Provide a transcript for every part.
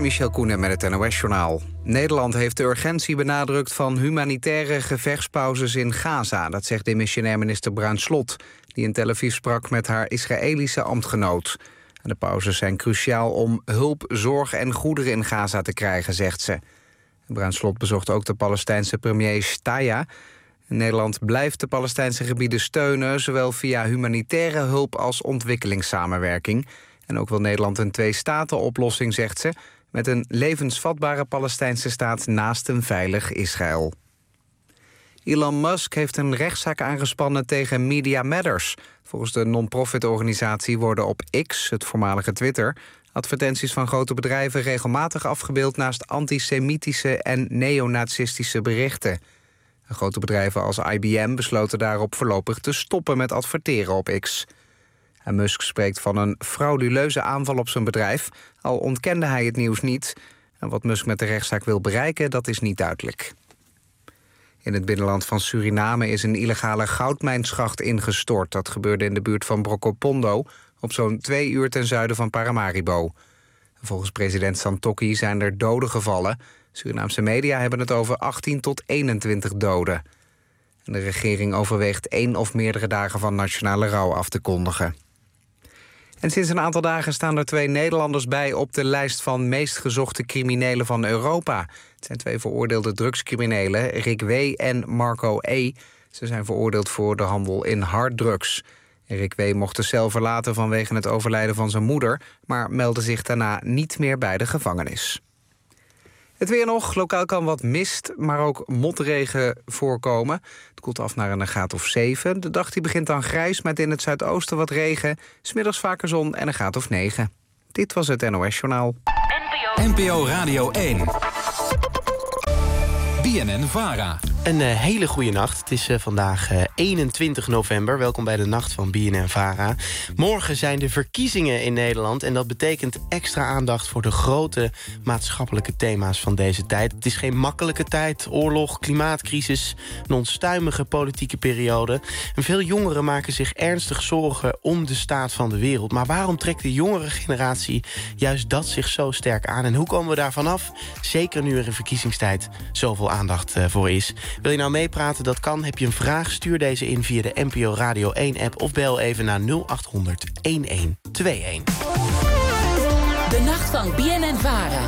Michel Koenen met het NOS-journaal. Nederland heeft de urgentie benadrukt van humanitaire gevechtspauzes in Gaza. Dat zegt demissionair minister Bruins Slot, die in Tel Aviv sprak met haar Israëlische ambtgenoot. En de pauzes zijn cruciaal om hulp, zorg en goederen in Gaza te krijgen, zegt ze. Bruins Slot bezocht ook de Palestijnse premier Shtaya. Nederland blijft de Palestijnse gebieden steunen, zowel via humanitaire hulp als ontwikkelingssamenwerking. En ook wil Nederland een twee-staten-oplossing, zegt ze, met een levensvatbare Palestijnse staat naast een veilig Israël. Elon Musk heeft een rechtszaak aangespannen tegen Media Matters. Volgens de non-profit-organisatie worden op X, het voormalige Twitter, advertenties van grote bedrijven regelmatig afgebeeld naast antisemitische en neonazistische berichten. Grote bedrijven als IBM besloten daarop voorlopig te stoppen met adverteren op X. En Musk spreekt van een frauduleuze aanval op zijn bedrijf, al ontkende hij het nieuws niet. En wat Musk met de rechtszaak wil bereiken, dat is niet duidelijk. In het binnenland van Suriname is een illegale goudmijnschacht ingestort. Dat gebeurde in de buurt van Brokopondo, op zo'n 2 uur ten zuiden van Paramaribo. Volgens president Santokki zijn er doden gevallen. Surinaamse media hebben het over 18 tot 21 doden. En de regering overweegt 1 of meerdere dagen van nationale rouw af te kondigen. En sinds een aantal dagen staan er 2 Nederlanders bij op de lijst van meest gezochte criminelen van Europa. Het zijn 2 veroordeelde drugscriminelen, Rick W. en Marco E. Ze zijn veroordeeld voor de handel in harddrugs. Rick W. mocht de cel verlaten vanwege het overlijden van zijn moeder, maar meldde zich daarna niet meer bij de gevangenis. Het weer nog. Lokaal kan wat mist, maar ook motregen voorkomen. Het koelt af naar een graad of 7. De dag die begint dan grijs met in het zuidoosten wat regen. 's Middags vaker zon en een graad of 9. Dit was het NOS-journaal. NPO Radio 1. BNN-VARA. Een hele goede nacht. Het is vandaag 21 november. Welkom bij de nacht van BNN-VARA. Morgen zijn de verkiezingen in Nederland. En dat betekent extra aandacht voor de grote maatschappelijke thema's van deze tijd. Het is geen makkelijke tijd. Oorlog, klimaatcrisis, een onstuimige politieke periode. En veel jongeren maken zich ernstig zorgen om de staat van de wereld. Maar waarom trekt de jongere generatie juist dat zich zo sterk aan? En hoe komen we daarvan af? Zeker nu er in verkiezingstijd zoveel aandacht voor is. Wil je nou meepraten? Dat kan. Heb je een vraag? Stuur deze in via de NPO Radio 1-app... of bel even naar 0800 1121. De nacht van BNN-VARA.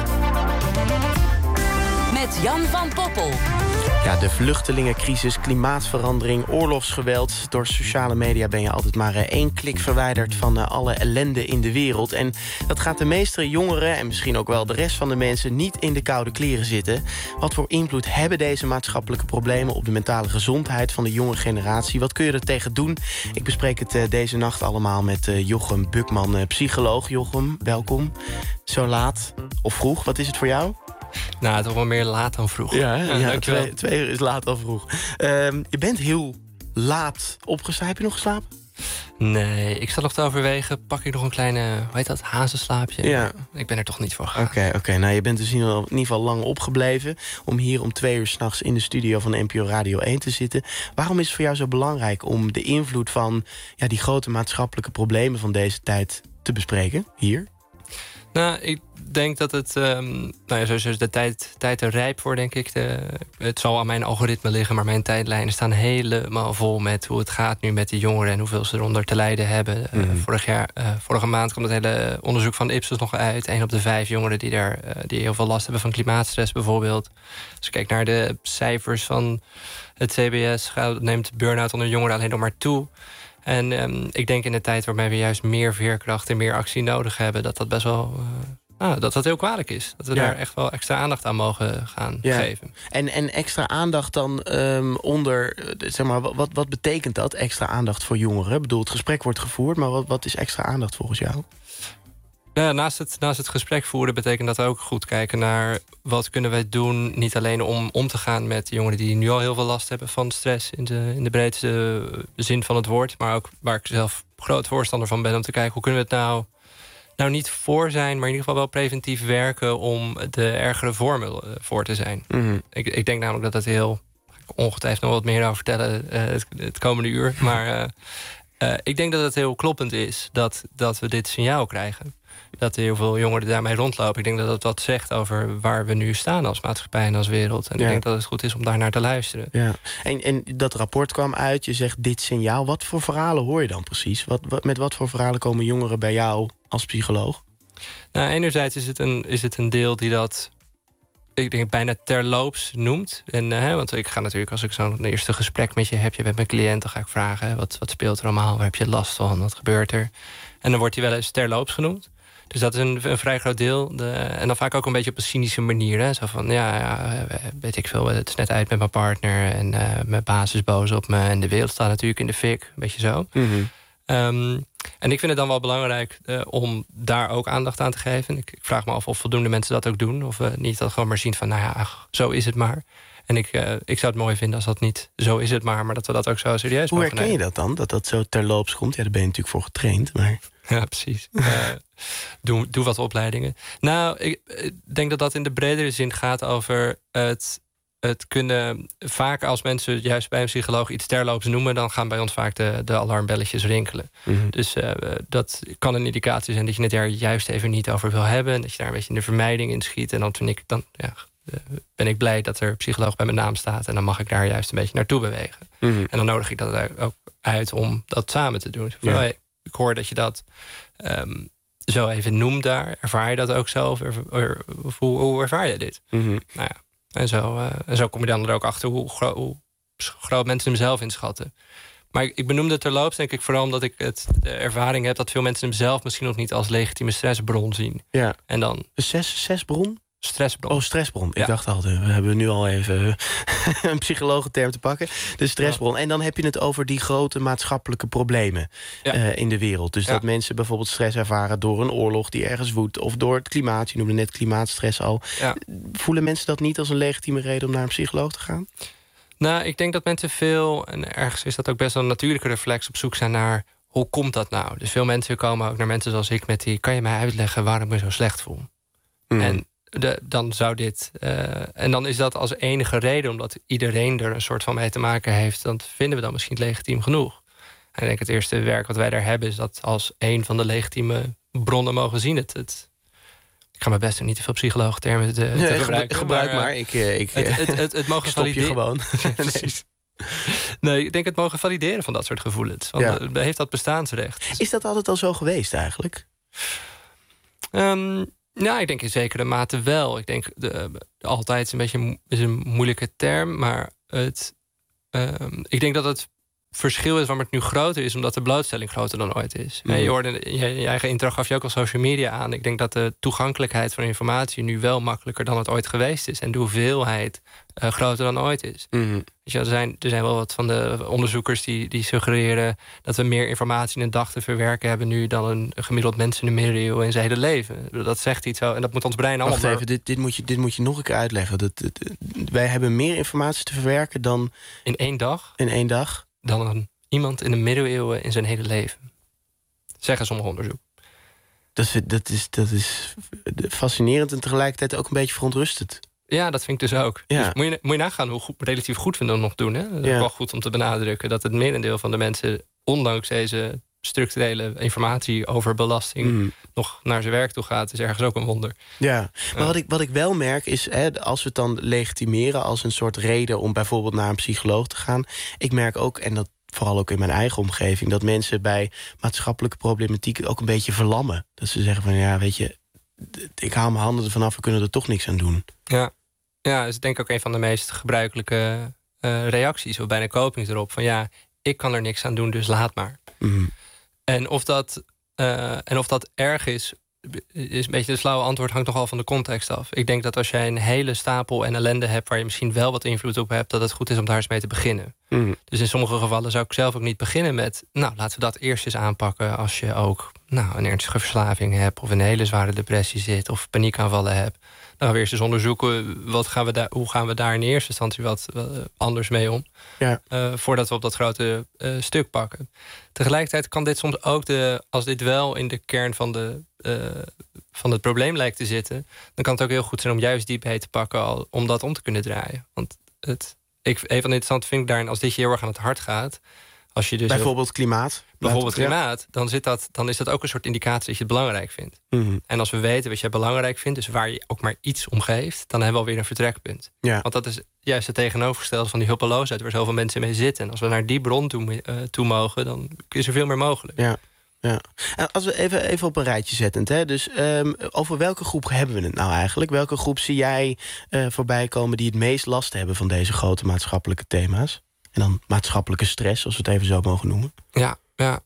Met Jan van Poppel. Ja, de vluchtelingencrisis, klimaatverandering, oorlogsgeweld. Door sociale media ben je altijd maar 1 klik verwijderd van alle ellende in de wereld. En dat gaat de meeste jongeren en misschien ook wel de rest van de mensen niet in de koude kleren zitten. Wat voor invloed hebben deze maatschappelijke problemen op de mentale gezondheid van de jonge generatie? Wat kun je er tegen doen? Ik bespreek het deze nacht allemaal met Jochem Bukman, psycholoog. Jochem, welkom. Zo laat of vroeg, wat is het voor jou? Nou, toch wel meer laat dan vroeg. Ja, 2 uur is laat dan vroeg. Je bent heel laat opgestaan. Heb je nog geslapen? Nee, ik zat nog te overwegen. Pak ik nog een kleine, hoe heet dat, hazenslaapje? Ja. Ik ben er toch niet voor gegaan. Oké. Nou, je bent dus in ieder geval lang opgebleven om hier om 2 uur 's nachts in de studio van NPO Radio 1 te zitten. Waarom is het voor jou zo belangrijk om de invloed van die grote maatschappelijke problemen van deze tijd te bespreken hier? Nou, ik denk dat het, sowieso is de tijd er rijp voor, denk ik. Het zal aan mijn algoritme liggen, maar mijn tijdlijnen staan helemaal vol met hoe het gaat nu met die jongeren en hoeveel ze eronder te lijden hebben. Vorige maand kwam het hele onderzoek van Ipsos nog uit. 1 op de 5 jongeren die heel veel last hebben van klimaatstress bijvoorbeeld. Als je kijkt naar de cijfers van het CBS, neemt burn-out onder jongeren alleen nog maar toe. En ik denk in de tijd waarbij we juist meer veerkracht en meer actie nodig hebben, dat dat best wel dat heel kwalijk is. Dat we daar echt wel extra aandacht aan mogen gaan geven. En extra aandacht dan onder, zeg maar, wat betekent dat, extra aandacht voor jongeren? Ik bedoel, het gesprek wordt gevoerd, maar wat is extra aandacht volgens jou? Ja, naast het gesprek voeren betekent dat ook goed kijken naar wat kunnen wij doen, niet alleen om te gaan met jongeren die nu al heel veel last hebben van stress in de breedste zin van het woord, maar ook waar ik zelf groot voorstander van ben om te kijken hoe kunnen we het nou niet voor zijn, maar in ieder geval wel preventief werken om de ergere vormen voor te zijn. Mm-hmm. Ik denk namelijk dat het ongetwijfeld nog wat meer over vertellen het komende uur, maar ik denk dat het heel kloppend is dat we dit signaal krijgen. dat er heel veel jongeren daarmee rondlopen. Ik denk dat dat wat zegt over waar we nu staan als maatschappij en als wereld. En ik denk dat het goed is om daar naar te luisteren. Ja. En dat rapport kwam uit, je zegt dit signaal. Wat voor verhalen hoor je dan precies? Met wat voor verhalen komen jongeren bij jou als psycholoog? Nou, enerzijds is het een deel die dat, ik denk, bijna terloops noemt. Want ik ga natuurlijk, als ik zo'n eerste gesprek met je heb, je bent mijn cliënt, dan ga ik vragen, wat speelt er allemaal? Waar heb je last van? Wat gebeurt er? En dan wordt hij wel eens terloops genoemd. Dus dat is een vrij groot deel. En dan vaak ook een beetje op een cynische manier. Hè? Zo van, weet ik veel, het is net uit met mijn partner en mijn baas is boos op me en de wereld staat natuurlijk in de fik. Een beetje zo. Mm-hmm. En ik vind het dan wel belangrijk om daar ook aandacht aan te geven. Ik vraag me af of voldoende mensen dat ook doen. Of niet dat gewoon maar zien van, zo is het maar. En ik zou het mooi vinden als dat niet zo is het maar dat we dat ook zo serieus mogen nemen. Hoe herken je dat dan? Dat dat zo terloops komt? Ja, daar ben je natuurlijk voor getraind. Maar... Ja, precies. Doe wat opleidingen. Nou, ik denk dat dat in de bredere zin gaat over het kunnen. Vaak als mensen juist bij een psycholoog iets terloops noemen, dan gaan bij ons vaak de alarmbelletjes rinkelen. Mm-hmm. Dus dat kan een indicatie zijn dat je het daar juist even niet over wil hebben. Dat je daar een beetje in de vermijding in schiet. En dan ben ik blij dat er psycholoog bij mijn naam staat. En dan mag ik daar juist een beetje naartoe bewegen. Mm-hmm. En dan nodig ik dat ook uit om dat samen te doen. Van, hey, ik hoor dat je dat zo even noemt daar. Ervaar je dat ook zelf? Hoe ervaar je dit? Mm-hmm. Nou ja. En zo kom je dan er ook achter hoe groot mensen hem zelf inschatten. Maar ik benoemde het terloops, denk ik, vooral omdat ik de ervaring heb dat veel mensen hem zelf misschien nog niet als legitieme stressbron zien. Ja. En dan Stressbron? Stressbron. Oh, stressbron. Ja. Ik dacht altijd, we hebben nu al even een psychologenterm te pakken. De stressbron. Ja. En dan heb je het over die grote maatschappelijke problemen in de wereld. Dus dat mensen bijvoorbeeld stress ervaren door een oorlog die ergens woedt. Of door het klimaat. Je noemde net klimaatstress al. Ja. Voelen mensen dat niet als een legitieme reden om naar een psycholoog te gaan? Nou, ik denk dat mensen veel, en ergens is dat ook best wel een natuurlijke reflex, op zoek zijn naar hoe komt dat nou? Dus veel mensen komen ook naar mensen zoals ik met die, kan je mij uitleggen waarom ik me zo slecht voel? Mm. En dan zou dit. En dan is dat als enige reden, omdat iedereen er een soort van mee te maken heeft, dan vinden we dan misschien legitiem genoeg. En ik denk het eerste werk wat wij daar hebben, is dat als een van de legitieme bronnen mogen zien. Ik ga mijn best niet te veel psycholoogtermen te gebruiken. Gebruik maar. Het mogen valideren. Gewoon. Precies. Nee, ik denk het mogen valideren van dat soort gevoelens. Want heeft dat bestaansrecht. Is dat altijd al zo geweest eigenlijk? Nou, ik denk in zekere mate wel. Ik denk altijd is een moeilijke term, maar ik denk dat het verschil is waarom het nu groter is, omdat de blootstelling groter dan ooit is. Mm. Je hoorde je eigen intro gaf je ook al social media aan. Ik denk dat de toegankelijkheid van informatie nu wel makkelijker dan het ooit geweest is en de hoeveelheid groter dan ooit is. Mm. Er zijn wel wat van de onderzoekers die suggereren dat we meer informatie in een dag te verwerken hebben nu dan een gemiddeld mens in de middeleeuwen in zijn hele leven. Dat zegt iets zo en dat moet ons brein allemaal. Wacht even, dit moet je nog een keer uitleggen. Wij hebben meer informatie te verwerken dan in één dag. In één dag. Dan iemand in de middeleeuwen in zijn hele leven. Zeggen sommige onderzoek. Dat is fascinerend en tegelijkertijd ook een beetje verontrustend. Ja, dat vind ik dus ook. Ja. Dus moet je nagaan hoe relatief goed we dat nog doen. Hè? Dat is wel goed om te benadrukken dat het merendeel van de mensen, ondanks deze structurele informatieoverbelasting, nog naar zijn werk toe gaat, is ergens ook een wonder. Ja, maar wat ik wel merk is, als we het dan legitimeren als een soort reden om bijvoorbeeld naar een psycholoog te gaan. Ik merk ook, en dat vooral ook in mijn eigen omgeving, dat mensen bij maatschappelijke problematiek ook een beetje verlammen. Dat ze zeggen van, weet je, ik haal mijn handen ervan af, we kunnen er toch niks aan doen. Ja, dat is denk ik ook een van de meest gebruikelijke reacties, of bijna copings erop. Van ik kan er niks aan doen, dus laat maar. Mm. En of dat erg is een beetje de slauwe antwoord, hangt nogal van de context af. Ik denk dat als jij een hele stapel en ellende hebt waar je misschien wel wat invloed op hebt, dat het goed is om daar eens mee te beginnen. Mm. Dus in sommige gevallen zou ik zelf ook niet beginnen met, laten we dat eerst eens aanpakken als je ook een ernstige verslaving hebt, of in een hele zware depressie zit, of paniekaanvallen hebt. Dan gaan we eerst eens onderzoeken, hoe gaan we daar in eerste instantie wat anders mee om. Ja. Voordat we op dat grote stuk pakken. Tegelijkertijd kan dit soms ook, als dit wel in de kern van het probleem lijkt te zitten, dan kan het ook heel goed zijn om juist die beet te pakken om dat om te kunnen draaien. Want een van de interessante vind ik daarin, als dit je heel erg aan het hart gaat, Als je dus bijvoorbeeld klimaat. Dan is dat ook een soort indicatie dat je het belangrijk vindt. Mm-hmm. En als we weten wat jij belangrijk vindt, dus waar je ook maar iets om geeft, dan hebben we alweer een vertrekpunt. Ja. Want dat is juist het tegenovergestelde van die hulpeloosheid waar zoveel mensen mee zitten. En als we naar die bron toe mogen, dan is er veel meer mogelijk. Ja. En als we even op een rijtje zetten. Hè? Dus over welke groep hebben we het nou eigenlijk? Welke groep zie jij voorbij komen die het meest last hebben van deze grote maatschappelijke thema's? En dan maatschappelijke stress, als we het even zo mogen noemen. Ja.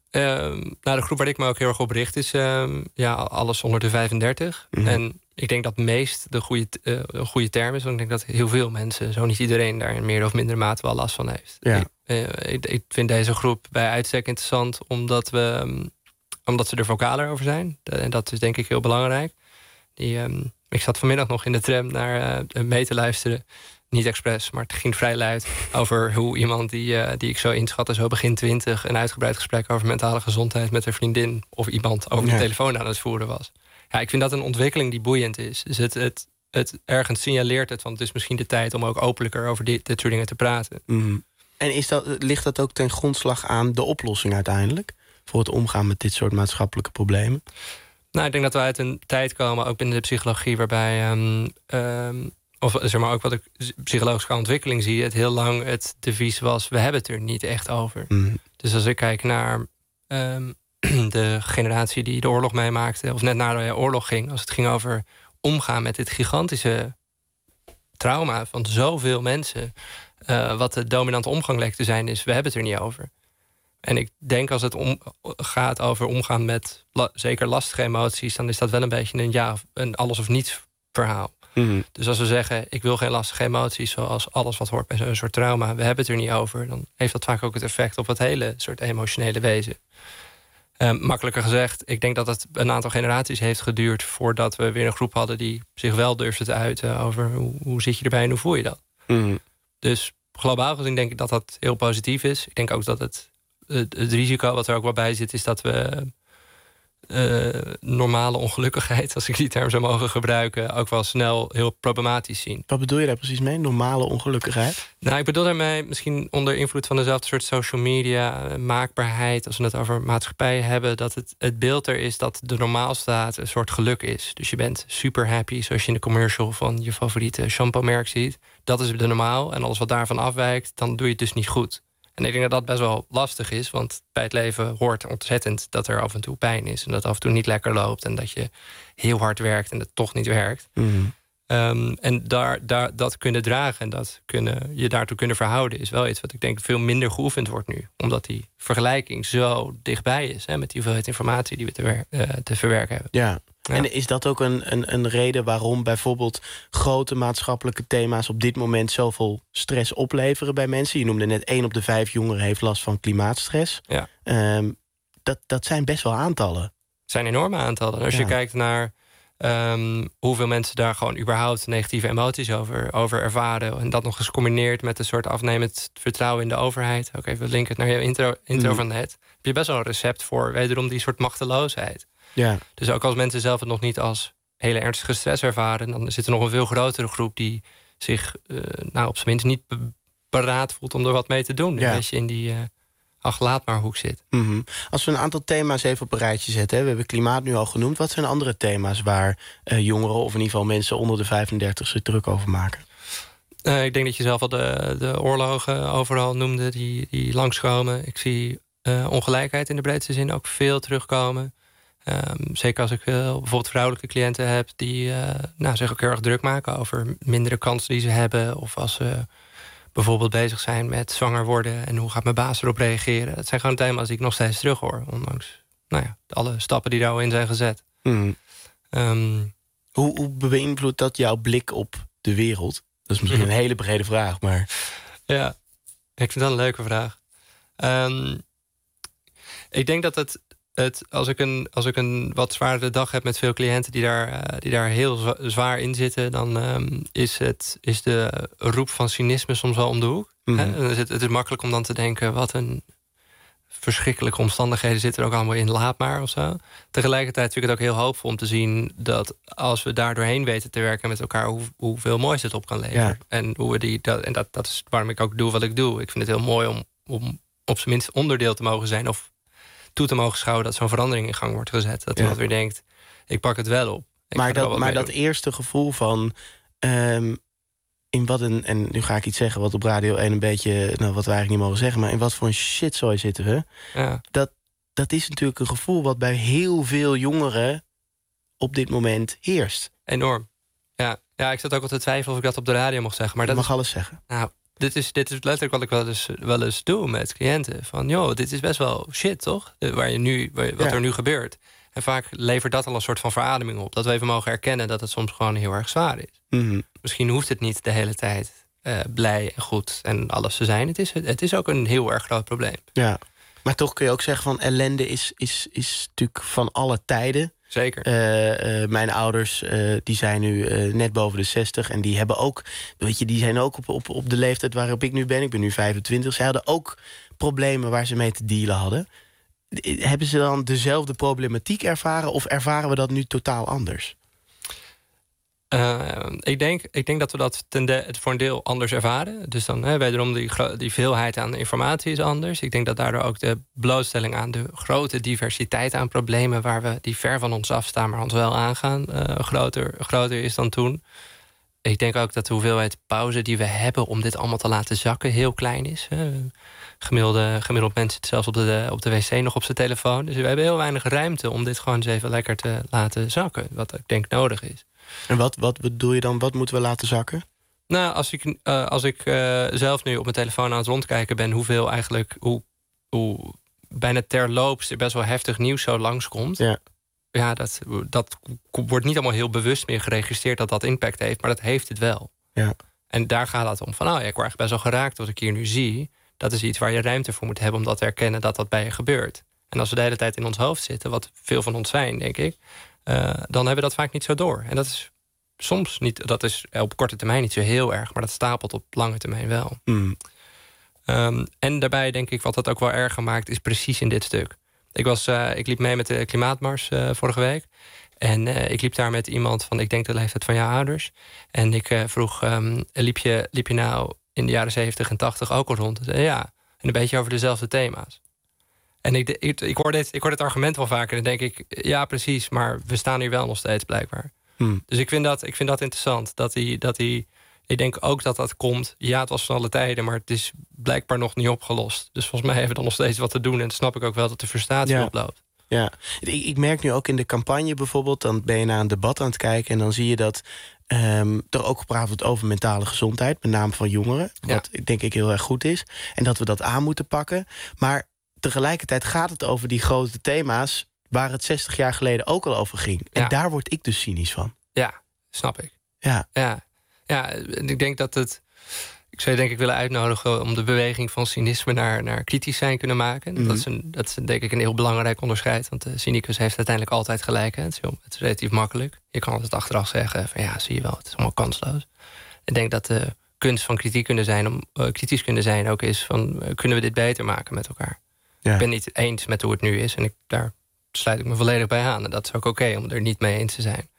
De groep waar ik me ook heel erg op richt is alles onder de 35. Mm-hmm. En ik denk dat meest de goede term is. Want ik denk dat heel veel mensen, zo niet iedereen, daar in meer of mindere mate wel last van heeft. Ja. Ik vind deze groep bij uitstek interessant omdat ze er vocaler over zijn. En dat is denk ik heel belangrijk. Ik zat vanmiddag nog in de tram naar mee te luisteren. Niet expres, maar het ging vrij luid over hoe iemand die ik zo inschatte, zo begin 20, een uitgebreid gesprek over mentale gezondheid met een vriendin of iemand over de telefoon aan het voeren was. Ja, ik vind dat een ontwikkeling die boeiend is. Dus het ergens signaleert het, want het is misschien de tijd om ook openlijker over dit soort dingen te praten. Mm. En ligt dat ook ten grondslag aan de oplossing uiteindelijk voor het omgaan met dit soort maatschappelijke problemen? Nou, ik denk dat we uit een tijd komen, ook binnen de psychologie, waarbij of zeg maar ook wat ik psychologische ontwikkeling zie, het heel lang het devies was, we hebben het er niet echt over. Mm. Dus als ik kijk naar de generatie die de oorlog meemaakte, of net na de oorlog ging, als het ging over omgaan met dit gigantische trauma van zoveel mensen, wat de dominante omgang leek te zijn, is we hebben het er niet over. En ik denk als het gaat over omgaan met zeker lastige emoties, dan is dat wel een beetje een alles of niets verhaal. Mm-hmm. Dus als we zeggen, ik wil geen lastige emoties, zoals alles wat hoort bij zo'n soort trauma, we hebben het er niet over, dan heeft dat vaak ook het effect op het hele soort emotionele wezen. Makkelijker gezegd, ik denk dat het een aantal generaties heeft geduurd voordat we weer een groep hadden die zich wel durfde te uiten over hoe zit je erbij en hoe voel je dat. Mm-hmm. Dus globaal gezien denk ik dat dat heel positief is. Ik denk ook dat het risico wat er ook wel bij zit, is dat we normale ongelukkigheid, als ik die term zou mogen gebruiken, ook wel snel heel problematisch zien. Wat bedoel je daar precies mee? Normale ongelukkigheid? Nou, ik bedoel daarmee misschien onder invloed van dezelfde soort social media, maakbaarheid, als we het over maatschappij hebben, dat het beeld er is dat de normaalstaat een soort geluk is. Dus je bent super happy, zoals je in de commercial van je favoriete shampoo-merk ziet. Dat is de normaal. En alles wat daarvan afwijkt, dan doe je het dus niet goed. En ik denk dat dat best wel lastig is, want bij het leven hoort ontzettend dat er af en toe pijn is. En dat het af en toe niet lekker loopt en dat je heel hard werkt en het toch niet werkt. Mm-hmm. En dat kunnen dragen en je daartoe kunnen verhouden is wel iets wat ik denk veel minder geoefend wordt nu. Omdat die vergelijking zo dichtbij is, met die hoeveelheid informatie die we te verwerken hebben. Ja. En is dat ook een reden waarom bijvoorbeeld grote maatschappelijke thema's op dit moment zoveel stress opleveren bij mensen? Je noemde net 1 op de 5 jongeren heeft last van klimaatstress. Ja. Dat zijn best wel aantallen. Het zijn enorme aantallen. Als je kijkt naar hoeveel mensen daar gewoon überhaupt negatieve emoties over ervaren, en dat nog eens gecombineerd met een soort afnemend vertrouwen in de overheid. Ook even linken naar jouw intro van net. Heb je best wel een recept voor wederom die soort machteloosheid. Ja. Dus ook als mensen zelf het nog niet als hele ernstige stress ervaren, dan zit er nog een veel grotere groep die zich op zijn minst niet paraat voelt om er wat mee te doen. Ja. Een beetje in die laat maar hoek zit. Mm-hmm. Als we een aantal thema's even op een rijtje zetten, we hebben klimaat nu al genoemd. Wat zijn andere thema's waar jongeren of in ieder geval mensen onder de 35 zich druk over maken? Ik denk dat je zelf al de oorlogen overal noemde die langskomen. Ik zie ongelijkheid in de breedste zin ook veel terugkomen. Zeker als ik bijvoorbeeld vrouwelijke cliënten heb die zich ook heel erg druk maken over mindere kansen die ze hebben. Of als ze bijvoorbeeld bezig zijn met zwanger worden en hoe gaat mijn baas erop reageren. Dat zijn gewoon thema's die ik nog steeds terug hoor. Ondanks alle stappen die daar al in zijn gezet. Mm. Hoe beïnvloedt dat jouw blik op de wereld? Dat is misschien een hele brede vraag, maar... Ja, ik vind dat een leuke vraag. Ik denk dat als ik een wat zwaardere dag heb met veel cliënten die daar heel zwaar in zitten, dan is de roep van cynisme soms wel om de hoek. Mm-hmm. Het is makkelijk om dan te denken, wat een verschrikkelijke omstandigheden zitten er ook allemaal in, laat maar of zo. Tegelijkertijd vind ik het ook heel hoopvol om te zien dat als we daar doorheen weten te werken met elkaar, hoeveel moois het op kan leveren. Ja. En dat is waarom ik ook doe wat ik doe. Ik vind het heel mooi om op zijn minst onderdeel te mogen zijn... of toe te mogen schouwen dat zo'n verandering in gang wordt gezet. Dat iemand weer denkt, ik pak het wel op. Maar dat eerste gevoel van... in wat en nu ga ik iets zeggen wat op Radio 1 een beetje... wat we eigenlijk niet mogen zeggen... maar in wat voor een shitzooi zitten we? Ja. Dat is natuurlijk een gevoel wat bij heel veel jongeren... op dit moment heerst. Enorm. Ja, ik zat ook al te twijfelen of ik dat op de radio mocht zeggen. Maar je dat mag alles zeggen. Nou, dit is letterlijk wat ik wel eens doe met cliënten. Van, joh, dit is best wel shit, toch? Wat er nu gebeurt. En vaak levert dat al een soort van verademing op. Dat we even mogen erkennen dat het soms gewoon heel erg zwaar is. Mm-hmm. Misschien hoeft het niet de hele tijd blij en goed en alles te zijn. Het is ook een heel erg groot probleem. Ja, maar toch kun je ook zeggen van... ellende is natuurlijk van alle tijden. Zeker. Mijn ouders die zijn nu net boven de 60... en die hebben ook, weet je, die zijn ook op de leeftijd waarop ik nu ben. Ik ben nu 25. Zij hadden ook problemen waar ze mee te dealen hadden. Hebben ze dan dezelfde problematiek ervaren... of ervaren we dat nu totaal anders? Ik denk dat we dat voor een deel anders ervaren. Dus dan wederom die veelheid aan informatie is anders. Ik denk dat daardoor ook de blootstelling aan de grote diversiteit aan problemen... die ver van ons afstaan, maar ons wel aangaan... groter is dan toen. Ik denk ook dat de hoeveelheid pauze die we hebben... om dit allemaal te laten zakken heel klein is. Gemiddeld mensen zit zelfs op de wc nog op zijn telefoon. Dus we hebben heel weinig ruimte om dit gewoon eens even lekker te laten zakken. Wat ik denk nodig is. En wat bedoel je dan? Wat moeten we laten zakken? Nou, als ik zelf nu op mijn telefoon aan het rondkijken ben... hoe bijna terloops er best wel heftig nieuws zo langskomt... Ja, dat wordt niet allemaal heel bewust meer geregistreerd... dat impact heeft, maar dat heeft het wel. Ja. En daar gaat het om van, ik word eigenlijk best wel geraakt... wat ik hier nu zie. Dat is iets waar je ruimte voor moet hebben... om dat te erkennen dat bij je gebeurt. En als we de hele tijd in ons hoofd zitten... wat veel van ons zijn, denk ik... dan hebben we dat vaak niet zo door. En dat is soms niet... dat is op korte termijn niet zo heel erg... maar dat stapelt op lange termijn wel. Mm. En daarbij denk ik, wat dat ook wel erger maakt... is precies in dit stuk. Ik liep mee met de klimaatmars vorige week. En ik liep daar met iemand van... ik denk de leeftijd van jouw ouders. En ik vroeg, liep je nou in de jaren 70 en 80 ook al rond? Ja, en een beetje over dezelfde thema's. En ik hoor dit argument wel vaker. En dan denk ik, ja precies, maar we staan hier wel nog steeds blijkbaar. Dus ik vind dat interessant. Ik denk ook dat komt. Ja, het was van alle tijden, maar het is blijkbaar nog niet opgelost. Dus volgens mij hebben we dan nog steeds wat te doen. En dan snap ik ook wel dat de frustratie oploopt. Ja, ik merk nu ook in de campagne bijvoorbeeld... dan ben je naar een debat aan het kijken... en dan zie je dat er ook gepraat wordt over mentale gezondheid... met name van jongeren, wat denk ik heel erg goed is. En dat we dat aan moeten pakken. Maar tegelijkertijd gaat het over die grote thema's... waar het 60 jaar geleden ook al over ging. En daar word ik dus cynisch van. Ja, snap ik. Ja, en ik denk dat het... Ik zou je denk ik willen uitnodigen om de beweging van cynisme naar kritisch zijn kunnen maken. Mm-hmm. Dat is denk ik een heel belangrijk onderscheid. Want de cynicus heeft uiteindelijk altijd gelijk. Hè. Het is relatief makkelijk. Je kan altijd achteraf zeggen van zie je wel, het is allemaal kansloos. Ik denk dat de kunst van kritisch kunnen zijn ook is van kunnen we dit beter maken met elkaar. Ja. Ik ben niet eens met hoe het nu is. En daar sluit ik me volledig bij aan. En dat is ook oké om er niet mee eens te zijn.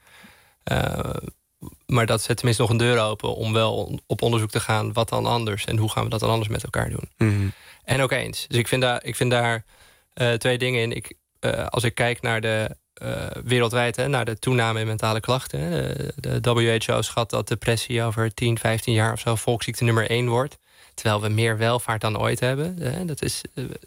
Maar dat zet tenminste nog een deur open om wel op onderzoek te gaan wat dan anders en hoe gaan we dat dan anders met elkaar doen. Mm-hmm. En ook eens. Dus ik vind daar twee dingen in. Als ik kijk naar de wereldwijd, naar de toename in mentale klachten. De WHO schat dat depressie over 10, 15 jaar of zo volksziekte nummer 1 wordt. Terwijl we meer welvaart dan ooit hebben. Dat is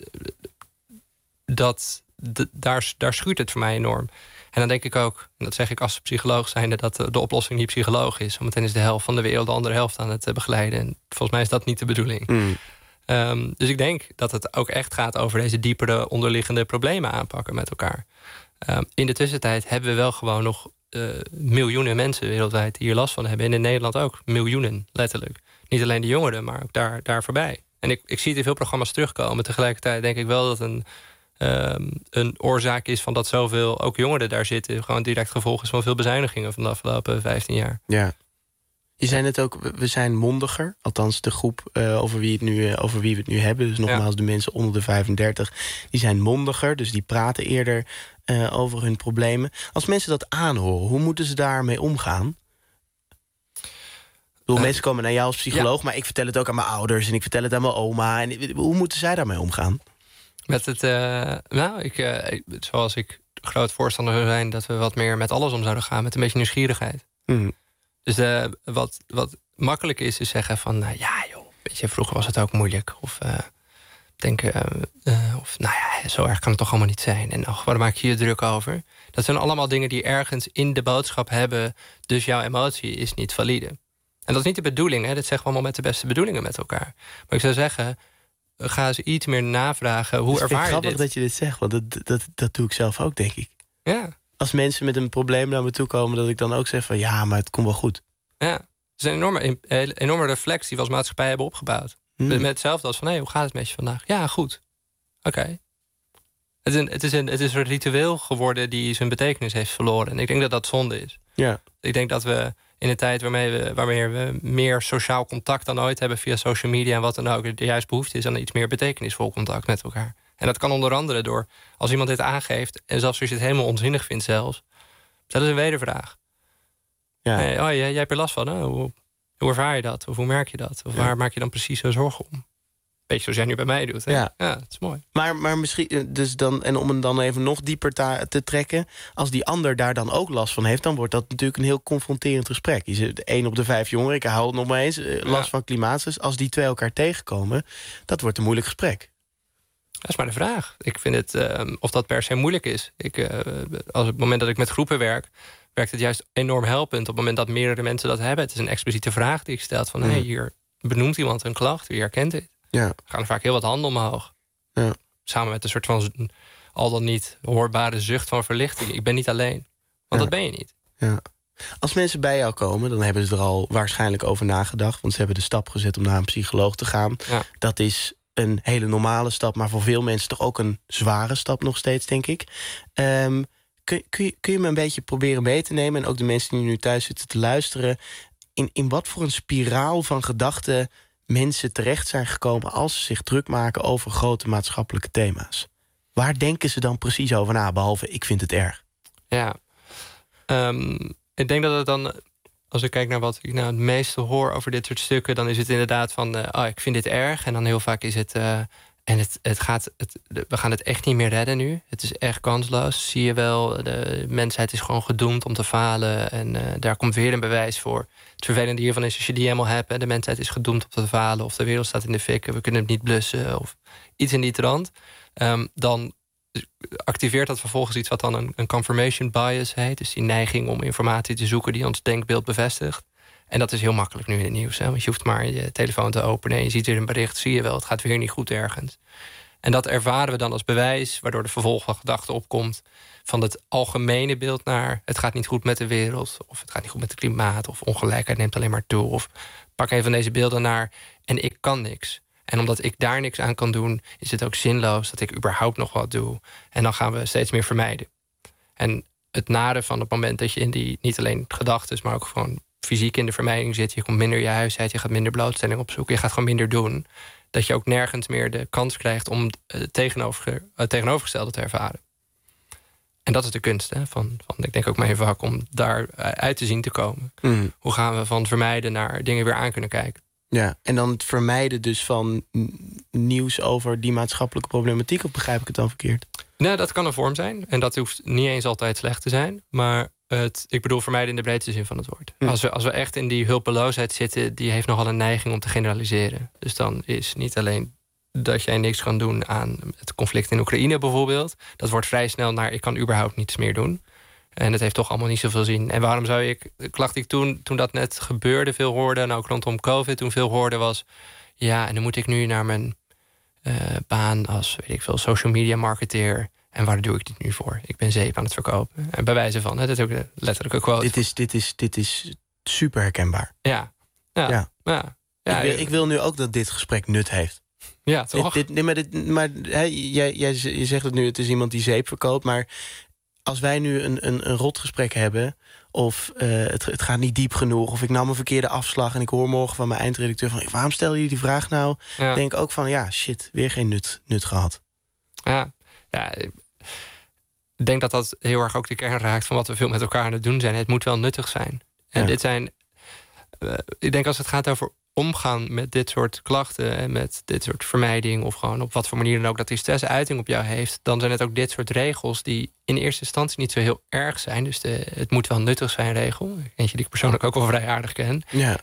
daar schuurt het voor mij enorm. En dan denk ik ook, en dat zeg ik als psycholoog zijnde, dat de oplossing niet psycholoog is. Zometeen is de helft van de wereld de andere helft aan het begeleiden. En volgens mij is dat niet de bedoeling. Dus ik denk dat het ook echt gaat over deze diepere onderliggende problemen aanpakken met elkaar. In de tussentijd hebben we wel gewoon nog miljoenen mensen wereldwijd die hier last van hebben. En in Nederland ook miljoenen, letterlijk. Niet alleen de jongeren, maar ook daar voorbij. En ik zie het in veel programma's terugkomen. Tegelijkertijd denk ik wel dat een oorzaak is van dat zoveel ook jongeren daar zitten. Gewoon direct gevolg is van veel bezuinigingen van de afgelopen 15 jaar. Ja. Je zei net ook, we zijn mondiger. Althans, de groep over wie we het nu hebben. Dus nogmaals, de mensen onder de 35. Die zijn mondiger, dus die praten eerder over hun problemen. Als mensen dat aanhoren, hoe moeten ze daarmee omgaan? Mensen komen naar jou als psycholoog, maar ik vertel het ook aan mijn ouders en ik vertel het aan mijn oma. En hoe moeten zij daarmee omgaan? Met het, zoals ik groot voorstander zou zijn, dat we wat meer met alles om zouden gaan, met een beetje nieuwsgierigheid. Dus wat makkelijk is zeggen van, nou ja joh, weet je, vroeger was het ook moeilijk. Of zo erg kan het toch allemaal niet zijn. En waar maak je je druk over? Dat zijn allemaal dingen die ergens in de boodschap hebben. Dus jouw emotie is niet valide. En dat is niet de bedoeling. Hè? Dat zeggen we allemaal met de beste bedoelingen met elkaar. Maar ik zou zeggen, ga eens iets meer navragen. Hoe ervaar je dit? Het is grappig dat je dit zegt, want dat doe ik zelf ook, denk ik. Ja. Als mensen met een probleem naar me toe komen, dat ik dan ook zeg van ja, maar het komt wel goed. Ja. Het is een enorme reflex die we als maatschappij hebben opgebouwd. Met hetzelfde als van, hoe gaat het met je vandaag? Ja, goed. Oké. Het is een ritueel geworden die zijn betekenis heeft verloren. En ik denk dat dat zonde is. Ja. Ik denk dat we in een tijd waarmee we meer sociaal contact dan ooit hebben via social media en wat dan ook, er juist behoefte is aan iets meer betekenisvol contact met elkaar. En dat kan onder andere door, als iemand dit aangeeft, en zelfs als je het helemaal onzinnig vindt zelfs, stel eens een wedervraag. Ja. Hey, jij hebt er last van, hè? Hoe ervaar je dat? Of hoe merk je dat? Of waar maak je dan precies zo zorgen om? Beetje zoals jij nu bij mij doet. Hè? Ja, dat is mooi. Maar misschien, dus dan, en om hem dan even nog dieper te trekken, als die ander daar dan ook last van heeft, dan wordt dat natuurlijk een heel confronterend gesprek. Je zit 1 op de 5 jongeren, ik haal het nog maar eens, last van klimaatstress. Als die 2 elkaar tegenkomen, dat wordt een moeilijk gesprek. Dat is maar de vraag. Ik vind het, of dat per se moeilijk is. Als het moment dat ik met groepen werkt het juist enorm helpend op het moment dat meerdere mensen dat hebben. Het is een expliciete vraag die ik stel van, hier benoemt iemand een klacht, wie herkent dit? Ja. Gaan er vaak heel wat handen omhoog. Ja. Samen met een soort van al dan niet hoorbare zucht van verlichting. Ik ben niet alleen. Want dat ben je niet. Ja. Als mensen bij jou komen, dan hebben ze er al waarschijnlijk over nagedacht. Want ze hebben de stap gezet om naar een psycholoog te gaan. Ja. Dat is een hele normale stap, maar voor veel mensen toch ook een zware stap nog steeds, denk ik. Kun je me een beetje proberen mee te nemen, en ook de mensen die nu thuis zitten te luisteren, in wat voor een spiraal van gedachten mensen terecht zijn gekomen als ze zich druk maken over grote maatschappelijke thema's? Waar denken ze dan precies over na, behalve ik vind het erg? Ja, ik denk dat het dan, als ik kijk naar wat ik het meeste hoor over dit soort stukken, dan is het inderdaad van, ik vind dit erg. En dan heel vaak is het, we gaan het echt niet meer redden nu. Het is echt kansloos. Zie je wel, de mensheid is gewoon gedoemd om te falen. En daar komt weer een bewijs voor. Het vervelende hiervan is, als je die helemaal hebt, de mensheid is gedoemd om te falen, of de wereld staat in de fik, we kunnen het niet blussen, of iets in die trant. Dan activeert dat vervolgens iets wat dan een confirmation bias heet. Dus die neiging om informatie te zoeken die ons denkbeeld bevestigt. En dat is heel makkelijk nu in het nieuws. Hè? Want je hoeft maar je telefoon te openen en je ziet weer een bericht. Zie je wel, het gaat weer niet goed ergens. En dat ervaren we dan als bewijs, waardoor de vervolggedachte opkomt van het algemene beeld naar het gaat niet goed met de wereld, of het gaat niet goed met het klimaat, of ongelijkheid neemt alleen maar toe. Of pak een van deze beelden naar en ik kan niks. En omdat ik daar niks aan kan doen, is het ook zinloos dat ik überhaupt nog wat doe. En dan gaan we steeds meer vermijden. En het nare van het moment dat je in die, niet alleen gedachten, maar ook gewoon fysiek in de vermijding zit, je komt minder je huis uit, je gaat minder blootstelling opzoeken, je gaat gewoon minder doen, dat je ook nergens meer de kans krijgt om het tegenovergestelde te ervaren. En dat is de kunst, hè, van ik denk ook mijn vak, om daar uit te zien te komen. Hoe gaan we van vermijden naar dingen weer aan kunnen kijken? Ja, en dan het vermijden dus van nieuws over die maatschappelijke problematiek, of begrijp ik het dan verkeerd? Nou, dat kan een vorm zijn. En dat hoeft niet eens altijd slecht te zijn. Maar ik bedoel vermijden in de breedste zin van het woord. Als we echt in die hulpeloosheid zitten, die heeft nogal een neiging om te generaliseren. Dus dan is niet alleen dat jij niks kan doen aan het conflict in Oekraïne bijvoorbeeld. Dat wordt vrij snel naar ik kan überhaupt niets meer doen. En het heeft toch allemaal niet zoveel zin. En waarom zou de klacht die ik toen dat net gebeurde veel hoorde, en ook rondom COVID toen veel hoorde, was ja, en dan moet ik nu naar mijn baan als, weet ik veel, social media marketeer. En waar doe ik dit nu voor? Ik ben zeep aan het verkopen. En bij wijze van, dat is ook een letterlijke quote. Dit is super herkenbaar. Ja. Ik wil nu ook dat dit gesprek nut heeft. Ja, toch? Je zegt het nu, het is iemand die zeep verkoopt, maar als wij nu een rotgesprek hebben, of het gaat niet diep genoeg, of ik nam een verkeerde afslag en ik hoor morgen van mijn eindredacteur van waarom stel je die vraag nou? Ja. Denk ook van ja, shit, weer geen nut gehad. Ja, ik denk dat dat heel erg ook de kern raakt van wat we veel met elkaar aan het doen zijn. Het moet wel nuttig zijn. En dit zijn, ik denk als het gaat over omgaan met dit soort klachten en met dit soort vermijding, of gewoon op wat voor manier dan ook dat die stress uiting op jou heeft, dan zijn het ook dit soort regels die in eerste instantie niet zo heel erg zijn. Dus het moet wel nuttig zijn regel. Eentje die ik persoonlijk ook wel vrij aardig ken. Ja.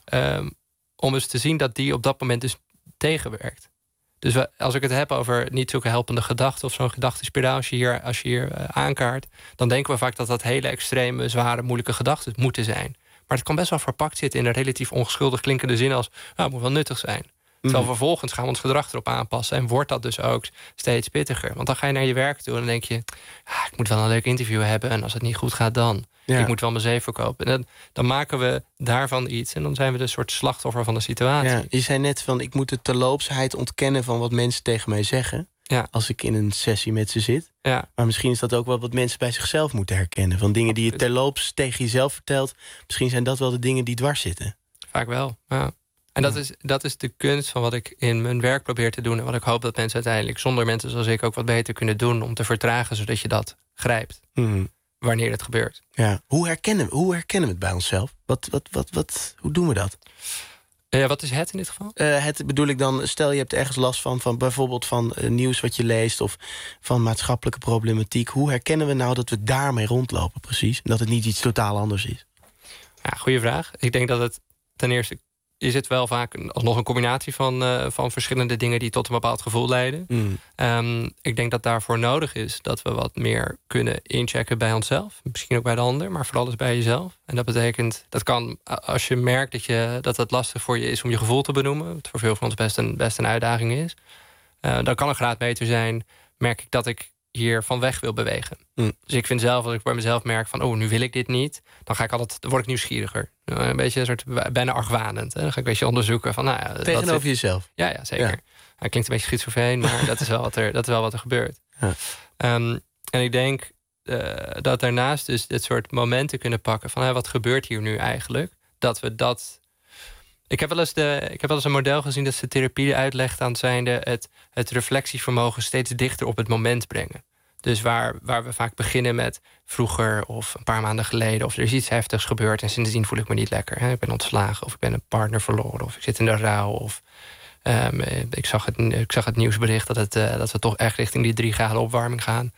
Om eens te zien dat die op dat moment dus tegenwerkt. Dus als ik het heb over niet zulke helpende gedachten of zo'n gedachtenspiraal, als je hier aankaart, dan denken we vaak dat dat hele extreme, zware, moeilijke gedachten moeten zijn. Maar het kan best wel verpakt zitten in een relatief ongeschuldig klinkende zin als, het moet wel nuttig zijn. Terwijl vervolgens gaan we ons gedrag erop aanpassen en wordt dat dus ook steeds pittiger. Want dan ga je naar je werk toe en dan denk je, ik moet wel een leuk interview hebben en als het niet goed gaat dan. Ja. Ik moet wel mijn zee verkopen. En dan maken we daarvan iets en dan zijn we een soort slachtoffer van de situatie. Ja, je zei net van, ik moet de terloopsheid ontkennen van wat mensen tegen mij zeggen. Ja. Als ik in een sessie met ze zit. Ja. Maar misschien is dat ook wel wat mensen bij zichzelf moeten herkennen. Van dingen die je terloops tegen jezelf vertelt. Misschien zijn dat wel de dingen die dwars zitten. Vaak wel, ja. En dat is de kunst van wat ik in mijn werk probeer te doen. En wat ik hoop dat mensen uiteindelijk zonder mensen zoals ik ook wat beter kunnen doen om te vertragen, zodat je dat grijpt. Wanneer het gebeurt. Ja. Hoe herkennen we het bij onszelf? Hoe doen we dat? Wat is het in dit geval? Het bedoel ik dan, stel je hebt ergens last van bijvoorbeeld van nieuws wat je leest of van maatschappelijke problematiek. Hoe herkennen we nou dat we daarmee rondlopen precies? En dat het niet iets totaal anders is? Ja, goede vraag. Ik denk dat het ten eerste is het wel vaak alsnog een combinatie van verschillende dingen die tot een bepaald gevoel leiden. Ik denk dat daarvoor nodig is dat we wat meer kunnen inchecken bij onszelf. Misschien ook bij de ander, maar vooral dus bij jezelf. En dat betekent, dat kan als je merkt dat het lastig voor je is om je gevoel te benoemen, wat voor veel van ons best een uitdaging is. Dan kan een graadmeter zijn, merk ik dat ik hier van weg wil bewegen. Dus ik vind zelf, als ik bij mezelf merk van, nu wil ik dit niet, dan word ik nieuwsgieriger. Een beetje een soort bijna argwanend. Hè? Dan ga ik een beetje onderzoeken van, tegenover jezelf? Ja, zeker. Ja. Klinkt een beetje schizofreen, maar dat is wel wat er gebeurt. Ja. En ik denk dat daarnaast dus dit soort momenten kunnen pakken van, wat gebeurt hier nu eigenlijk? Dat we dat. Ik heb wel eens een model gezien dat ze therapie uitlegt aan het reflectievermogen steeds dichter op het moment brengen. Dus waar we vaak beginnen met vroeger of een paar maanden geleden, of er is iets heftigs gebeurd en sindsdien voel ik me niet lekker. Hè? Ik ben ontslagen of ik ben een partner verloren of ik zit in de rouw of ik zag het nieuwsbericht dat we toch echt richting die 3 graden opwarming gaan.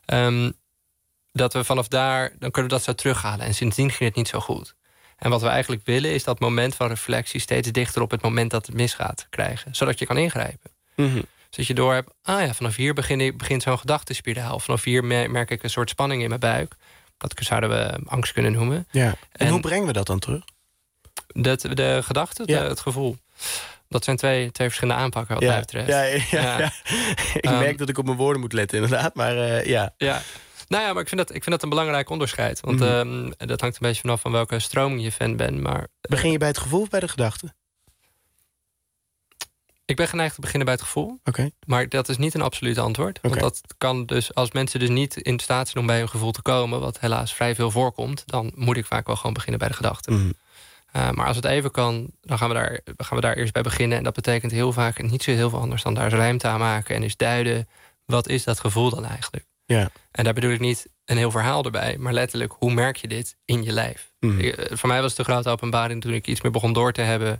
Dat we vanaf daar, dan kunnen we dat zo terughalen en sindsdien ging het niet zo goed. En wat we eigenlijk willen is dat moment van reflectie steeds dichter op het moment dat het misgaat krijgen. Zodat je kan ingrijpen. Zodat je door hebt, vanaf hier begint zo'n gedachtenspiraal. Vanaf hier merk ik een soort spanning in mijn buik. Dat zouden we angst kunnen noemen. Ja. En hoe brengen we dat dan terug? De gedachte, het gevoel. Dat zijn twee verschillende aanpakken wat mij betreft. Ja. Ik merk dat ik op mijn woorden moet letten inderdaad. Maar ja. Nou ja, maar ik vind dat een belangrijk onderscheid. Want dat hangt een beetje vanaf van welke stroming je fan bent. Maar, begin je bij het gevoel of bij de gedachte? Ik ben geneigd te beginnen bij het gevoel. Okay. Maar dat is niet een absoluut antwoord. Want dat kan dus, als mensen dus niet in staat zijn om bij hun gevoel te komen, wat helaas vrij veel voorkomt, dan moet ik vaak wel gewoon beginnen bij de gedachte. Maar als het even kan, dan gaan we daar eerst bij beginnen. En dat betekent heel vaak niet zo heel veel anders dan daar ruimte aan maken en eens duiden, wat is dat gevoel dan eigenlijk? Ja. En daar bedoel ik niet een heel verhaal erbij, maar letterlijk, hoe merk je dit in je lijf? Voor mij was het een grote openbaring toen ik iets meer begon door te hebben.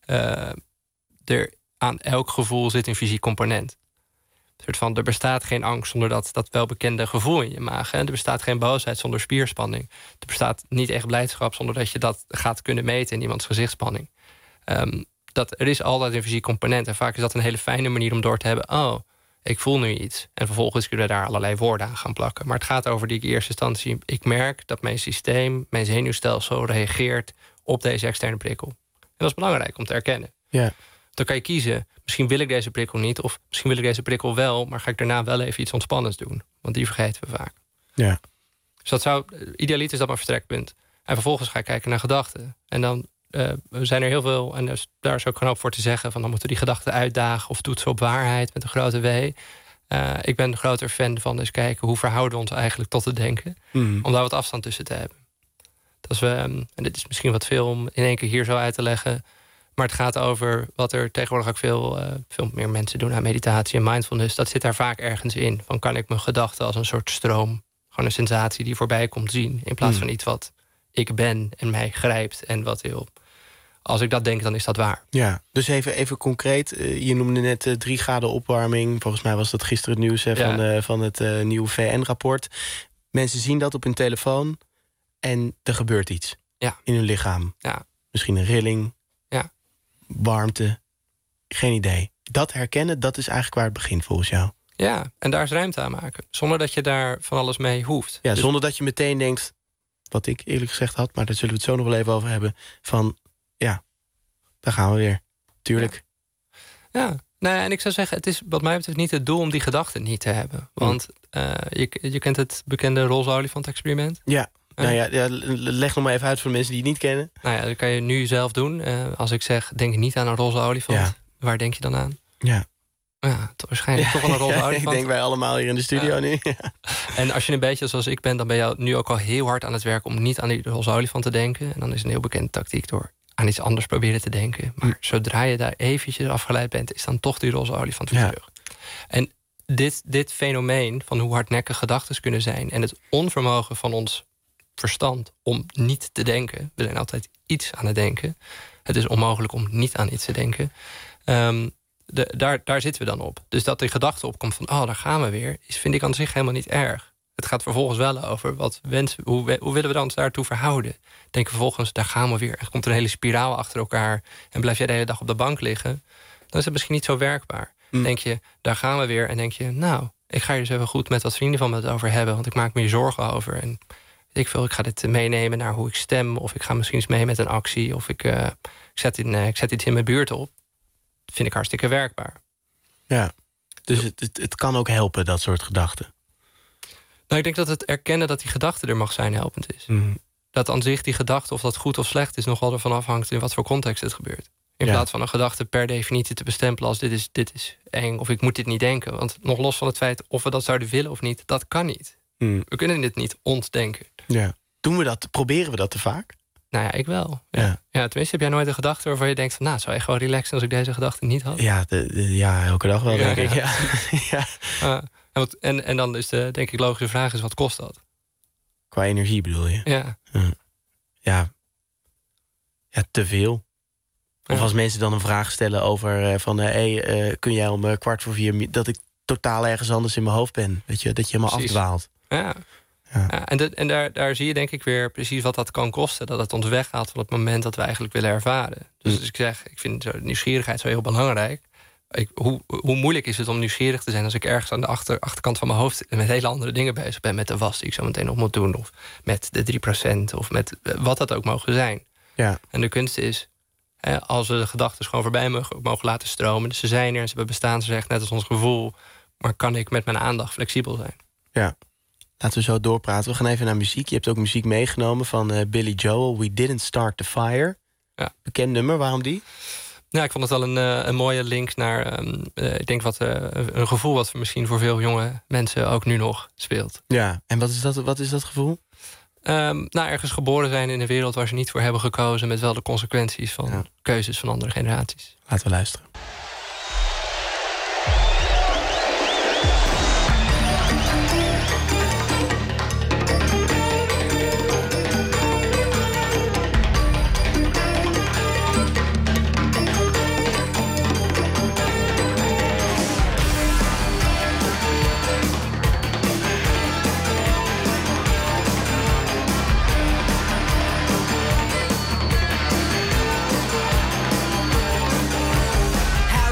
Aan elk gevoel zit een fysiek component. Een soort van, er bestaat geen angst zonder dat welbekende gevoel in je maag. Hè? Er bestaat geen boosheid zonder spierspanning. Er bestaat niet echt blijdschap zonder dat je dat gaat kunnen meten in iemands gezichtsspanning. Er is altijd een fysiek component. En vaak is dat een hele fijne manier om door te hebben. Oh, ik voel nu iets. En vervolgens kunnen we daar allerlei woorden aan gaan plakken. Maar het gaat over die eerste instantie. Ik merk dat mijn systeem, mijn zenuwstelsel reageert op deze externe prikkel. En dat is belangrijk om te erkennen. Ja. Dan kan je kiezen, misschien wil ik deze prikkel niet, of misschien wil ik deze prikkel wel, maar ga ik daarna wel even iets ontspannends doen. Want die vergeten we vaak. Ja. Dus dat idealiter is dat mijn vertrekpunt. En vervolgens ga ik kijken naar gedachten. En dan zijn er heel veel, en daar is ook een hoop voor te zeggen, van dan moeten we die gedachten uitdagen of toetsen op waarheid met een grote W. Ik ben een groter fan van eens kijken, hoe verhouden we ons eigenlijk tot het denken? Om daar wat afstand tussen te hebben. En dit is misschien wat veel om in één keer hier zo uit te leggen, maar het gaat over wat er tegenwoordig ook veel meer mensen doen aan meditatie en mindfulness. Dat zit daar vaak ergens in. Van kan ik mijn gedachten als een soort stroom, gewoon een sensatie die voorbij komt zien, in plaats van iets wat ik ben en mij grijpt en wat heel als ik dat denk, dan is dat waar. Ja, dus even concreet. Je noemde net 3 graden opwarming. Volgens mij was dat gisteren het nieuws van het nieuwe VN-rapport. Mensen zien dat op hun telefoon en er gebeurt iets in hun lichaam. Ja. Misschien een rilling, warmte, geen idee. Dat herkennen, dat is eigenlijk waar het begint volgens jou. Ja, en daar is ruimte aan maken. Zonder dat je daar van alles mee hoeft. Ja, dus zonder dat je meteen denkt, wat ik eerlijk gezegd had, maar daar zullen we het zo nog wel even over hebben, van daar gaan we weer. Tuurlijk. Ja. Nou ja, en ik zou zeggen, het is wat mij betreft niet het doel om die gedachten niet te hebben. Want je kent het bekende roze olifant-experiment. Ja. Leg nog maar even uit voor de mensen die het niet kennen. Nou ja, dat kan je nu zelf doen. Als ik zeg, denk niet aan een roze olifant. Waar denk je dan aan? Ja. Ja, waarschijnlijk toch wel een roze olifant. Ik denk wij allemaal hier in de studio nu. Ja. En als je een beetje zoals ik ben, dan ben je nu ook al heel hard aan het werk om niet aan die roze olifant te denken. En dan is een heel bekende tactiek door aan iets anders proberen te denken. Maar zodra je daar eventjes afgeleid bent, is dan toch die roze olifant weer terug. En dit fenomeen van hoe hardnekkig gedachten kunnen zijn en het onvermogen van ons verstand om niet te denken. We zijn altijd iets aan het denken. Het is onmogelijk om niet aan iets te denken. Daar zitten we dan op. Dus dat die gedachte opkomt van, daar gaan we weer, vind ik aan zich helemaal niet erg. Het gaat vervolgens wel over hoe willen we ons daartoe verhouden. Denk vervolgens, daar gaan we weer. Er komt een hele spiraal achter elkaar en blijf jij de hele dag op de bank liggen. Dan is het misschien niet zo werkbaar. Denk je, daar gaan we weer. En denk je, ik ga hier eens even goed met wat vrienden van me het over hebben. Want ik maak me hier zorgen over. En ik ga dit meenemen naar hoe ik stem. Of ik ga misschien eens mee met een actie. Of ik zet iets in mijn buurt op. Dat vind ik hartstikke werkbaar. Ja, dus het kan ook helpen, dat soort gedachten. Nou, ik denk dat het erkennen dat die gedachte er mag zijn helpend is. Dat aan zich die gedachte, of dat goed of slecht is, nogal ervan afhangt in wat voor context het gebeurt. In plaats van een gedachte per definitie te bestempelen als dit is eng of ik moet dit niet denken. Want nog los van het feit of we dat zouden willen of niet, dat kan niet. We kunnen dit niet ontdenken. Ja. Doen we dat? Proberen we dat te vaak? Nou ja, ik wel. Ja, tenminste, heb jij nooit een gedachte waarvan je denkt van, het zou echt gewoon relaxen als ik deze gedachte niet had? Ja, elke dag wel, denk ik. Ja. En dan is de, denk ik, logische vraag is, wat kost dat? Qua energie bedoel je? Ja. Ja, te veel. Of als mensen dan een vraag stellen over kun jij om 3:15 dat ik totaal ergens anders in mijn hoofd ben. Weet je, dat je helemaal afdwaalt. Ja. En daar zie je denk ik weer precies wat dat kan kosten. Dat het ons weghaalt van het moment dat we eigenlijk willen ervaren. Dus ik zeg, ik vind nieuwsgierigheid zo heel belangrijk. Hoe moeilijk is het om nieuwsgierig te zijn als ik ergens aan de achterkant van mijn hoofd met hele andere dingen bezig ben. Met de was die ik zo meteen nog moet doen. Of met de 3%. Of met wat dat ook mogen zijn. Ja. En de kunst is, als we de gedachten gewoon voorbij mogen laten stromen. Dus ze zijn er en ze hebben bestaansrecht, net als ons gevoel. Maar kan ik met mijn aandacht flexibel zijn? Ja. Laten we zo doorpraten. We gaan even naar muziek. Je hebt ook muziek meegenomen van Billy Joel. We Didn't Start the Fire. Ja. Bekend nummer, waarom die? Ja, ik vond het wel een mooie link naar ik denk een gevoel wat misschien voor veel jonge mensen ook nu nog speelt. Ja, en wat is dat gevoel? Ergens geboren zijn in een wereld waar ze niet voor hebben gekozen, met wel de consequenties van keuzes van andere generaties. Laten we luisteren. How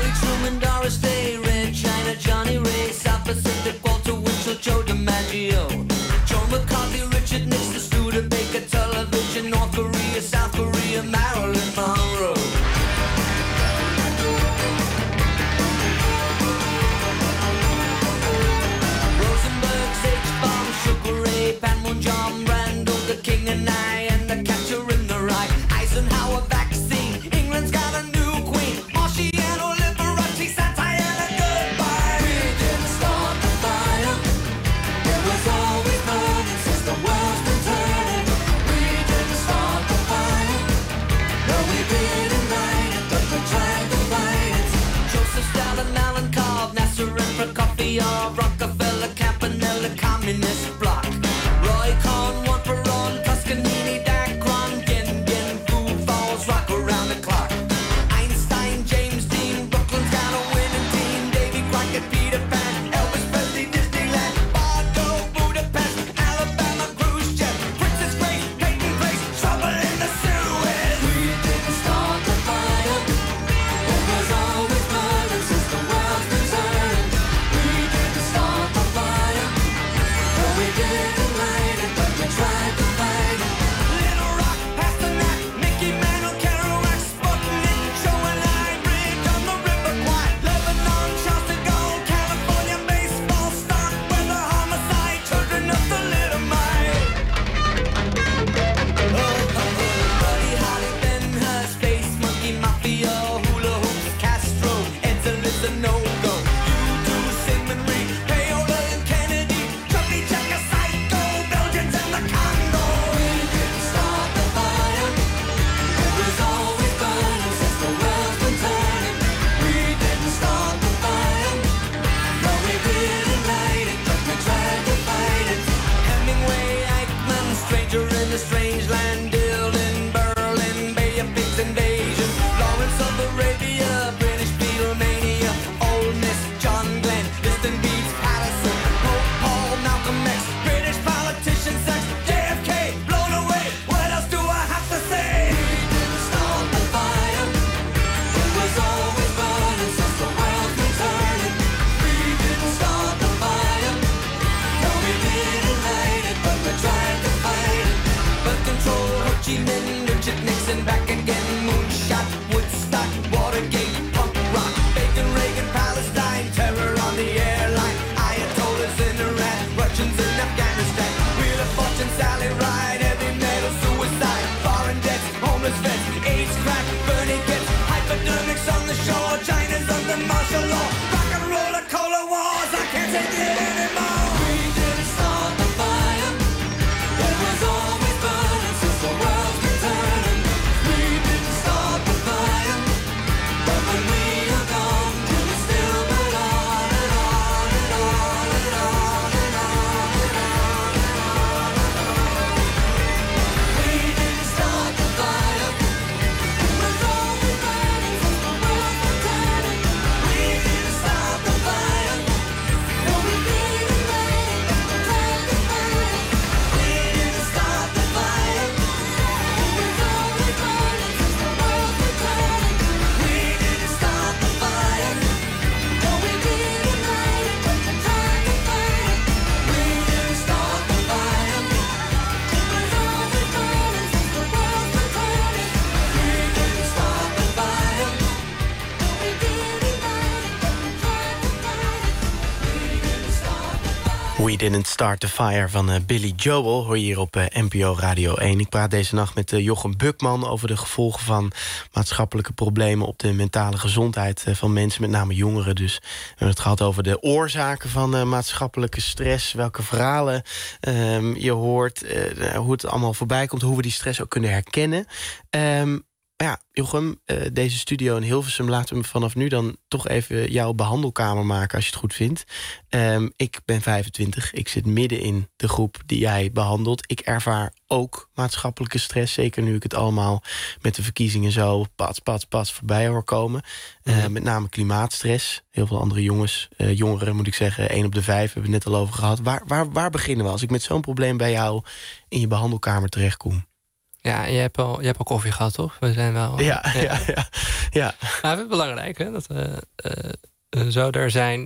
We Didn't Start the Fire van Billy Joel hoor je hier op NPO Radio 1. Ik praat deze nacht met Jochem Bukman over de gevolgen van maatschappelijke problemen op de mentale gezondheid van mensen, met name jongeren dus. We hebben het gehad over de oorzaken van maatschappelijke stress, welke verhalen je hoort, hoe het allemaal voorbij komt, hoe we die stress ook kunnen herkennen. Ja, Jochem, deze studio in Hilversum, laten we vanaf nu dan toch even jouw behandelkamer maken als je het goed vindt. Ik ben 25, ik zit midden in de groep die jij behandelt. Ik ervaar ook maatschappelijke stress, zeker nu ik het allemaal met de verkiezingen zo pats voorbij hoor komen. Met name klimaatstress. Heel veel andere jongeren moet ik zeggen, 1 op de 5 hebben we het net al over gehad. Waar beginnen we als ik met zo'n probleem bij jou in je behandelkamer terechtkom? Ja, je hebt al koffie gehad, toch? We zijn wel... Ja. Nou, het is belangrijk, hè, dat we zo er zijn.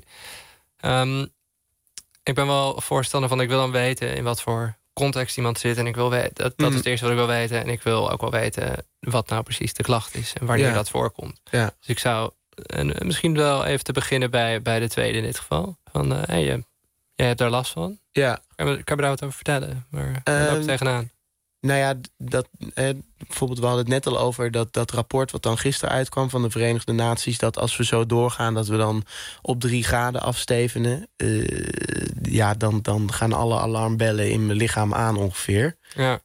Ik ben wel voorstander van, ik wil dan weten in wat voor context iemand zit. En ik wil weten, dat is het eerste wat ik wil weten. En ik wil ook wel weten wat nou precies de klacht is. En wanneer dat voorkomt. Ja. Dus ik zou misschien wel even te beginnen bij de tweede in dit geval. Van, jij hebt daar last van. Ja. Kan je daar wat over vertellen? Waar loop je tegenaan? Nou ja, bijvoorbeeld, we hadden het net al over dat rapport wat dan gisteren uitkwam van de Verenigde Naties, dat als we zo doorgaan, dat we dan op 3 graden afstevenen. Dan gaan alle alarmbellen in mijn lichaam aan ongeveer. Ja.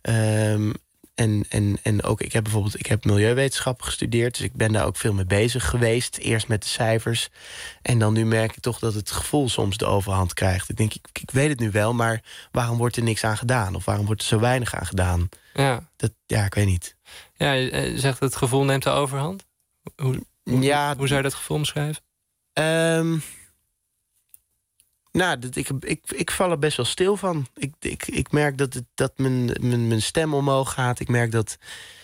En ook, ik heb milieuwetenschappen gestudeerd, dus ik ben daar ook veel mee bezig geweest. Eerst met de cijfers. En dan nu merk ik toch dat het gevoel soms de overhand krijgt. Ik denk, ik weet het nu wel, maar waarom wordt er niks aan gedaan? Of waarom wordt er zo weinig aan gedaan? Ja, ik weet niet. Ja, je zegt het gevoel neemt de overhand. Hoe zou je dat gevoel omschrijven? Nou, ik val er best wel stil van. Ik merk dat mijn stem omhoog gaat. Ik merk dat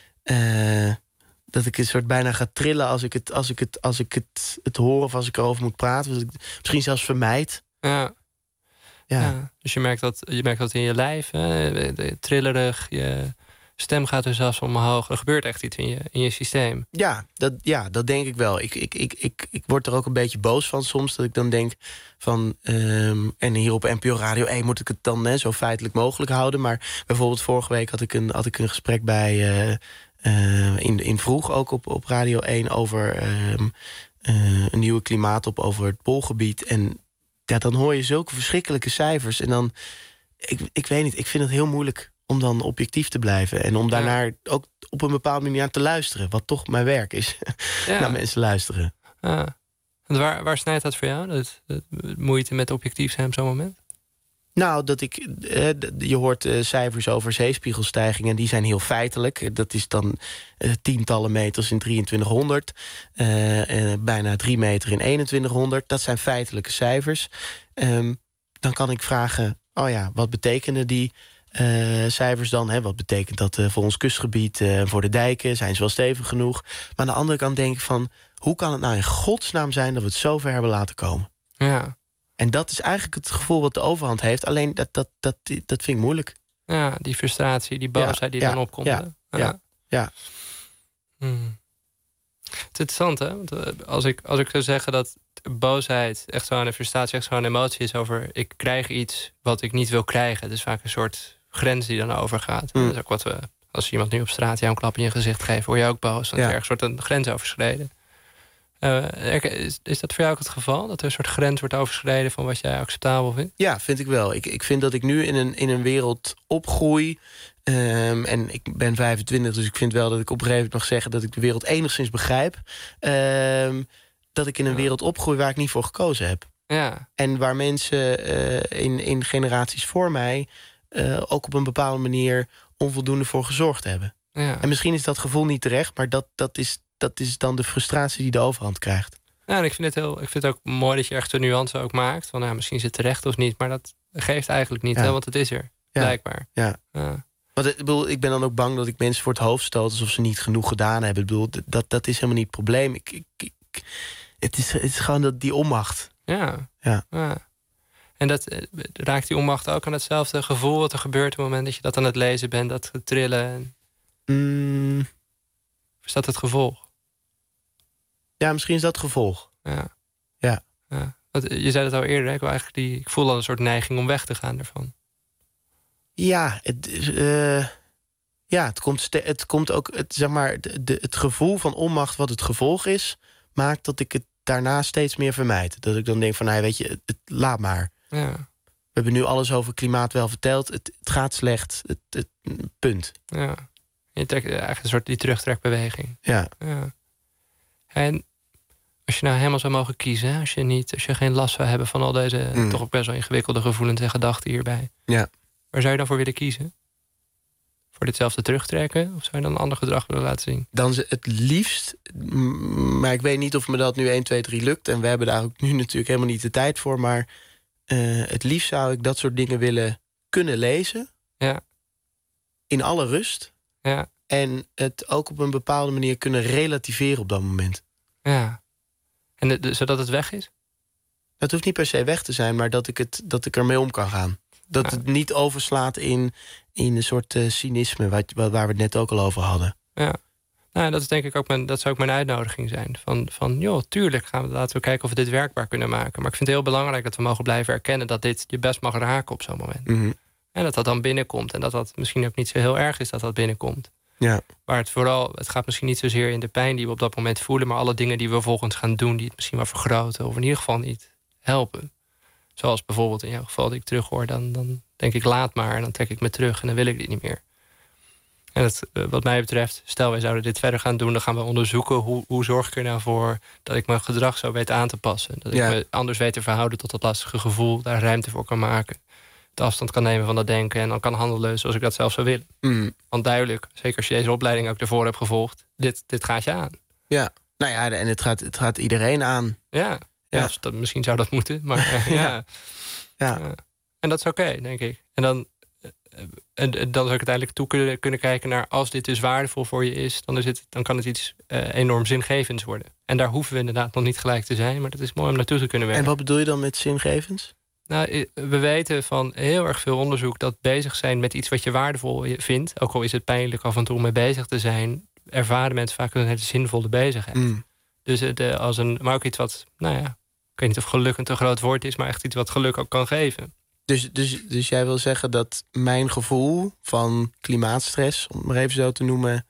ik een soort bijna ga trillen als ik het hoor of als ik erover moet praten. Dus misschien zelfs vermijd. Ja. Dus je merkt dat in je lijf, trillerig, je stem gaat er zelfs omhoog. Er gebeurt echt iets in je systeem. Ja, dat denk ik wel. Ik word er ook een beetje boos van soms. Dat ik dan denk van... en hier op NPO Radio 1 moet ik het dan zo feitelijk mogelijk houden. Maar bijvoorbeeld vorige week had ik een gesprek bij... in Vroeg ook op Radio 1 over een nieuwe klimaatop over het Poolgebied. En dan hoor je zulke verschrikkelijke cijfers. En dan... Ik weet niet, ik vind het heel moeilijk om dan objectief te blijven. En om daarnaar ook op een bepaalde manier aan te luisteren. Wat toch mijn werk is. Naar mensen luisteren. Waar snijdt dat voor jou? Dat moeite met objectief zijn op zo'n moment? Nou, je hoort cijfers over zeespiegelstijgingen. En die zijn heel feitelijk. Dat is dan tientallen meters in 2300. Bijna 3 meter in 2100. Dat zijn feitelijke cijfers. Dan kan ik vragen... wat betekenen die cijfers dan? Hè? Wat betekent dat voor ons kustgebied, voor de dijken? Zijn ze wel stevig genoeg? Maar aan de andere kant denk ik van... hoe kan het nou in godsnaam zijn dat we het zo ver hebben laten komen? Ja. En dat is eigenlijk het gevoel wat de overhand heeft. Alleen dat vind ik moeilijk. Ja, die frustratie, die boosheid die dan opkomt. Ja. Het is interessant, hè? Want als ik zou zeggen dat boosheid echt zo'n frustratie echt zo'n emotie is over... ik krijg iets wat ik niet wil krijgen. Het is vaak een soort grens die dan overgaat. Dat is ook wat we, als iemand nu op straat jou een klap in je gezicht geeft... word je ook boos. Dan is er een soort een grens overschreden. Is dat voor jou ook het geval? Dat er een soort grens wordt overschreden van wat jij acceptabel vindt? Ja, vind ik wel. Ik vind dat ik nu in een wereld opgroei... en ik ben 25, dus ik vind wel dat ik op een gegeven moment mag zeggen... dat ik de wereld enigszins begrijp. Dat ik in een wereld opgroei waar ik niet voor gekozen heb. Ja. En waar mensen in generaties voor mij... ook op een bepaalde manier onvoldoende voor gezorgd hebben. Ja. En misschien is dat gevoel niet terecht... maar dat is dan de frustratie die de overhand krijgt. Ja, en ik vind het ook mooi dat je echt een nuance ook maakt. Van misschien is het terecht of niet, maar dat geeft eigenlijk niet. Hè, want het is er, blijkbaar. Ja. Want ik ben dan ook bang dat ik mensen voor het hoofd stoot... alsof ze niet genoeg gedaan hebben. Ik bedoel, dat is helemaal niet het probleem. Het is gewoon die onmacht. Ja. En dat raakt die onmacht ook aan hetzelfde gevoel... wat er gebeurt op het moment dat je dat aan het lezen bent... dat trillen. Is dat het gevolg? Ja, misschien is dat het gevolg. Ja. Want je zei het al eerder, hè? Ik voel al een soort neiging om weg te gaan ervan. Ja, het komt ook... Het gevoel van onmacht wat het gevolg is... maakt dat ik het daarna steeds meer vermijd. Dat ik dan denk van, weet je, laat maar. Ja. We hebben nu alles over klimaat wel verteld. Het gaat slecht. Punt. Ja. Je trekt eigenlijk een soort die terugtrekbeweging. Ja. En als je nou helemaal zou mogen kiezen... hè, als je geen last zou hebben van al deze... toch ook best wel ingewikkelde gevoelens en gedachten hierbij... Ja. Waar zou je dan voor willen kiezen? Voor ditzelfde terugtrekken? Of zou je dan een ander gedrag willen laten zien? Dan het liefst... maar ik weet niet of me dat nu 1, 2, 3 lukt... en we hebben daar ook nu natuurlijk helemaal niet de tijd voor... maar het liefst zou ik dat soort dingen willen kunnen lezen... Ja. In alle rust... Ja. En het ook op een bepaalde manier kunnen relativeren op dat moment. Ja. En zodat het weg is? Het hoeft niet per se weg te zijn, maar dat ik ermee om kan gaan. Dat het niet overslaat in een soort cynisme, waar we het net ook al over hadden. Ja. Nou, dat is denk ik ook dat zou ook mijn uitnodiging zijn. Van joh, tuurlijk, laten we kijken of we dit werkbaar kunnen maken. Maar ik vind het heel belangrijk dat we mogen blijven erkennen... dat dit je best mag raken op zo'n moment. Mm-hmm. En dat dan binnenkomt. En dat misschien ook niet zo heel erg is dat binnenkomt. Ja. Maar het gaat misschien niet zozeer in de pijn die we op dat moment voelen... maar alle dingen die we vervolgens gaan doen... die het misschien wel vergroten of in ieder geval niet helpen. Zoals bijvoorbeeld in jouw geval dat ik terug hoor... dan denk ik laat maar en dan trek ik me terug... en dan wil ik dit niet meer. En wat mij betreft, stel wij zouden dit verder gaan doen... dan gaan we onderzoeken hoe zorg ik er nou voor... dat ik mijn gedrag zo weet aan te passen. Dat ik me anders weet te verhouden tot dat lastige gevoel... daar ruimte voor kan maken... de afstand kan nemen van dat denken... en dan kan handelen zoals ik dat zelf zou willen. Mm. Want duidelijk, zeker als je deze opleiding ook ervoor hebt gevolgd... dit gaat je aan. Ja, nou ja, en het gaat iedereen aan. Ja. Misschien zou dat moeten, maar ja. En dat is oké, denk ik. En dan zou ik uiteindelijk toe kunnen kijken naar... als dit dus waardevol voor je is... dan kan het iets enorm zingevends worden. En daar hoeven we inderdaad nog niet gelijk te zijn... maar dat is mooi om naartoe te kunnen werken. En wat bedoel je dan met zingevends? Nou, we weten van heel erg veel onderzoek... dat bezig zijn met iets wat je waardevol vindt... ook al is het pijnlijk af en toe om mee bezig te zijn... ervaren mensen vaak een hele zinvolle bezigheid. Mm. Dus maar ook iets wat, ik weet niet of geluk een te groot woord is... maar echt iets wat geluk ook kan geven. Dus jij wil zeggen dat mijn gevoel van klimaatstress... om het maar even zo te noemen...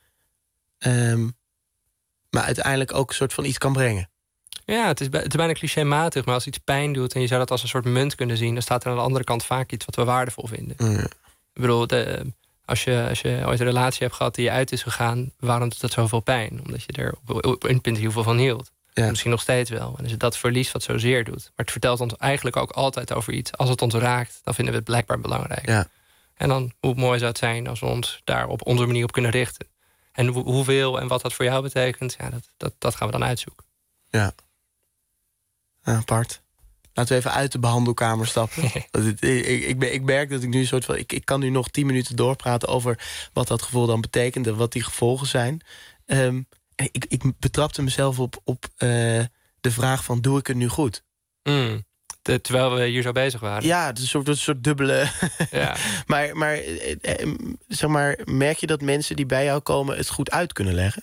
maar uiteindelijk ook een soort van iets kan brengen? Ja, het is bijna clichématig, maar als iets pijn doet... en je zou dat als een soort munt kunnen zien... dan staat er aan de andere kant vaak iets wat we waardevol vinden. Mm. Ik bedoel, als je ooit een relatie hebt gehad die uit is gegaan... waarom doet dat zoveel pijn? Omdat je er op een punt heel veel van hield. Ja. Misschien nog steeds wel. En is het dat verlies wat zozeer doet. Maar het vertelt ons eigenlijk ook altijd over iets. Als het ons raakt, dan vinden we het blijkbaar belangrijk. Ja. En dan, hoe mooi zou het zijn als we ons daar op onze manier op kunnen richten. En hoeveel en wat dat voor jou betekent... dat gaan we dan uitzoeken. Ja. Apart. Laten we even uit de behandelkamer stappen. ik merk dat ik nu een soort van... Ik kan nu nog 10 minuten doorpraten over wat dat gevoel dan betekent... en wat die gevolgen zijn. Ik betrapte mezelf op de vraag van... doe ik het nu goed? Terwijl we hier zo bezig waren. Ja, het is een soort dubbele... Ja. maar zeg maar, merk je dat mensen die bij jou komen... het goed uit kunnen leggen?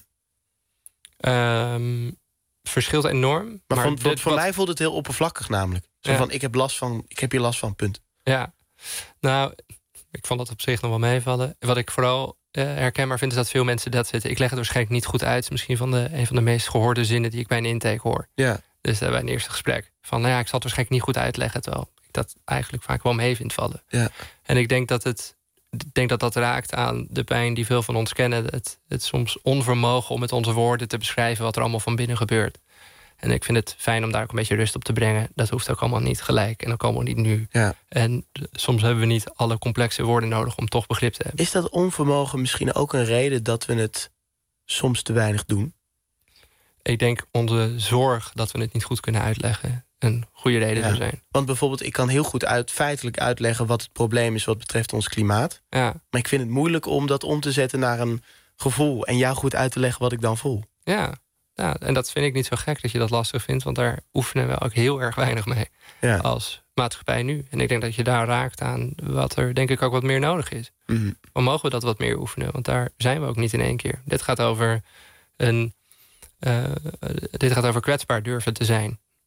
Verschilt enorm. Maar voor mij voelt het heel oppervlakkig namelijk. Zo van, ik heb hier last van, punt. Ja, nou, ik vond dat op zich nog wel meevallen. Wat ik vooral herkenbaar vind, is dat veel mensen dat zitten. Ik leg het waarschijnlijk niet goed uit. Misschien een van de meest gehoorde zinnen die ik bij een intake hoor. Ja. Dus bij een eerste gesprek. Van, ik zal het waarschijnlijk niet goed uitleggen. Terwijl ik dat eigenlijk vaak wel mee vind vallen. Ja. En ik denk dat dat raakt aan de pijn die veel van ons kennen. Het soms onvermogen om met onze woorden te beschrijven... wat er allemaal van binnen gebeurt. En ik vind het fijn om daar ook een beetje rust op te brengen. Dat hoeft ook allemaal niet gelijk. En dan komen we niet nu. Ja. En soms hebben we niet alle complexe woorden nodig... om toch begrip te hebben. Is dat onvermogen misschien ook een reden... dat we het soms te weinig doen? Ik denk onze zorg dat we het niet goed kunnen uitleggen... een goede reden zou zijn. Want bijvoorbeeld, ik kan heel goed feitelijk uitleggen... wat het probleem is wat betreft ons klimaat. Ja. Maar ik vind het moeilijk om dat om te zetten naar een gevoel... en jou goed uit te leggen wat ik dan voel. Ja, en dat vind ik niet zo gek dat je dat lastig vindt... want daar oefenen we ook heel erg weinig mee als maatschappij nu. En ik denk dat je daar raakt aan wat er denk ik ook wat meer nodig is. Mm-hmm. Maar mogen we dat wat meer oefenen? Want daar zijn we ook niet in één keer. Dit gaat over kwetsbaar durven te zijn.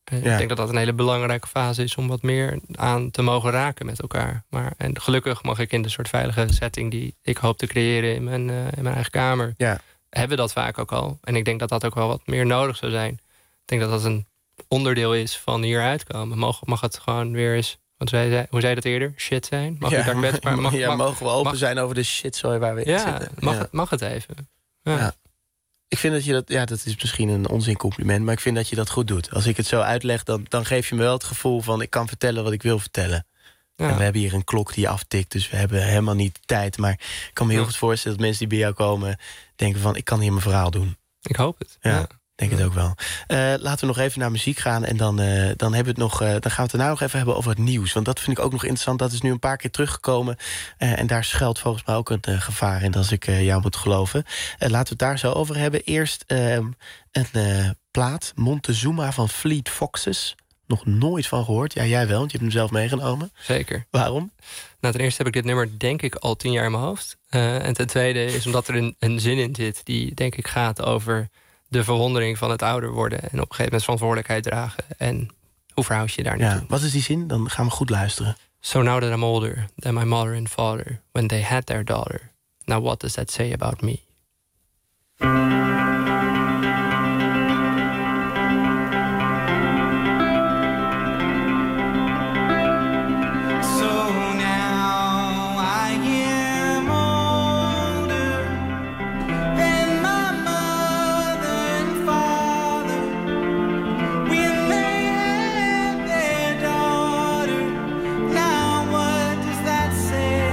Ik denk dat dat een hele belangrijke fase is om wat meer aan te mogen raken met elkaar. En gelukkig mag ik in de soort veilige setting die ik hoop te creëren in mijn eigen kamer, hebben we dat vaak ook al. En ik denk dat dat ook wel wat meer nodig zou zijn. Ik denk dat dat een onderdeel is van hier uitkomen. Mag het gewoon weer eens, want hoe zei je dat eerder? Shit zijn? Mogen we open zijn over de shitzooi waar we in zitten? Mag het even. Ik vind dat je dat is misschien een onzincompliment, maar ik vind dat je dat goed doet. Als ik het zo uitleg, dan geef je me wel het gevoel van ik kan vertellen wat ik wil vertellen. Ja. En we hebben hier een klok die aftikt, dus we hebben helemaal niet tijd. Maar ik kan me heel goed voorstellen dat mensen die bij jou komen denken van ik kan hier mijn verhaal doen. Ik hoop het. Ja. Denk het ook wel. Laten we nog even naar muziek gaan. En dan gaan we het daarna nog even hebben over het nieuws. Want dat vind ik ook nog interessant. Dat is nu een paar keer teruggekomen. En daar schuilt volgens mij ook een gevaar in, als ik jou moet geloven. Laten we het daar zo over hebben. Eerst een plaat, Montezuma van Fleet Foxes. Nog nooit van gehoord. Ja, jij wel, want je hebt hem zelf meegenomen. Zeker. Waarom? Nou, ten eerste heb ik dit nummer denk ik al 10 jaar in mijn hoofd. En ten tweede is omdat er een zin in zit die denk ik gaat over de verwondering van het ouder worden en op een gegeven moment verantwoordelijkheid dragen. En hoe verhoud je daar naartoe? Ja, wat is die zin? Dan gaan we goed luisteren. So now that I'm older than my mother and father when they had their daughter. Now what does that say about me?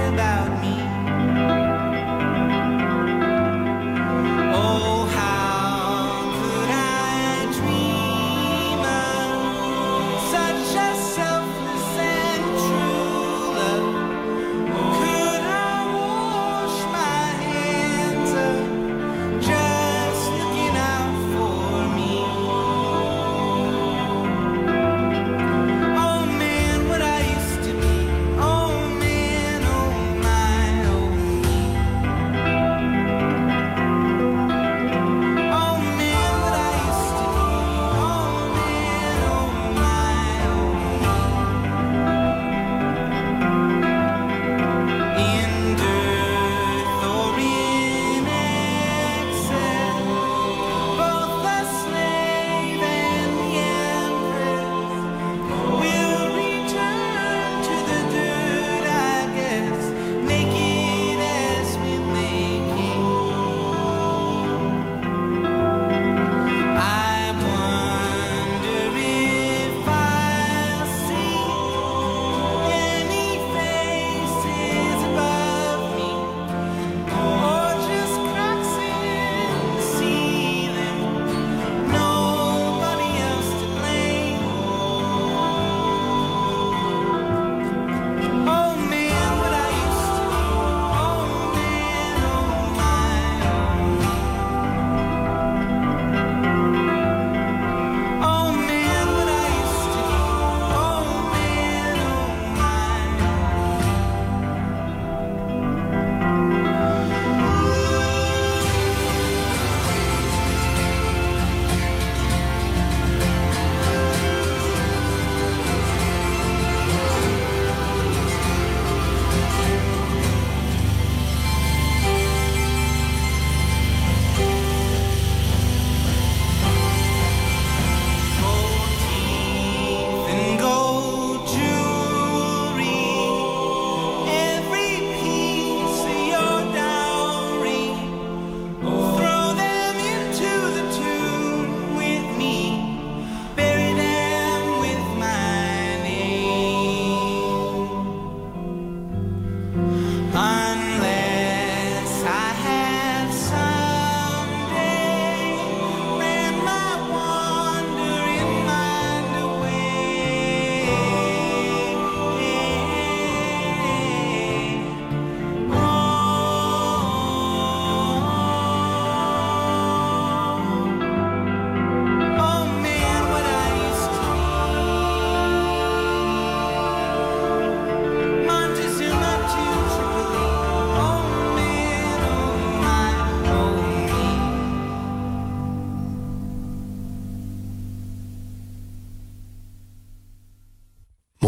Oh, how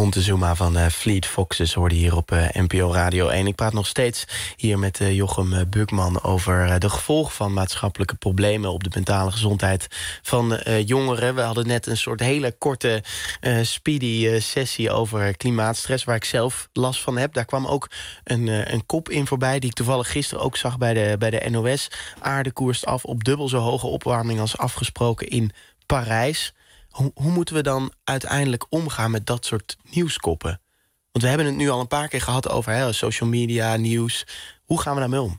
Montezuma van Fleet Foxes hoorde hier op NPO Radio 1. Ik praat nog steeds hier met Jochem Bukman over de gevolgen van maatschappelijke problemen op de mentale gezondheid van jongeren. We hadden net een soort hele korte speedy sessie over klimaatstress, waar ik zelf last van heb. Daar kwam ook een kop in voorbij, die ik toevallig gisteren ook zag bij de NOS. Aarde koerst af op dubbel zo hoge opwarming als afgesproken in Parijs. Hoe moeten we dan uiteindelijk omgaan met dat soort nieuwskoppen? Want we hebben het nu al een paar keer gehad over social media, nieuws. Hoe gaan we daarmee om?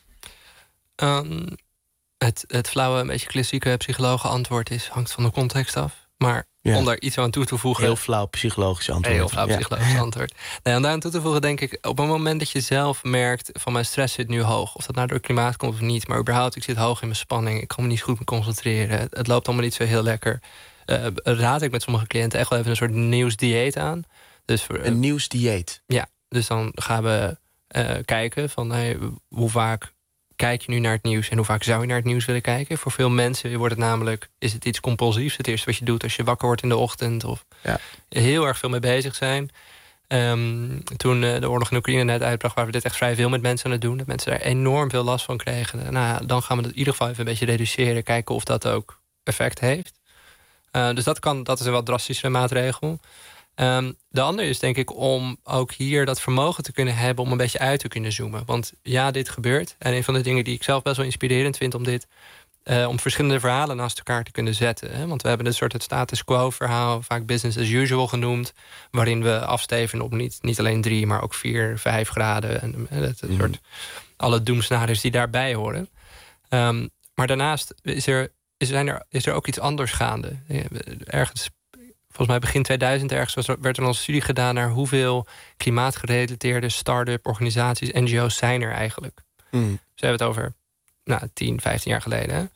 Het flauwe, een beetje klassieke psychologen antwoord is, hangt van de context af. Maar om daar iets aan toe te voegen... Heel flauw psychologisch antwoord. Heel flauw psychologisch antwoord. Nee, om daar aan toe te voegen denk ik, op het moment dat je zelf merkt van mijn stress zit nu hoog, of dat nou door het klimaat komt of niet, maar überhaupt, ik zit hoog in mijn spanning, ik kan me niet goed meer concentreren, het loopt allemaal niet zo heel lekker, raad ik met sommige cliënten echt wel even een soort nieuwsdieet aan. Dus een nieuwsdieet? Ja, dus dan gaan we kijken van hoe vaak kijk je nu naar het nieuws en hoe vaak zou je naar het nieuws willen kijken. Voor veel mensen wordt het namelijk, is het iets compulsiefs, het eerste wat je doet als je wakker wordt in de ochtend, of heel erg veel mee bezig zijn. Toen de oorlog in Oekraïne net uitbrak, waren we dit echt vrij veel met mensen aan het doen, dat mensen daar enorm veel last van kregen. Nou, dan gaan we het in ieder geval even een beetje reduceren, kijken of dat ook effect heeft. Dus dat is een wat drastischere maatregel. De andere is denk ik om ook hier dat vermogen te kunnen hebben om een beetje uit te kunnen zoomen. Want ja, dit gebeurt. En een van de dingen die ik zelf best wel inspirerend vind om verschillende verhalen naast elkaar te kunnen zetten. Hè? Want we hebben een soort het status quo verhaal, vaak business as usual genoemd, waarin we afsteven op niet alleen 3, maar ook 4, 5 graden. En het soort alle doemscenario's die daarbij horen. Maar daarnaast is er ook iets anders gaande. Ergens, volgens mij begin 2000 werd er een studie gedaan naar hoeveel klimaatgerelateerde start-up organisaties, NGO's zijn er eigenlijk. Ze hebben het over 10, 15 jaar geleden.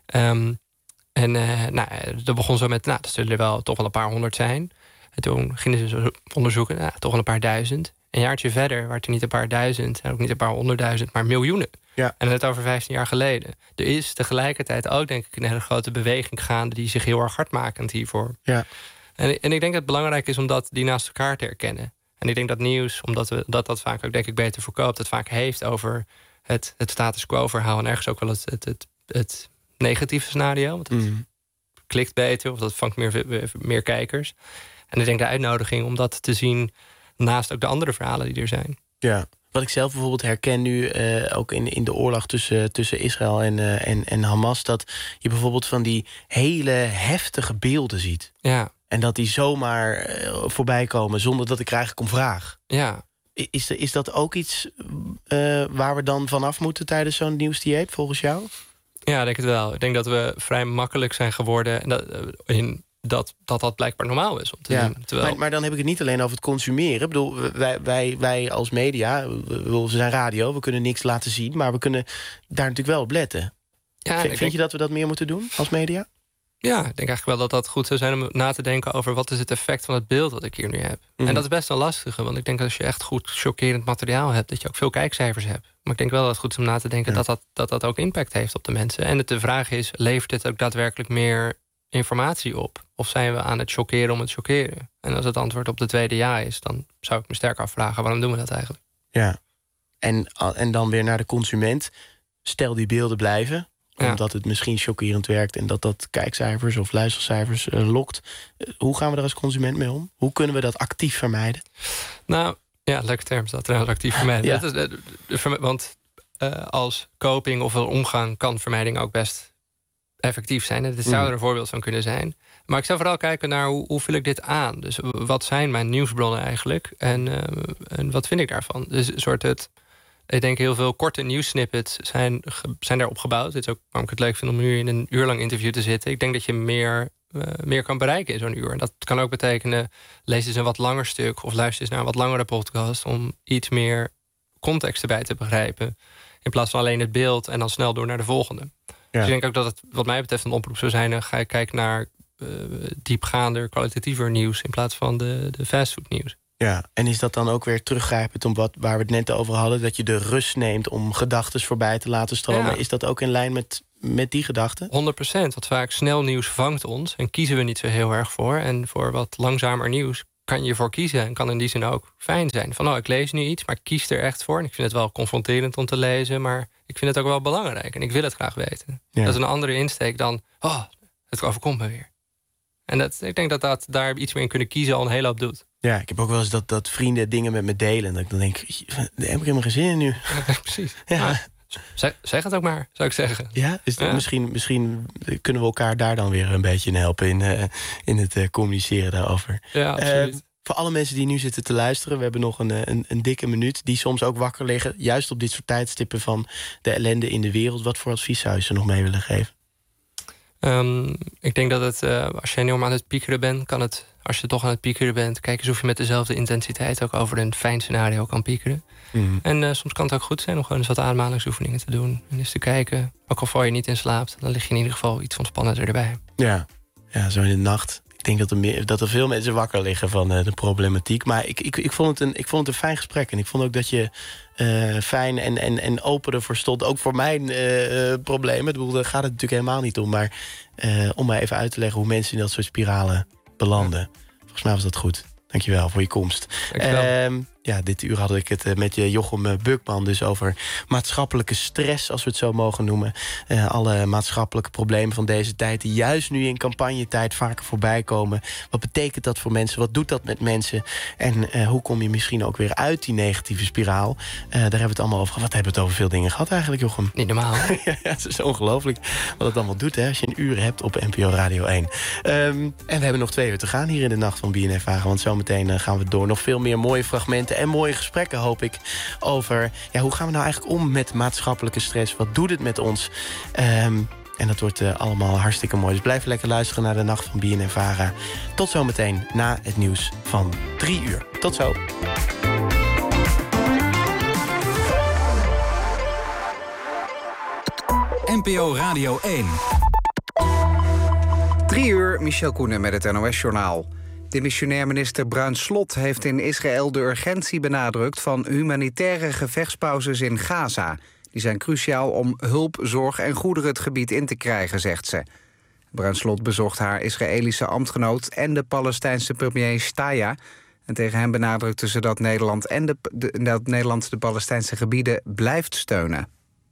Dat begon zo met, dat zullen er wel toch wel een paar honderd zijn. En toen gingen ze onderzoeken, toch wel een paar duizend. Een jaartje verder waren het er niet een paar duizend, en ook niet een paar 100.000, maar miljoenen. Ja. En dat over 15 jaar geleden. Er is tegelijkertijd ook, denk ik, een hele grote beweging gaande die zich heel erg hardmakend hiervoor. Ja. En ik denk dat het belangrijk is om die naast elkaar te herkennen. En ik denk dat nieuws, omdat dat vaak ook denk ik beter verkoopt, het vaak heeft over het status quo verhaal en ergens ook wel het negatieve scenario. Want het klikt beter of dat vangt meer kijkers. En ik denk de uitnodiging om dat te zien naast ook de andere verhalen die er zijn. Ja. Wat ik zelf bijvoorbeeld herken nu, ook in de oorlog tussen Israël en Hamas, dat je bijvoorbeeld van die hele heftige beelden ziet. Ja. En dat die zomaar voorbij komen zonder dat ik er eigenlijk om vraag. Ja. Is dat ook iets waar we dan vanaf moeten tijdens zo'n nieuwsdieet, volgens jou? Ja, ik denk het wel. Ik denk dat we vrij makkelijk zijn geworden dat blijkbaar normaal is om te doen. Terwijl... Maar dan heb ik het niet alleen over het consumeren. Ik bedoel, wij als media, we zijn radio, we kunnen niks laten zien, maar we kunnen daar natuurlijk wel op letten. Ja, vind je dat we dat meer moeten doen als media? Ja, ik denk eigenlijk wel dat goed zou zijn om na te denken over wat is het effect van het beeld dat ik hier nu heb. En dat is best wel lastig, want ik denk dat als je echt goed chockerend materiaal hebt, dat je ook veel kijkcijfers hebt. Maar ik denk wel dat het goed is om na te denken dat ook impact heeft op de mensen. En de vraag is, levert het ook daadwerkelijk meer informatie op? Of zijn we aan het chockeren om het chockeren? En als het antwoord op de tweede ja is, dan zou ik me sterk afvragen, waarom doen we dat eigenlijk? Ja, en dan weer naar de consument. Stel die beelden blijven, omdat het misschien chockerend werkt en dat kijkcijfers of luistercijfers lokt. Hoe gaan we er als consument mee om? Hoe kunnen we dat actief vermijden? Nou, ja, leuke term is dat trouwens, actief vermijden. Ja. Want als coping of omgang kan vermijding ook best effectief zijn. Dit zou er een voorbeeld van kunnen zijn. Maar ik zou vooral kijken naar hoe vul ik dit aan. Dus wat zijn mijn nieuwsbronnen eigenlijk? En wat vind ik daarvan? Dus ik denk heel veel korte nieuwssnippets zijn daarop gebouwd. Dit is ook waarom ik het leuk vind om nu in een uur lang interview te zitten. Ik denk dat je meer kan bereiken in zo'n uur. En dat kan ook betekenen, lees eens een wat langer stuk of luister eens naar een wat langere podcast om iets meer context erbij te begrijpen. In plaats van alleen het beeld en dan snel door naar de volgende. Ja. Dus ik denk ook dat het wat mij betreft een oproep zou zijn, dan ga ik kijken naar diepgaander, kwalitatiever nieuws in plaats van de fastfood nieuws. Ja, en is dat dan ook weer teruggrijpend om waar we het net over hadden, dat je de rust neemt om gedachtes voorbij te laten stromen? Ja. Is dat ook in lijn met die gedachten? 100%, want vaak snel nieuws vangt ons en kiezen we niet zo heel erg voor. En voor wat langzamer nieuws kan je voor kiezen en kan in die zin ook fijn zijn. Van, ik lees nu iets, maar ik kies er echt voor. En ik vind het wel confronterend om te lezen, maar ik vind het ook wel belangrijk. En ik wil het graag weten. Ja. Dat is een andere insteek dan, het overkomt me weer. En ik denk dat daar iets meer in kunnen kiezen al een hele hoop doet. Ja, ik heb ook wel eens dat vrienden dingen met me delen. En dat ik dan denk, daar heb ik helemaal geen zin in nu. Ja, precies. Ja. Zeg het ook maar, zou ik zeggen. Ja, misschien kunnen we elkaar daar dan weer een beetje in helpen in het communiceren daarover. Ja, absoluut. Voor alle mensen die nu zitten te luisteren, we hebben nog een dikke minuut, die soms ook wakker liggen, juist op dit soort tijdstippen van de ellende in de wereld. Wat voor advies zou je ze nog mee willen geven? Ik denk dat het, als je enorm aan het piekeren bent, kan het, als je toch aan het piekeren bent, kijk eens of je met dezelfde intensiteit ook over een fijn scenario kan piekeren. Mm-hmm. En soms kan het ook goed zijn om gewoon eens wat ademhalingsoefeningen te doen. En eens te kijken, ook al val je niet in slaap, dan lig je in ieder geval iets ontspannender erbij. Ja, zo in de nacht. Ik denk dat er veel mensen wakker liggen van de problematiek. Maar ik vond het een fijn gesprek. En ik vond ook dat je fijn en open ervoor stond. Ook voor mijn problemen. Ik bedoel, daar gaat het natuurlijk helemaal niet om. Maar om maar even uit te leggen hoe mensen in dat soort spiralen belanden. Volgens mij was dat goed. Dankjewel voor je komst. Dit uur had ik het met Jochem Bukman dus over maatschappelijke stress, als we het zo mogen noemen. Alle maatschappelijke problemen van deze tijd die juist nu in campagnetijd vaker voorbij komen. Wat betekent dat voor mensen? Wat doet dat met mensen? En hoe kom je misschien ook weer uit die negatieve spiraal? Daar hebben we het allemaal over gehad. Wat hebben we het over veel dingen gehad eigenlijk, Jochem? Niet normaal. Ja, het is ongelooflijk wat het allemaal doet, hè, als je een uur hebt op NPO Radio 1. En we hebben nog 2 uur te gaan hier in de Nacht van BNN-Vara. Want zometeen gaan we door. Nog veel meer mooie fragmenten en mooie gesprekken, hoop ik, over hoe gaan we nou eigenlijk om met maatschappelijke stress? Wat doet het met ons? En dat wordt allemaal hartstikke mooi. Dus blijf lekker luisteren naar de Nacht van BNN-Vara. Tot zometeen na het nieuws van 3 uur. Tot zo. NPO Radio 1. 3 uur, Michel Koenen met het NOS-journaal. Demissionair minister Bruins Slot heeft in Israël de urgentie benadrukt van humanitaire gevechtspauzes in Gaza. Die zijn cruciaal om hulp, zorg en goederen het gebied in te krijgen, zegt ze. Bruins Slot bezocht haar Israëlische ambtgenoot en de Palestijnse premier Shtaya. En tegen hem benadrukte ze dat Nederland de Palestijnse gebieden blijft steunen.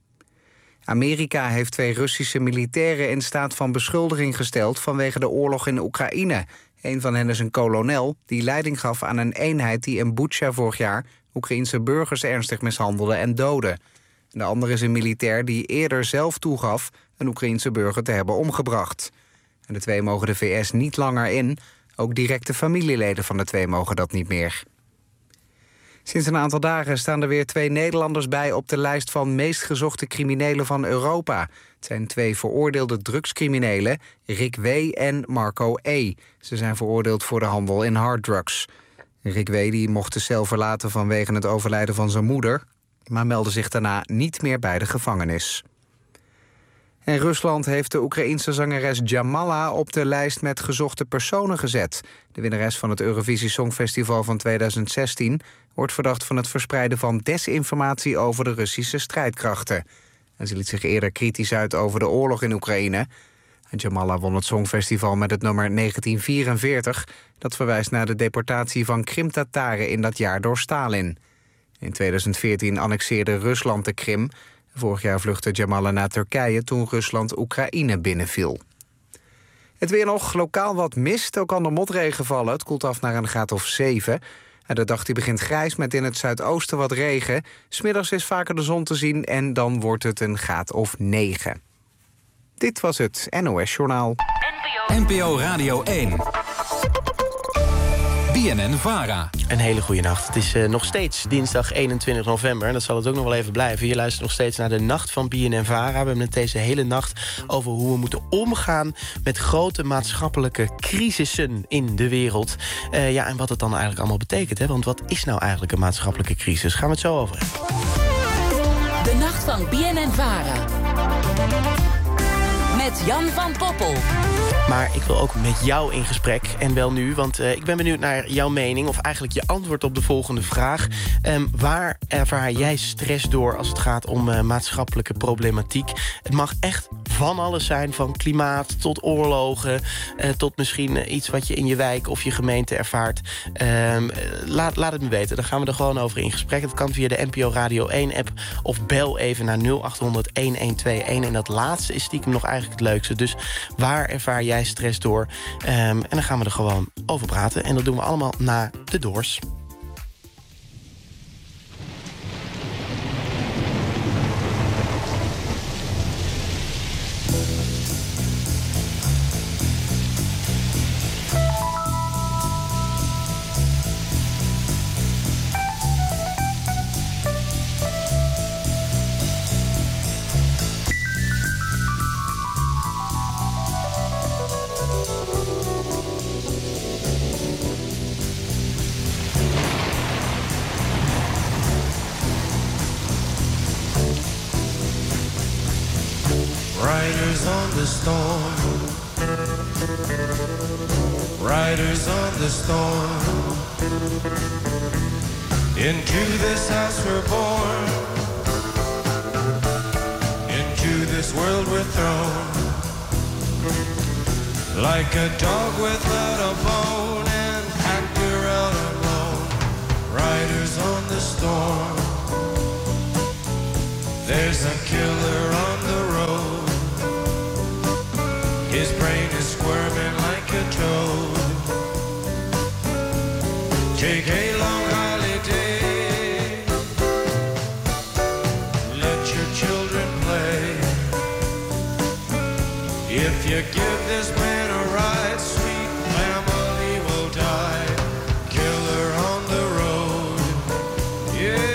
Amerika heeft 2 Russische militairen in staat van beschuldiging gesteld vanwege de oorlog in Oekraïne. Een van hen is een kolonel die leiding gaf aan een eenheid die in Butsja vorig jaar Oekraïense burgers ernstig mishandelde en doodde. De andere is een militair die eerder zelf toegaf een Oekraïense burger te hebben omgebracht. En de 2 mogen de VS niet langer in. Ook directe familieleden van de 2 mogen dat niet meer. Sinds een aantal dagen staan er weer 2 Nederlanders bij op de lijst van meest gezochte criminelen van Europa. Het zijn 2 veroordeelde drugscriminelen, Rick W. en Marco E. Ze zijn veroordeeld voor de handel in harddrugs. Rick W. die mocht de cel verlaten vanwege het overlijden van zijn moeder, maar meldde zich daarna niet meer bij de gevangenis. En Rusland heeft de Oekraïense zangeres Jamala op de lijst met gezochte personen gezet. De winnares van het Eurovisie Songfestival van 2016 wordt verdacht van het verspreiden van desinformatie over de Russische strijdkrachten. En ze liet zich eerder kritisch uit over de oorlog in Oekraïne. En Jamala won het Songfestival met het nummer 1944. Dat verwijst naar de deportatie van Krim-Tataren in dat jaar door Stalin. In 2014 annexeerde Rusland de Krim. Vorig jaar vluchtte Jamala naar Turkije toen Rusland Oekraïne binnenviel. Het weer nog, lokaal wat mist, ook kan er motregen vallen. Het koelt af naar een graad of 7. En de dag die begint grijs met in het zuidoosten wat regen. 's Middags is vaker de zon te zien en dan wordt het een graad of 9. Dit was het NOS-journaal. NPO Radio 1. BNN-Vara. Een hele goede nacht. Het is nog steeds dinsdag 21 november. En dat zal het ook nog wel even blijven. Je luistert nog steeds naar de Nacht van BNN-Vara. We hebben het deze hele nacht over hoe we moeten omgaan met grote maatschappelijke crisissen in de wereld. En wat het dan eigenlijk allemaal betekent. Hè? Want wat is nou eigenlijk een maatschappelijke crisis? Gaan we het zo over hebben. De Nacht van BNN-Vara. Met Jan van Poppel. Maar ik wil ook met jou in gesprek. En wel nu, want ik ben benieuwd naar jouw mening, of eigenlijk je antwoord op de volgende vraag. Waar ervaar jij stress door als het gaat om maatschappelijke problematiek? Het mag echt van alles zijn. Van klimaat tot oorlogen. Tot misschien iets wat je in je wijk of je gemeente ervaart. Laat het me weten. Dan gaan we er gewoon over in gesprek. Dat kan via de NPO Radio 1-app. Of bel even naar 0800-1121. En dat laatste is stiekem nog eigenlijk het leukste. Dus waar ervaar jij stress door? En dan gaan we er gewoon over praten. En dat doen we allemaal na de Doors. Riders on the storm, riders on the storm. Into this house we're born, into this world we're thrown. Like a dog without a bone, an actor out alone. Riders on the storm. There's a killer on the road. His brain is squirming like a toad. Take a long holiday. Let your children play. If you give this man a ride, sweet family will die. Killer on the road. Yeah.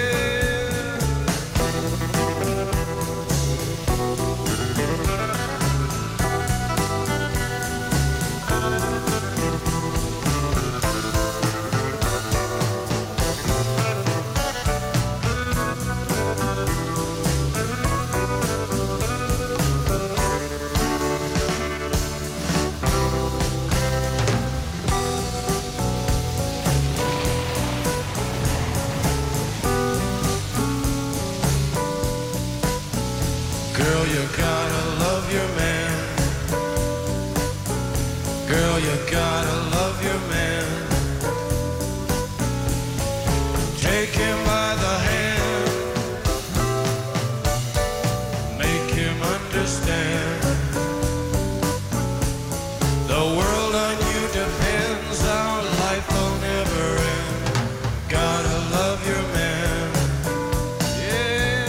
Girl, you gotta love your man. Girl, you gotta love your man. Take him by the hand. Make him understand. The world on you depends. Our life will never end. Gotta love your man. Yeah.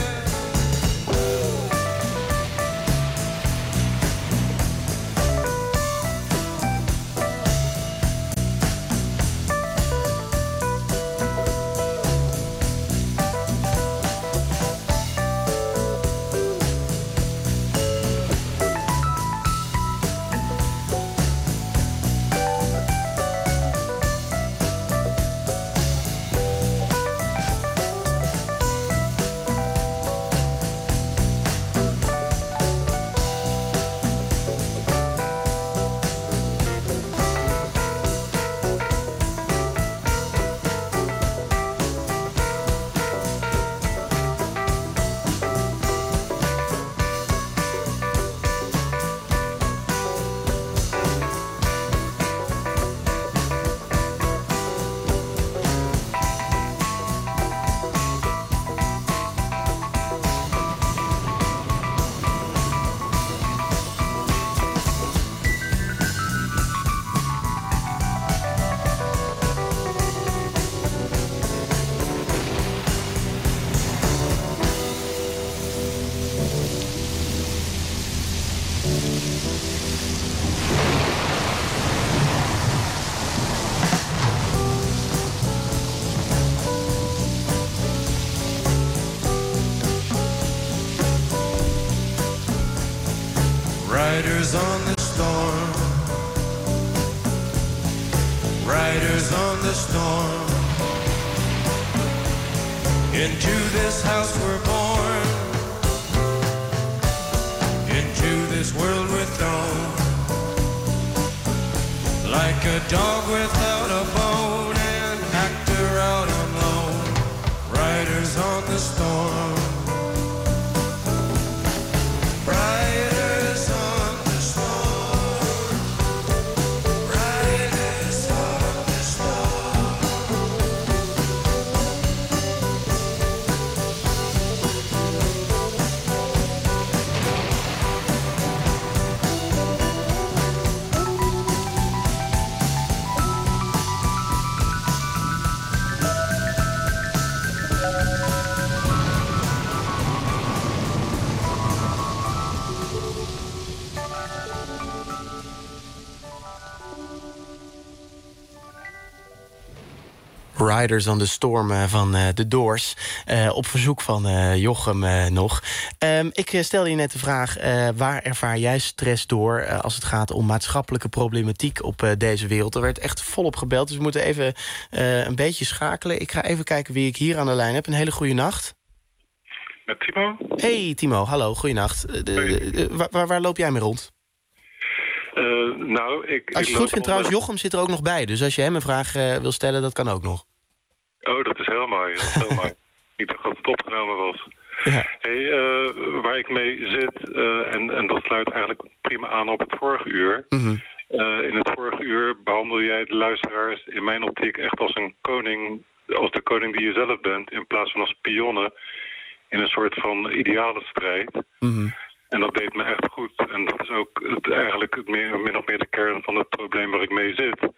Riders on the storm. Riders on the storm. Into this house we're born. Into this world we're thrown. Like a dog without a bone, an actor out alone. Riders on the storm. Riders Riders on the Storm van The Doors. Op verzoek van Jochem nog. Ik stelde je net de vraag, waar ervaar jij stress door als het gaat om maatschappelijke problematiek op deze wereld? Er werd echt volop gebeld, dus we moeten even een beetje schakelen. Ik ga even kijken wie ik hier aan de lijn heb. Een hele goede nacht. Met Timo? Hey Timo, hallo, goeienacht. Waar loop jij mee rond? Als je het goed vindt trouwens, Jochem zit er ook nog bij. Dus als je hem een vraag wil stellen, dat kan ook nog. Oh, dat is heel mooi. Dat is heel mooi. Ik dacht dat het opgenomen was. Ja. Hey, waar ik mee zit, en dat sluit eigenlijk prima aan op het vorige uur. Mm-hmm. In het vorige uur behandel jij de luisteraars in mijn optiek echt als een koning, als de koning die je zelf bent, in plaats van als pionnen in een soort van ideale strijd. Mm-hmm. En dat deed me echt goed. En dat is ook min of meer de kern van het probleem waar ik mee zit.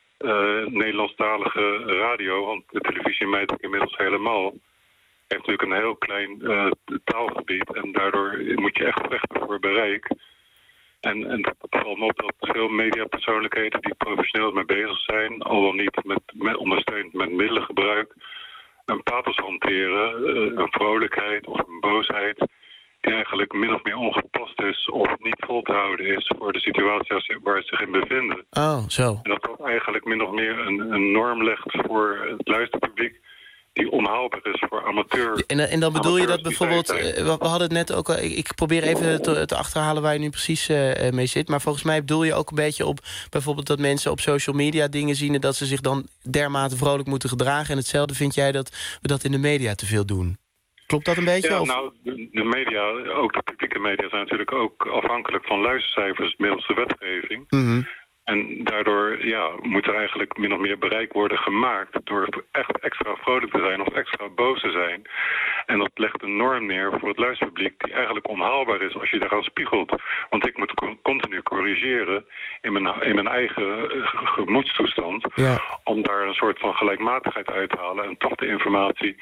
Nederlandstalige radio, want de televisie mijt ook inmiddels helemaal, heeft natuurlijk een heel klein taalgebied. En daardoor moet je echt vechten voor bereik. En het valt me op dat veel mediapersoonlijkheden die professioneel mee bezig zijn, al dan niet met ondersteund met middelengebruik, een pathos hanteren, een vrolijkheid of een boosheid die eigenlijk min of meer ongepast is of niet vol te houden is voor de situatie waar ze zich in bevinden. Oh, zo. En dat eigenlijk min of meer een norm legt voor het luisterpubliek die onhaalbaar is voor amateur. En dan bedoel je dat bijvoorbeeld, we hadden het net ook al, ik probeer even te achterhalen waar je nu precies mee zit, maar volgens mij bedoel je ook een beetje op bijvoorbeeld dat mensen op social media dingen zien en dat ze zich dan dermate vrolijk moeten gedragen, en hetzelfde vind jij dat we dat in de media te veel doen. Klopt dat een beetje? Ja, of? nou, de media, ook de publieke media, zijn natuurlijk ook afhankelijk van luistercijfers middels de wetgeving. Mm-hmm. En daardoor moet er eigenlijk min of meer bereik worden gemaakt door echt extra vrolijk te zijn of extra boos te zijn. En dat legt een norm neer voor het luisterpubliek die eigenlijk onhaalbaar is als je daaraan spiegelt. Want ik moet continu corrigeren in mijn eigen gemoedstoestand, om daar een soort van gelijkmatigheid uit te halen en toch de informatie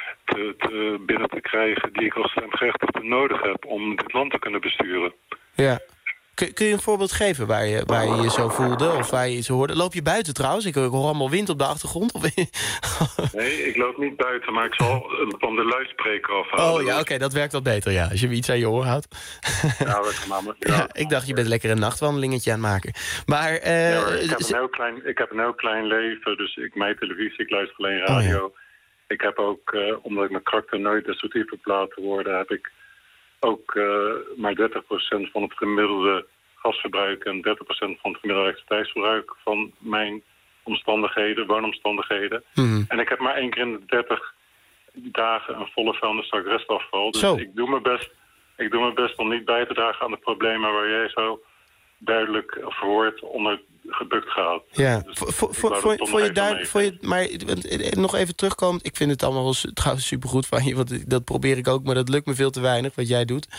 binnen te krijgen die ik als stemgerechtigde nodig heb om dit land te kunnen besturen. Ja. Kun je een voorbeeld geven waar je je zo voelde of waar je iets hoorde? Loop je buiten trouwens? Ik hoor allemaal wind op de achtergrond. Nee, ik loop niet buiten, maar ik zal van de luidspreker afhalen. Oh ja, oké, dat werkt wat beter, ja. Als je iets aan je oor houdt. Ja, dat kan namelijk. Ja, ik dacht, je bent lekker een nachtwandelingetje aan het maken. Maar ik heb een heel klein leven, dus ik mij televisie, ik luister alleen radio. Oh, ja. Ik heb ook, omdat ik mijn karakter nooit destructief heb laten worden, heb ik ook maar 30% van het gemiddelde gasverbruik en 30% van het gemiddelde elektriciteitsverbruik van mijn woonomstandigheden. Mm-hmm. En ik heb maar 1 keer in de 30 dagen een volle vuilniszak restafval. Dus Zo. ik doe mijn best om niet bij te dragen aan de problemen waar jij zo duidelijk verwoord onder gebukt gaat. Ja, dus maar nog even terugkomend, ik vind het allemaal wel trouwens supergoed van je, want dat probeer ik ook, maar dat lukt me veel te weinig wat jij doet.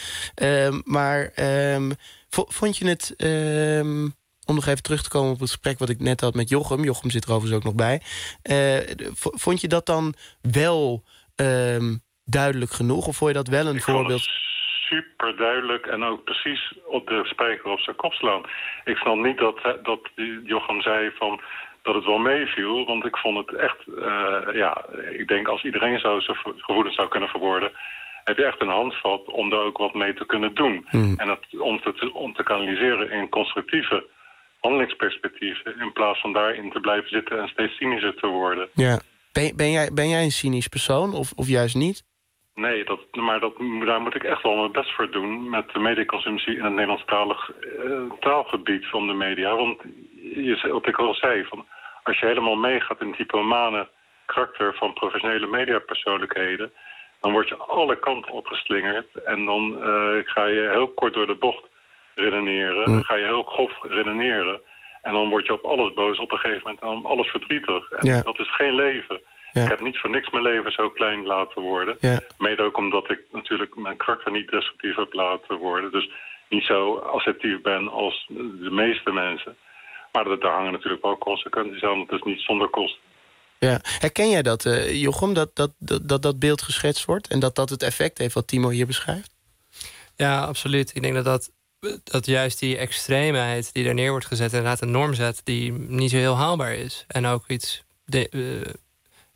Vond je het, om nog even terug te komen op het gesprek wat ik net had met Jochem zit er overigens ook nog bij, vond je dat dan wel duidelijk genoeg, of vond je dat wel een voorbeeld? Super duidelijk en ook precies op de spijker op zijn kop slaan. Ik snap niet dat Jochem zei van dat het wel meeviel, want ik vond het echt, ik denk als iedereen zo zijn gevoelens zou kunnen verwoorden, heb je echt een handvat om daar ook wat mee te kunnen doen. En dat om te kanaliseren in constructieve handelingsperspectieven, in plaats van daarin te blijven zitten en steeds cynischer te worden. Ja. Ben jij een cynisch persoon of juist niet? Nee, daar moet ik echt wel mijn best voor doen met de mediaconsumptie in het Nederlandstalig taalgebied van de media. Want wat ik al zei, van, als je helemaal meegaat in het hypomane karakter van professionele mediapersoonlijkheden, dan word je alle kanten opgeslingerd en dan ga je heel kort door de bocht redeneren, dan ga je heel grof redeneren en dan word je op alles boos op een gegeven moment en alles verdrietig. En dat is geen leven. Ja. Ik heb niet voor niks mijn leven zo klein laten worden. Ja. Mede ook omdat ik natuurlijk mijn karakter niet destructief heb laten worden. Dus niet zo assertief ben als de meeste mensen. Maar daar hangen natuurlijk wel consequenties aan. Het is niet zonder kosten. Ja. Herken jij dat, Jochem, dat beeld geschetst wordt? En dat het effect heeft wat Timo hier beschrijft? Ja, absoluut. Ik denk dat juist die extreemheid die er neer wordt gezet inderdaad een norm zet die niet zo heel haalbaar is. En ook iets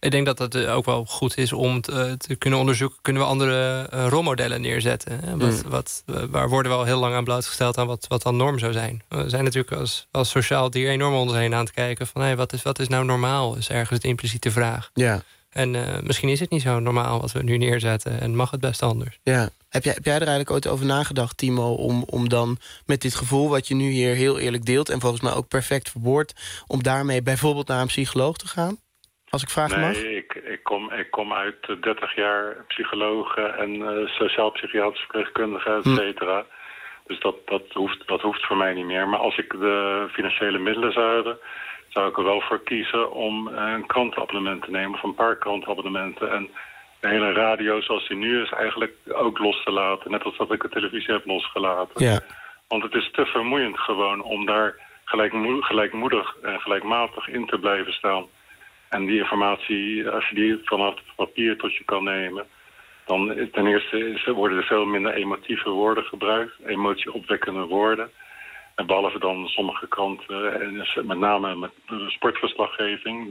Ik denk dat het ook wel goed is om te kunnen onderzoeken... kunnen we andere rolmodellen neerzetten? Hè? Waar worden we al heel lang aan blootgesteld... aan wat dan norm zou zijn? We zijn natuurlijk als sociaal dier enorm om ons heen aan het kijken... van wat is nou normaal, is ergens de impliciete vraag. Ja. En misschien is het niet zo normaal wat we nu neerzetten... en mag het best anders. Ja. Heb jij er eigenlijk ooit over nagedacht, Timo... om dan met dit gevoel wat je nu hier heel eerlijk deelt... en volgens mij ook perfect verwoordt... om daarmee bijvoorbeeld naar een psycholoog te gaan? Als ik vragen mag? Nee, ik kom uit 30 jaar psycholoog en sociaal-psychiatrisch verpleegkundige, et cetera. Dus dat hoeft voor mij niet meer. Maar als ik de financiële middelen zou hebben... zou ik er wel voor kiezen om een krantenabonnement te nemen... of een paar krantenabonnementen. En de hele radio zoals die nu is eigenlijk ook los te laten. Net als dat ik de televisie heb losgelaten. Ja. Want het is te vermoeiend gewoon om daar gelijkmoedig en gelijkmatig in te blijven staan. En die informatie, als je die vanaf het papier tot je kan nemen... dan ten eerste worden er veel minder emotieve woorden gebruikt. Emotieopwekkende woorden. En behalve dan sommige kranten, en met name met de sportverslaggeving...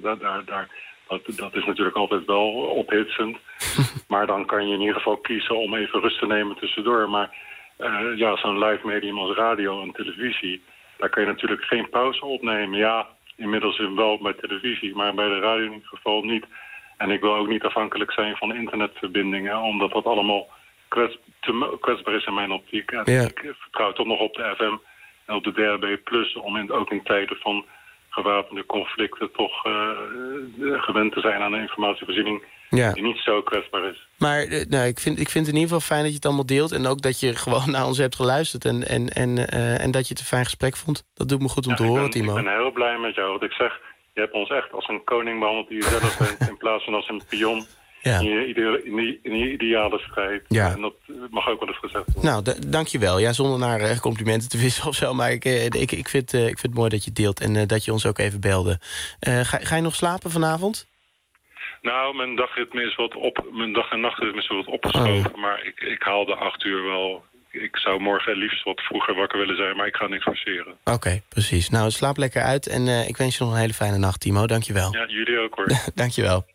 Dat is natuurlijk altijd wel ophitsend. Maar dan kan je in ieder geval kiezen om even rust te nemen tussendoor. Maar zo'n live medium als radio en televisie... daar kan je natuurlijk geen pauze opnemen. Ja, inmiddels wel bij televisie, maar bij de radio in ieder geval niet. En ik wil ook niet afhankelijk zijn van internetverbindingen... omdat dat allemaal kwetsbaar is in mijn optiek. En ik vertrouw toch nog op de FM en op de DAB+, om ook in tijden van gewapende conflicten... toch gewend te zijn aan een informatievoorziening die niet zo kwetsbaar is. Maar ik vind het in ieder geval fijn dat je het allemaal deelt... en ook dat je gewoon naar ons hebt geluisterd... en dat je het een fijn gesprek vond. Dat doet me goed om te horen, Timo. Ik ben heel blij met jou. Want ik zeg, je hebt ons echt als een koning behandeld die je zelf bent... in plaats van als een pion in je ideale strijd. Ja. En dat mag ook wel eens gezegd worden. Nou, dank je wel. Ja, zonder naar complimenten te wisselen of zo. Maar ik vind het mooi dat je het deelt en dat je ons ook even belde. Ga je nog slapen vanavond? Nou, mijn dag en nachtritme is wat opgeschoven. Maar ik haal de 8 uur wel. Ik zou morgen liefst wat vroeger wakker willen zijn, maar ik ga niks forceren. Oké, precies. Nou, slaap lekker uit en ik wens je nog een hele fijne nacht, Timo. Dank je wel. Ja, jullie ook hoor. Dank je wel.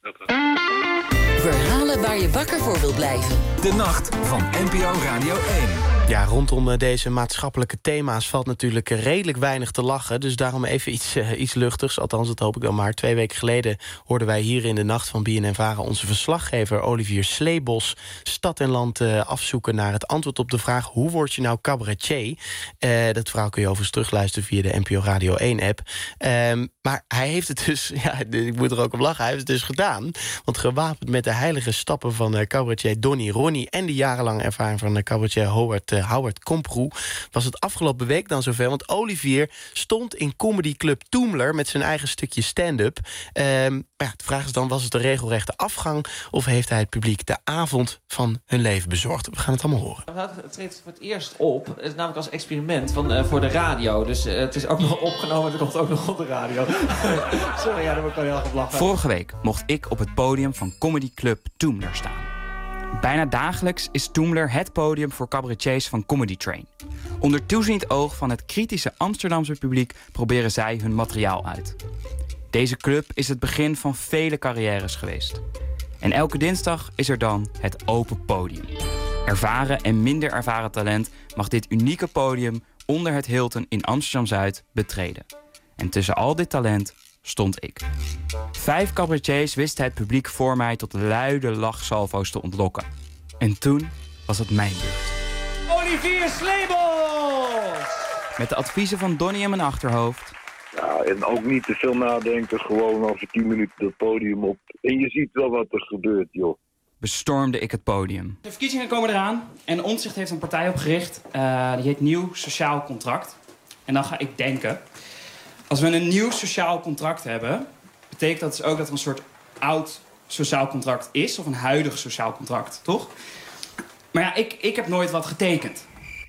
Verhalen waar je wakker voor wilt blijven. De nacht van NPO Radio 1. Ja, rondom deze maatschappelijke thema's valt natuurlijk redelijk weinig te lachen. Dus daarom even iets luchtigs. Althans, dat hoop ik dan maar. 2 weken geleden hoorden wij hier in de nacht van BNN-Vara... onze verslaggever Olivier Sleebos stad en land afzoeken... naar het antwoord op de vraag: hoe word je nou cabaretier? Dat verhaal kun je overigens terugluisteren via de NPO Radio 1-app. Maar hij heeft het dus... Ja, ik moet er ook om lachen. Hij heeft het dus gedaan. Want gewapend met de heilige stappen van cabaretier Donny Ronnie... en de jarenlange ervaring van cabaretier Howard Komproe... was het afgelopen week dan zover. Want Olivier stond in comedyclub Toemler... met zijn eigen stukje stand-up. Maar ja, de vraag is dan, was het een regelrechte afgang... of heeft hij het publiek de avond van hun leven bezorgd? We gaan het allemaal horen. Het treedt voor het eerst op. Het is namelijk als experiment voor de radio. Dus het is ook nog opgenomen. Het komt ook nog op de radio. Sorry, daar moet ik wel heel erg op lachen. Vorige week mocht ik op het podium van comedyclub Toemler staan. Bijna dagelijks is Toemler het podium voor cabaretiers van Comedy Train. Onder toeziend oog van het kritische Amsterdamse publiek proberen zij hun materiaal uit. Deze club is het begin van vele carrières geweest. En elke dinsdag is er dan het open podium. Ervaren en minder ervaren talent mag dit unieke podium onder het Hilton in Amsterdam-Zuid betreden. En tussen al dit talent stond ik. 5 cabaretiers wisten het publiek voor mij tot luide lachsalvo's te ontlokken. En toen was het mijn beurt. Olivier Sleebos! Met de adviezen van Donny in mijn achterhoofd. Ja, en ook niet te veel nadenken, gewoon over 10 minuten het podium op. En je ziet wel wat er gebeurt, joh. Bestormde ik het podium. De verkiezingen komen eraan en Omtzigt heeft een partij opgericht. Die heet Nieuw Sociaal Contract. En dan ga ik denken, als we een nieuw sociaal contract hebben, betekent dat dus ook dat er een soort oud sociaal contract is, of een huidig sociaal contract, toch? Maar ja, ik heb nooit wat getekend.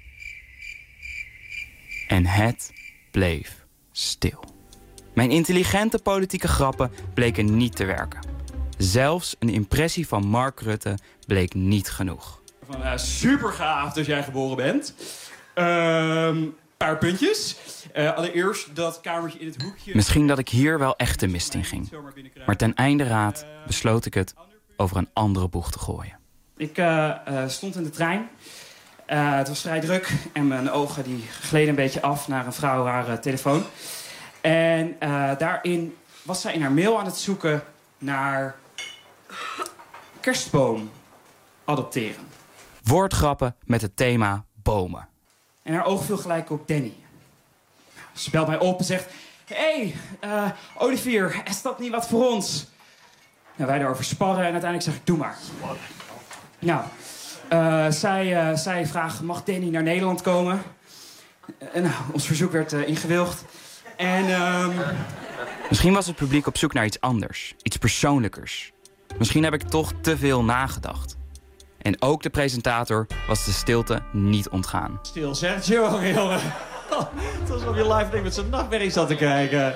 En het bleef stil. Mijn intelligente politieke grappen bleken niet te werken. Zelfs een impressie van Mark Rutte bleek niet genoeg. Super gaaf dat jij geboren bent. paar puntjes. Allereerst dat kamertje in het hoekje. Misschien dat ik hier wel echt de mist in ging. Maar ten einde raad besloot ik het over een andere boeg te gooien. Ik stond in de trein. Het was vrij druk en mijn ogen die gleden een beetje af naar een vrouw haar telefoon. En daarin was zij in haar mail aan het zoeken naar kerstboom adopteren. Woordgrappen met het thema bomen. En haar oog viel gelijk op Danny. Ze belt mij op en zegt... Hey, Olivier, is dat niet wat voor ons? Nou, wij daarover sparren en uiteindelijk zeg ik, doe maar. Nou, zij vraagt, mag Danny naar Nederland komen? Nou, ons verzoek werd ingewilligd. En... Misschien was het publiek op zoek naar iets anders. Iets persoonlijkers. Misschien heb ik toch te veel nagedacht. En ook de presentator was de stilte niet ontgaan. Stil, zeg jongen. Het was alsof je live ding met zijn nachtmerrie zat te kijken.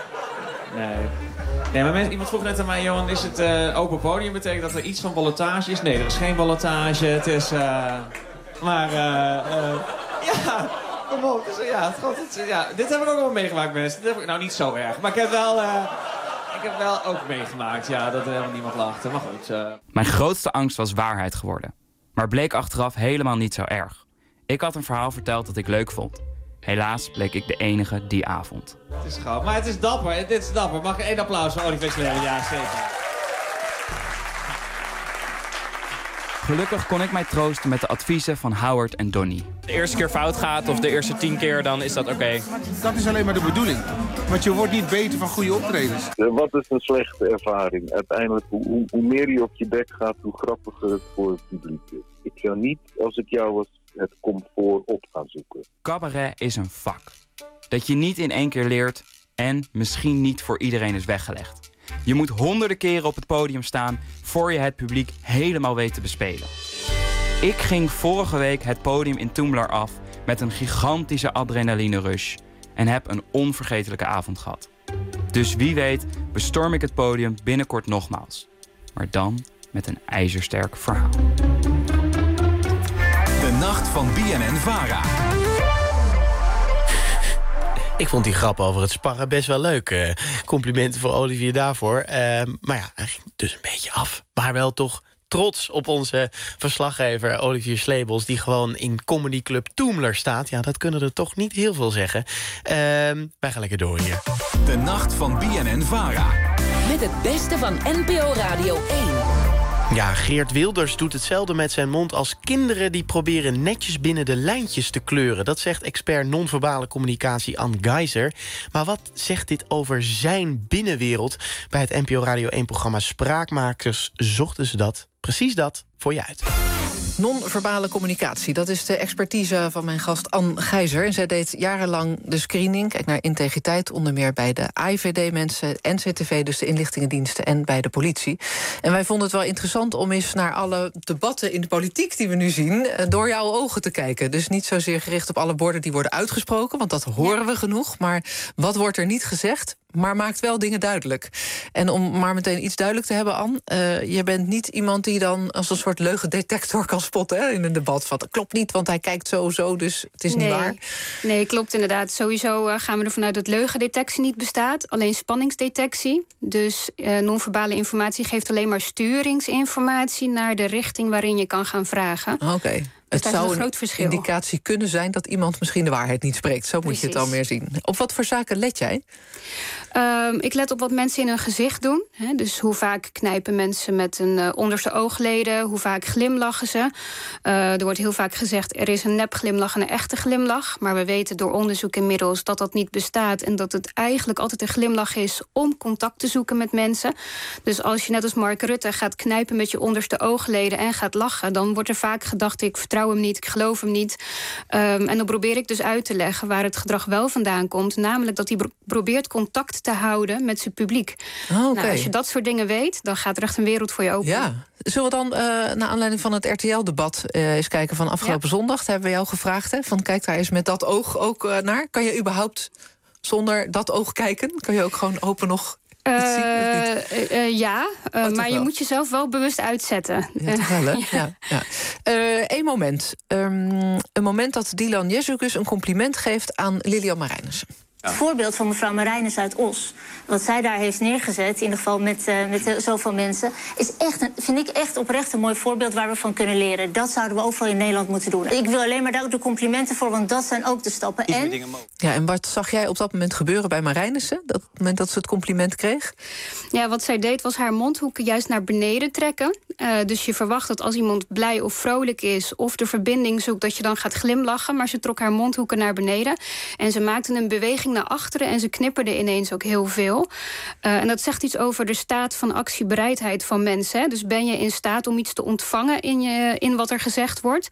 Nee, maar iemand vroeg net aan mij, Johan, is het open podium? Betekent dat er iets van ballotage is? Nee, er is geen ballotage. Het is... ja, kom op. Dus, dit heb ik ook wel meegemaakt, mensen. Dit heb ik, nou, niet zo erg. Maar ik heb wel ook meegemaakt, ja, dat er helemaal niemand lachte. Maar goed. Mijn grootste angst was waarheid geworden. Maar bleek achteraf helemaal niet zo erg. Ik had een verhaal verteld dat ik leuk vond. Helaas bleek ik de enige die avond. Het is grappig, maar het is dapper. Dit is dapper. Mag ik 1 applaus voor Olivier Sleeuwen? Ja, zeker. Gelukkig kon ik mij troosten met de adviezen van Howard en Donnie. De eerste keer fout gaat of de eerste 10 keer, dan is dat oké. Dat is alleen maar de bedoeling. Want je wordt niet beter van goede optredens. Wat is een slechte ervaring? Uiteindelijk, hoe meer je op je bek gaat, hoe grappiger het voor het publiek is. Ik zou niet, als ik jou was, het comfort op gaan zoeken. Cabaret is een vak. Dat je niet in 1 keer leert en misschien niet voor iedereen is weggelegd. Je moet honderden keren op het podium staan voor je het publiek helemaal weet te bespelen. Ik ging vorige week het podium in Toomler af met een gigantische adrenaline rush en heb een onvergetelijke avond gehad. Dus wie weet bestorm ik het podium binnenkort nogmaals. Maar dan met een ijzersterk verhaal. De nacht van BNN-Vara. Ik vond die grap over het sparren best wel leuk. Complimenten voor Olivier daarvoor. Maar ja, hij ging dus een beetje af. Maar wel toch trots op onze verslaggever Olivier Sleebels, die gewoon in Comedy Club Toomler staat. Ja, dat kunnen er toch niet heel veel zeggen. Wij gaan lekker door hier. De nacht van BNN-Vara. Met het beste van NPO Radio 1. Ja, Geert Wilders doet hetzelfde met zijn mond als kinderen die proberen netjes binnen de lijntjes te kleuren. Dat zegt expert non-verbale communicatie Ann Geiser. Maar wat zegt dit over zijn binnenwereld? Bij het NPO Radio 1-programma Spraakmakers zochten ze dat, precies dat, voor je uit. Non-verbale communicatie, dat is de expertise van mijn gast Ann Geiser. En zij deed jarenlang de screening, kijk naar integriteit, onder meer bij de AIVD-mensen, NCTV, dus de inlichtingendiensten, en bij de politie. En wij vonden het wel interessant om eens naar alle debatten in de politiek die we nu zien door jouw ogen te kijken. Dus niet zozeer gericht op alle borden die worden uitgesproken, want dat horen we genoeg. Maar wat wordt er niet gezegd, maar maakt wel dingen duidelijk. En om maar meteen iets duidelijk te hebben, Ann, je bent niet iemand die dan als een soort leugendetector kan spotten, hè, in een debat. Van, dat klopt niet, want hij kijkt zo, dus het is niet waar. Nee, klopt inderdaad. Sowieso gaan we ervan uit dat leugendetectie niet bestaat. Alleen spanningsdetectie. Dus non-verbale informatie geeft alleen maar sturingsinformatie naar de richting waarin je kan gaan vragen. Oké. Dus het zou een indicatie kunnen zijn dat iemand misschien de waarheid niet spreekt. Zo moet je het dan meer zien. Op wat voor zaken let jij? Ik let op wat mensen in hun gezicht doen. Hè. Dus hoe vaak knijpen mensen met hun onderste oogleden? Hoe vaak glimlachen ze? Er wordt heel vaak gezegd, er is een nepglimlach en een echte glimlach. Maar we weten door onderzoek inmiddels dat dat niet bestaat. En dat het eigenlijk altijd een glimlach is om contact te zoeken met mensen. Dus als je net als Mark Rutte gaat knijpen met je onderste oogleden en gaat lachen, dan wordt er vaak gedacht, ik vertrouw hem niet, ik geloof hem niet. En dan probeer ik dus uit te leggen waar het gedrag wel vandaan komt. Namelijk dat hij probeert contact te houden met zijn publiek. Nou, als je dat soort dingen weet, dan gaat er echt een wereld voor je open. Ja. Zullen we dan, naar aanleiding van het RTL-debat, eens kijken van afgelopen zondag? Dat hebben we jou gevraagd, hè? Van kijk daar eens met dat oog ook naar. Kan je überhaupt zonder dat oog kijken? Kan je ook gewoon open nog Maar je moet jezelf wel bewust uitzetten. Ja, toch wel, hè? Ja. Eén moment. Een moment dat Dilan Jezukus een compliment geeft aan Lilian Marijnissen. Het voorbeeld van mevrouw Marijnissen uit Os, wat zij daar heeft neergezet, in ieder geval met zoveel mensen, is vind ik echt oprecht een mooi voorbeeld waar we van kunnen leren. Dat zouden we overal in Nederland moeten doen. Ik wil alleen maar daar ook de complimenten voor, want dat zijn ook de stappen. En wat zag jij op dat moment gebeuren bij Marijnissen? Dat moment dat ze het compliment kreeg? Ja, wat zij deed was haar mondhoeken juist naar beneden trekken. Dus je verwacht dat als iemand blij of vrolijk is of de verbinding zoekt, dat je dan gaat glimlachen. Maar ze trok haar mondhoeken naar beneden en ze maakte een beweging naar achteren en ze knipperde ineens ook heel veel. En dat zegt iets over de staat van actiebereidheid van mensen. Hè. Dus ben je in staat om iets te ontvangen in wat er gezegd wordt.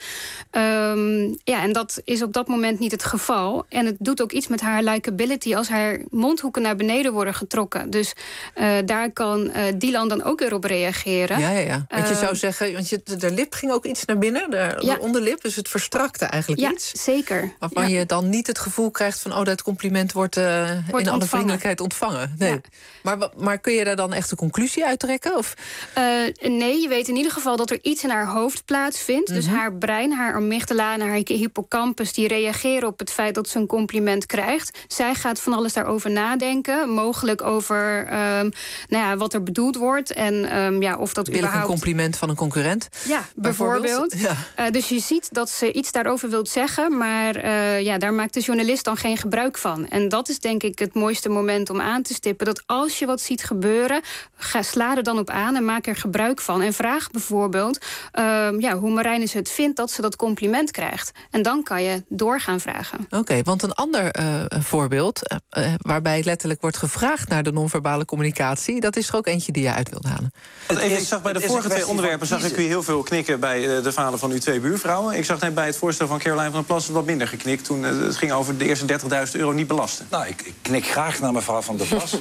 En dat is op dat moment niet het geval. En het doet ook iets met haar likability als haar mondhoeken naar beneden worden getrokken. Dus daar kan Dilan dan ook weer op reageren. Ja. Want je zou zeggen, want de lip ging ook iets naar binnen, de onderlip, dus het verstrakte eigenlijk iets. Ja, zeker. Waarvan je dan niet het gevoel krijgt van, dat compliment wordt in alle vriendelijkheid ontvangen. Nee. Ja. Maar kun je daar dan echt een conclusie uit trekken? Of? Nee, je weet in ieder geval dat er iets in haar hoofd plaatsvindt. Dus haar brein, haar amygdala en haar hippocampus, die reageren op het feit dat ze een compliment krijgt. Zij gaat van alles daarover nadenken. Mogelijk over wat er bedoeld wordt. En of dat überhaupt... een compliment van een concurrent? Ja, bijvoorbeeld. Ja. Dus je ziet dat ze iets daarover wilt zeggen, maar daar maakt de journalist dan geen gebruik van. En dat is denk ik het mooiste moment om aan te stippen. Dat als je wat ziet gebeuren, sla er dan op aan en maak er gebruik van. En vraag bijvoorbeeld hoe Marijnissen het vindt dat ze dat compliment krijgt. En dan kan je door gaan vragen. Oké, want een ander voorbeeld, waarbij letterlijk wordt gevraagd naar de non-verbale communicatie, dat is er ook eentje die je uit wilt halen. Ik zag bij de vorige twee onderwerpen zag ik u heel veel knikken bij de verhalen van uw twee buurvrouwen. Ik zag net bij het voorstel van Caroline van der Plas wat minder geknikt toen het ging over de eerste €30.000 niet belasten. Nou, ik knik graag naar mevrouw van der Plas.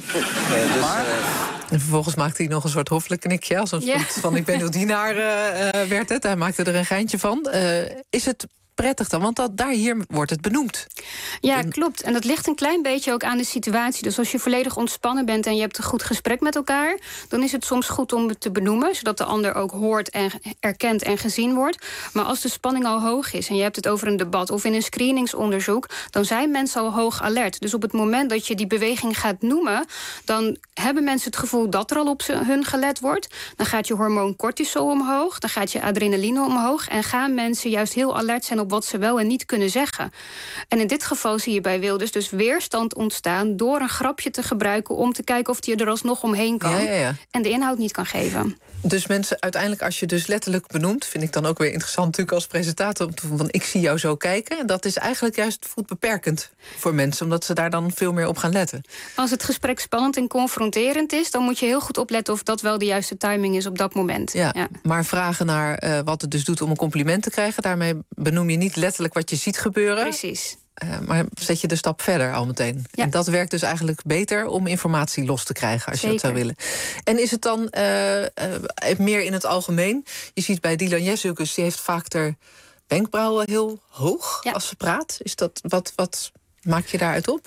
En vervolgens maakte hij nog een soort hoffelijk knikje, als een soort van ik ben uw dienaar werd het. Hij maakte er een geintje van. Is het prettig dan? Want hier wordt het benoemd. Ja, klopt. En dat ligt een klein beetje ook aan de situatie. Dus als je volledig ontspannen bent en je hebt een goed gesprek met elkaar, dan is het soms goed om het te benoemen, zodat de ander ook hoort en erkend en gezien wordt. Maar als de spanning al hoog is en je hebt het over een debat of in een screeningsonderzoek, dan zijn mensen al hoog alert. Dus op het moment dat je die beweging gaat noemen, dan hebben mensen het gevoel dat er al op hun gelet wordt. Dan gaat je hormoon cortisol omhoog, dan gaat je adrenaline omhoog en gaan mensen juist heel alert zijn op wat ze wel en niet kunnen zeggen. En in dit geval zie je bij Wilders dus weerstand ontstaan door een grapje te gebruiken om te kijken of hij er alsnog omheen kan. En de inhoud niet kan geven. Dus mensen, uiteindelijk als je dus letterlijk benoemt, vind ik dan ook weer interessant natuurlijk als presentator, van ik zie jou zo kijken. En dat is eigenlijk juist voetbeperkend voor mensen, omdat ze daar dan veel meer op gaan letten. Als het gesprek spannend en confronterend is, dan moet je heel goed opletten of dat wel de juiste timing is op dat moment. Ja. Maar vragen naar wat het dus doet om een compliment te krijgen, daarmee benoem je niet letterlijk wat je ziet gebeuren. Precies. Maar zet je de stap verder al meteen. Ja. En dat werkt dus eigenlijk beter om informatie los te krijgen, als je dat zou willen. En is het dan meer in het algemeen? Je ziet bij Dilan Jezukus, die heeft vaak de wenkbrauwen heel hoog als ze praat. Is dat wat maak je daaruit op?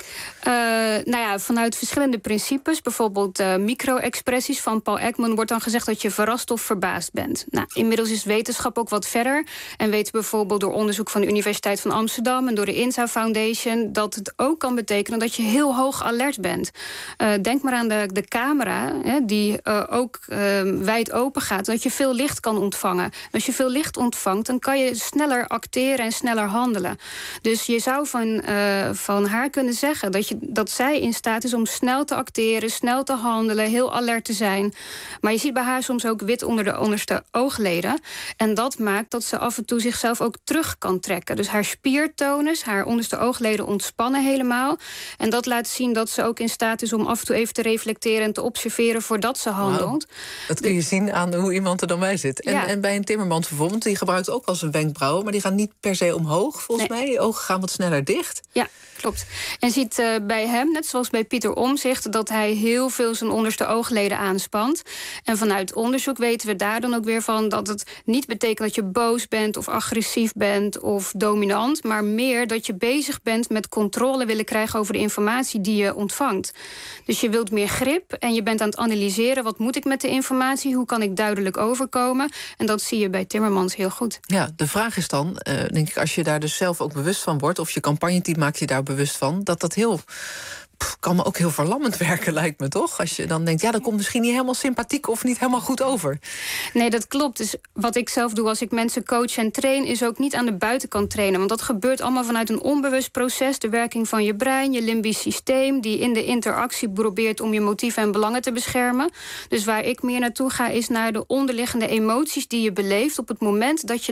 Vanuit verschillende principes. Bijvoorbeeld micro-expressies van Paul Ekman wordt dan gezegd dat je verrast of verbaasd bent. Nou, inmiddels is wetenschap ook wat verder. En weten bijvoorbeeld door onderzoek van de Universiteit van Amsterdam en door de INSA Foundation dat het ook kan betekenen dat je heel hoog alert bent. Denk maar aan de camera, die ook wijd open gaat, dat je veel licht kan ontvangen. En als je veel licht ontvangt, dan kan je sneller acteren en sneller handelen. Dus je zou van haar kunnen zeggen dat zij in staat is om snel te acteren, snel te handelen, heel alert te zijn. Maar je ziet bij haar soms ook wit onder de onderste oogleden. En dat maakt dat ze af en toe zichzelf ook terug kan trekken. Dus haar spiertonus, haar onderste oogleden ontspannen helemaal. En dat laat zien dat ze ook in staat is om af en toe even te reflecteren en te observeren voordat ze handelt. Wow. Dat kun je zien aan hoe iemand er dan bij zit. En bij een timmerman bijvoorbeeld, die gebruikt ook wel zijn wenkbrauwen, maar die gaan niet per se omhoog, volgens mij. Die ogen gaan wat sneller dicht. Ja. klopt. En ziet bij hem, net zoals bij Pieter Omtzigt, dat hij heel veel zijn onderste oogleden aanspant. En vanuit onderzoek weten we daar dan ook weer van dat het niet betekent dat je boos bent of agressief bent of dominant, maar meer dat je bezig bent met controle willen krijgen over de informatie die je ontvangt. Dus je wilt meer grip en je bent aan het analyseren, wat moet ik met de informatie, hoe kan ik duidelijk overkomen? En dat zie je bij Timmermans heel goed. Ja, de vraag is dan, denk ik, als je daar dus zelf ook bewust van wordt, of je campagneteam maakt je daar bewust van, dat heel kan me ook heel verlammend werken, lijkt me, toch? Als je dan denkt, ja, dat komt misschien niet helemaal sympathiek of niet helemaal goed over. Nee, dat klopt. Dus wat ik zelf doe als ik mensen coach en train, is ook niet aan de buitenkant trainen. Want dat gebeurt allemaal vanuit een onbewust proces. De werking van je brein, je limbisch systeem, die in de interactie probeert om je motieven en belangen te beschermen. Dus waar ik meer naartoe ga, is naar de onderliggende emoties die je beleeft op het moment dat je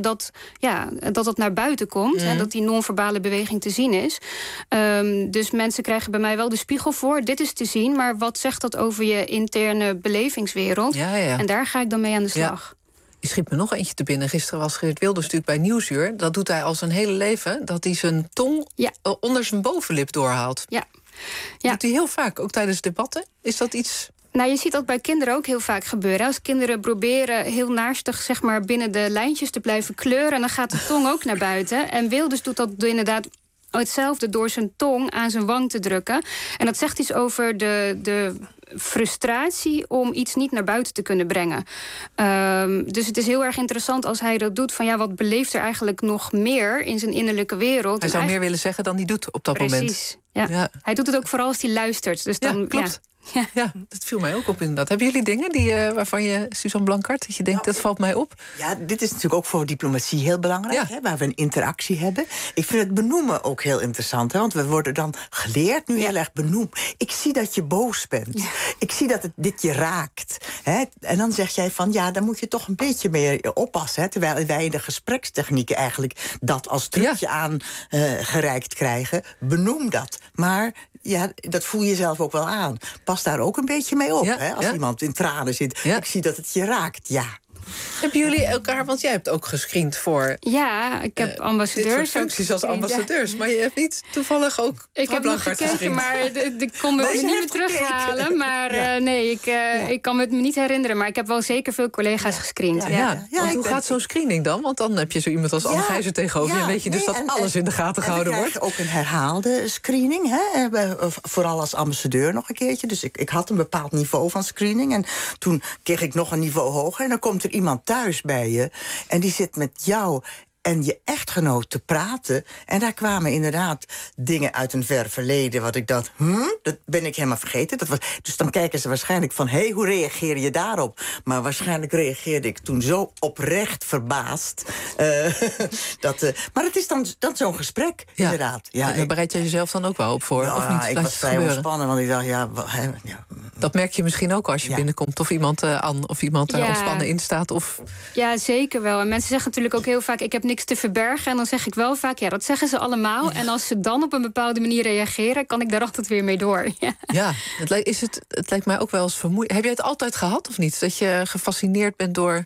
dat naar buiten komt. En dat die non-verbale beweging te zien is. Dus mensen krijgen bij mij wel de spiegel voor. Dit is te zien, maar wat zegt dat over je interne belevingswereld? Ja. En daar ga ik dan mee aan de slag. Ja. Je schiet me nog eentje te binnen. Gisteren was Geert Wilders natuurlijk bij Nieuwsuur. Dat doet hij al zijn hele leven. Dat hij zijn tong onder zijn bovenlip doorhaalt. Ja. Dat doet hij heel vaak, ook tijdens debatten. Is dat iets... Nou, je ziet dat bij kinderen ook heel vaak gebeuren. Als kinderen proberen heel naarstig, zeg maar, binnen de lijntjes te blijven kleuren, dan gaat de tong ook naar buiten. En Wilders doet dat inderdaad hetzelfde door zijn tong aan zijn wang te drukken. En dat zegt iets over de frustratie om iets niet naar buiten te kunnen brengen. Dus het is heel erg interessant als hij dat doet, van wat beleeft er eigenlijk nog meer in zijn innerlijke wereld. Hij zou meer willen zeggen dan hij doet op dat moment. Precies. Ja. Hij doet het ook vooral als hij luistert. Dus dan, klopt. Ja, dat viel mij ook op inderdaad. Hebben jullie dingen waarvan je, Suzanne Blankart, dat je denkt, dat valt mij op? Ja, dit is natuurlijk ook voor diplomatie heel belangrijk, waar we een interactie hebben. Ik vind het benoemen ook heel interessant, want we worden dan geleerd nu heel erg benoemd. Ik zie dat je boos bent. Ja. Ik zie dat dit je raakt. En dan zeg jij van, daar moet je toch een beetje mee oppassen. Terwijl wij in de gesprekstechnieken eigenlijk dat als trucje aangereikt krijgen. Benoem dat. Maar dat voel je zelf ook wel aan. Pas daar ook een beetje mee op. Als iemand in tranen zit. Ik zie dat het je raakt, Hebben jullie elkaar, want jij hebt ook gescreend voor... Ja, ik heb ambassadeurs. Dit soort functies als ambassadeurs. Ja. Maar je hebt niet toevallig ook... Ik heb nog gekeken, maar ik kon me niet meer terughalen. Maar ik kan me het niet herinneren. Maar ik heb wel zeker veel collega's gescreend. Want hoe gaat zo'n screening dan? Want dan heb je zo iemand als Anne Gijzer tegenover. En weet je dus dat alles in de gaten gehouden wordt. Ook een herhaalde screening. Vooral als ambassadeur nog een keertje. Dus ik had een bepaald niveau van screening. En toen kreeg ik nog een niveau hoger. En dan komt er iemand thuis bij je en die zit met jou en je echtgenoot te praten. En daar kwamen inderdaad dingen uit een ver verleden, wat ik dacht, dat ben ik helemaal vergeten. Dus dan kijken ze waarschijnlijk van, hoe reageer je daarop? Maar waarschijnlijk reageerde ik toen zo oprecht verbaasd. Maar het is dan zo'n gesprek, inderdaad. Ja, daar bereid je jezelf dan ook wel op voor? Of niet? Ik was vrij ontspannen, want ik dacht, dat merk je misschien ook als je binnenkomt. Of iemand aan, of iemand daar ontspannen in staat. Of... Ja, zeker wel. En mensen zeggen natuurlijk ook heel vaak, ik heb niks te verbergen. En dan zeg ik wel vaak, dat zeggen ze allemaal. En als ze dan op een bepaalde manier reageren, kan ik daar altijd weer mee door. Het lijkt mij ook wel eens vermoeiend. Heb jij het altijd gehad of niet? Dat je gefascineerd bent door...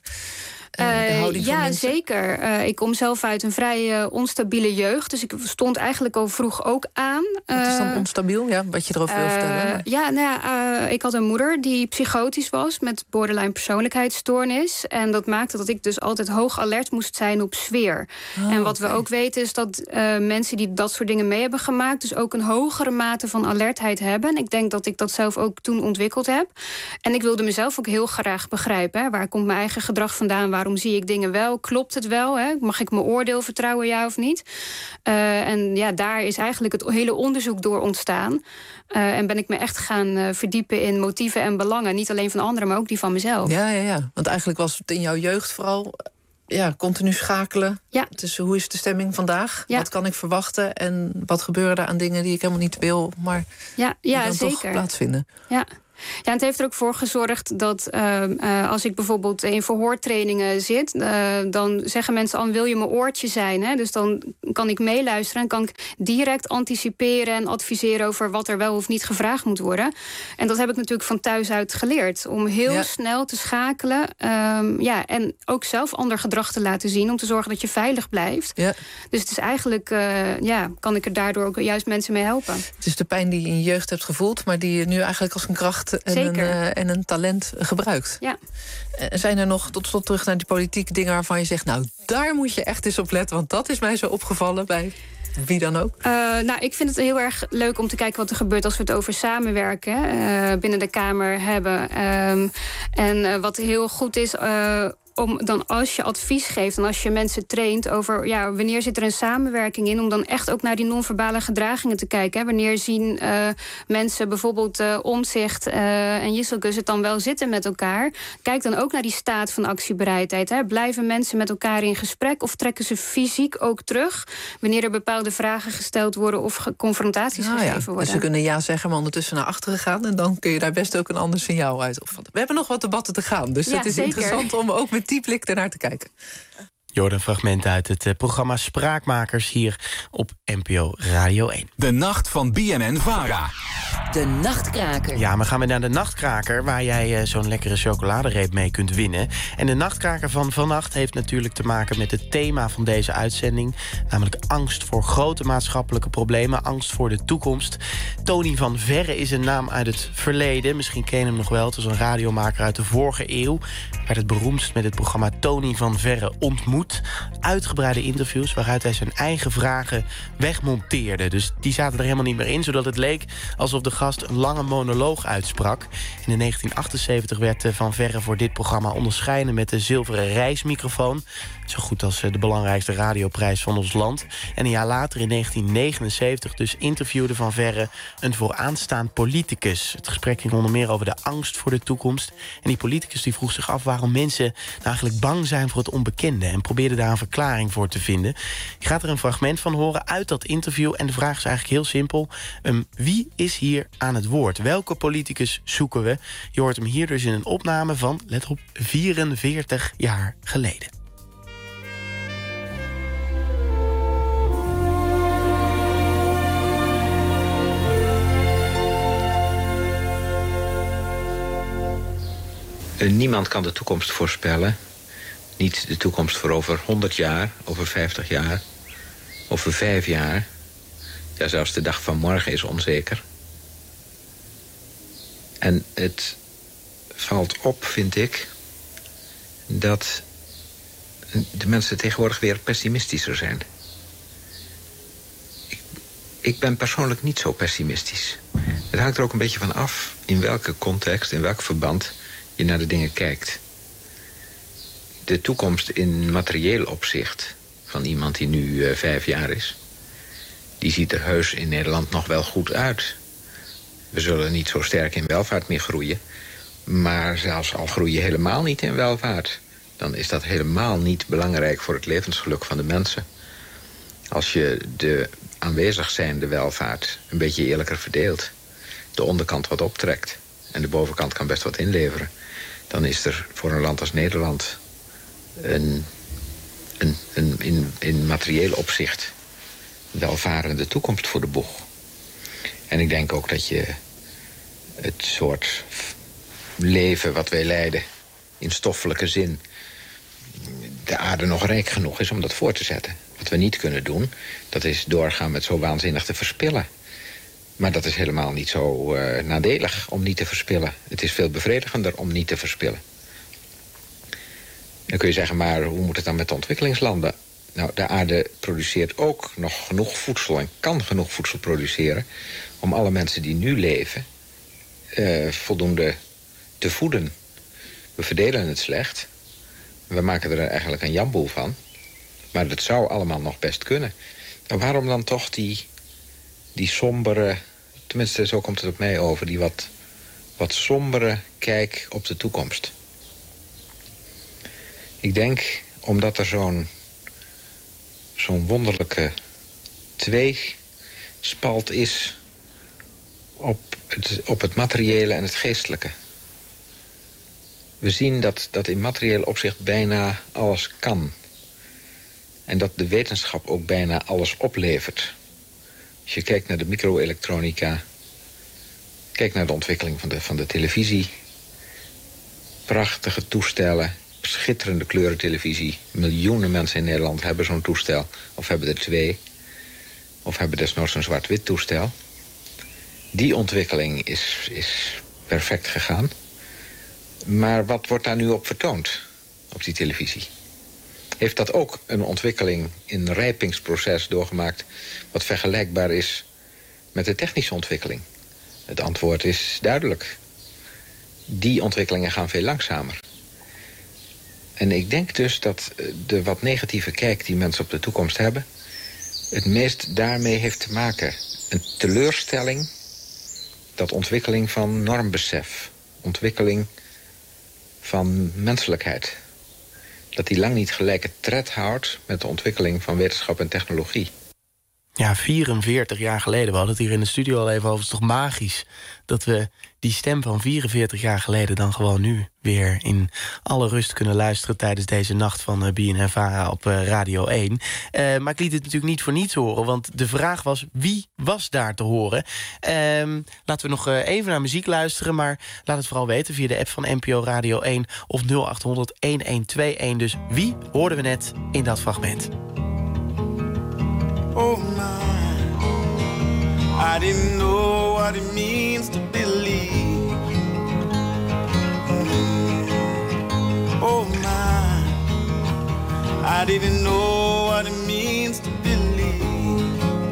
zeker. Ik kom zelf uit een vrij onstabiele jeugd. Dus ik stond eigenlijk al vroeg ook aan. Wat is dan onstabiel? Wat je erover wil vertellen? Ik had een moeder die psychotisch was met borderline persoonlijkheidsstoornis. En dat maakte dat ik dus altijd hoog alert moest zijn op sfeer. En wat we ook weten is dat mensen die dat soort dingen mee hebben gemaakt, dus ook een hogere mate van alertheid hebben. En ik denk dat ik dat zelf ook toen ontwikkeld heb. En ik wilde mezelf ook heel graag begrijpen. Waar komt mijn eigen gedrag vandaan? Waarom zie ik dingen wel? Klopt het wel? Mag ik mijn oordeel vertrouwen, ja of niet? Daar is eigenlijk het hele onderzoek door ontstaan. En ben ik me echt gaan verdiepen in motieven en belangen. Niet alleen van anderen, maar ook die van mezelf. Ja. Want eigenlijk was het in jouw jeugd vooral continu schakelen. Tussen hoe is de stemming vandaag? Wat kan ik verwachten? En wat gebeuren er aan dingen die ik helemaal niet wil, maar die dan zeker toch plaatsvinden? Ja. Ja, het heeft er ook voor gezorgd dat als ik bijvoorbeeld in verhoortrainingen zit, dan zeggen mensen al, wil je mijn oortje zijn? Hè? Dus dan kan ik meeluisteren en kan ik direct anticiperen en adviseren over wat er wel of niet gevraagd moet worden. En dat heb ik natuurlijk van thuis uit geleerd. Om heel snel te schakelen. En ook zelf ander gedrag te laten zien. Om te zorgen dat je veilig blijft. Ja. Dus het is eigenlijk, kan ik er daardoor ook juist mensen mee helpen. Het is de pijn die je in je jeugd hebt gevoeld, maar die je nu eigenlijk als een kracht en een talent gebruikt. Ja. Zijn er nog, tot slot terug naar die politiek, dingen waarvan je zegt, nou, daar moet je echt eens op letten, want dat is mij zo opgevallen bij wie dan ook? Ik vind het heel erg leuk om te kijken wat er gebeurt als we het over samenwerken binnen de Kamer hebben. En wat heel goed is, om dan als je advies geeft en als je mensen traint over wanneer zit er een samenwerking in, om dan echt ook naar die non-verbale gedragingen te kijken. Hè. Wanneer zien mensen bijvoorbeeld Omtzigt en Jisselkus het dan wel zitten met elkaar. Kijk dan ook naar die staat van actiebereidheid. Hè. Blijven mensen met elkaar in gesprek of trekken ze fysiek ook terug wanneer er bepaalde vragen gesteld worden of confrontaties gegeven worden. Dus ze kunnen ja zeggen, maar ondertussen naar achteren gaan en dan kun je daar best ook een ander signaal uit opvatten. We hebben nog wat debatten te gaan, dus het is zeker interessant om ook met die blik ernaar te kijken. Een fragment uit het programma Spraakmakers hier op NPO Radio 1. De nacht van BNN-Vara. De Nachtkraker. Ja, maar gaan we naar de Nachtkraker, waar jij zo'n lekkere chocoladereep mee kunt winnen. En de Nachtkraker van vannacht heeft natuurlijk te maken met het thema van deze uitzending. Namelijk angst voor grote maatschappelijke problemen, angst voor de toekomst. Tony van Verre is een naam uit het verleden. Misschien ken je hem nog wel. Het was een radiomaker uit de vorige eeuw. Werd het beroemdst met het programma Tony van Verre ontmoet. Uitgebreide interviews waaruit hij zijn eigen vragen wegmonteerde. Dus die zaten er helemaal niet meer in, zodat het leek alsof de gast een lange monoloog uitsprak. In 1978 werd Van Verre voor dit programma onderscheiden met de zilveren reismicrofoon. Zo goed als de belangrijkste radioprijs van ons land. En een jaar later, in 1979, dus interviewde Van Verre een vooraanstaand politicus. Het gesprek ging onder meer over de angst voor de toekomst. En die politicus die vroeg zich af waarom mensen nou eigenlijk bang zijn voor het onbekende en probeerde daar een verklaring voor te vinden. Je gaat er een fragment van horen uit dat interview. En de vraag is eigenlijk heel simpel. Wie is hier aan het woord? Welke politicus zoeken we? Je hoort hem hier dus in een opname van, let op, 44 jaar geleden. Niemand kan de toekomst voorspellen. Niet de toekomst voor over 100 jaar, over 50 jaar, over 5 jaar. Ja, zelfs de dag van morgen is onzeker. En het valt op, vind ik, dat de mensen tegenwoordig weer pessimistischer zijn. Ik ben persoonlijk niet zo pessimistisch. Het hangt er ook een beetje van af in welke context, in welk verband je naar de dingen kijkt. De toekomst in materieel opzicht van iemand die nu 5 jaar is, die ziet er heus in Nederland nog wel goed uit. We zullen niet zo sterk in welvaart meer groeien, maar zelfs al groei je helemaal niet in welvaart, dan is dat helemaal niet belangrijk voor het levensgeluk van de mensen. Als je de aanwezig zijnde welvaart een beetje eerlijker verdeelt, de onderkant wat optrekt en de bovenkant kan best wat inleveren, dan is er voor een land als Nederland in materieel opzicht welvarende toekomst voor de boeg. En ik denk ook dat je het soort leven wat wij leiden in stoffelijke zin, de aarde nog rijk genoeg is om dat voor te zetten. Wat we niet kunnen doen, dat is doorgaan met zo waanzinnig te verspillen. Maar dat is helemaal niet zo nadelig om niet te verspillen. Het is veel bevredigender om niet te verspillen. Dan kun je zeggen, maar hoe moet het dan met de ontwikkelingslanden? Nou, de aarde produceert ook nog genoeg voedsel en kan genoeg voedsel produceren om alle mensen die nu leven voldoende te voeden. We verdelen het slecht. We maken er eigenlijk een jamboel van. Maar dat zou allemaal nog best kunnen. Nou, waarom dan toch die sombere, tenminste zo komt het op mij over, die wat sombere kijk op de toekomst? Ik denk omdat er zo'n wonderlijke tweespalt is op het materiële en het geestelijke. We zien dat in materieel opzicht bijna alles kan. En dat de wetenschap ook bijna alles oplevert. Als je kijkt naar de microelektronica, kijk naar de ontwikkeling van de televisie. Prachtige toestellen, schitterende kleurentelevisie. Miljoenen mensen in Nederland hebben zo'n toestel. Of hebben er 2. Of hebben desnoods een zwart-wit toestel. Die ontwikkeling is perfect gegaan. Maar wat wordt daar nu op vertoond, op die televisie? Heeft dat ook een ontwikkeling in rijpingsproces doorgemaakt... wat vergelijkbaar is met de technische ontwikkeling? Het antwoord is duidelijk. Die ontwikkelingen gaan veel langzamer. En ik denk dus dat de wat negatieve kijk die mensen op de toekomst hebben... het meest daarmee heeft te maken. Een teleurstelling, dat ontwikkeling van normbesef. Ontwikkeling van menselijkheid. Dat die lang niet gelijke tred houdt met de ontwikkeling van wetenschap en technologie. Ja, 44 jaar geleden. We hadden het hier in de studio al even over. Het is toch magisch dat we die stem van 44 jaar geleden... dan gewoon nu weer in alle rust kunnen luisteren... tijdens deze nacht van BNN-Vara op Radio 1. Maar ik liet het natuurlijk niet voor niets horen... want de vraag was, wie was daar te horen? Laten we nog even naar muziek luisteren... maar laat het vooral weten via de app van NPO Radio 1... of 0800-1121. Dus wie hoorden we net in dat fragment? Oh my, I didn't know what it means to believe. Oh my, I didn't know what it means to believe.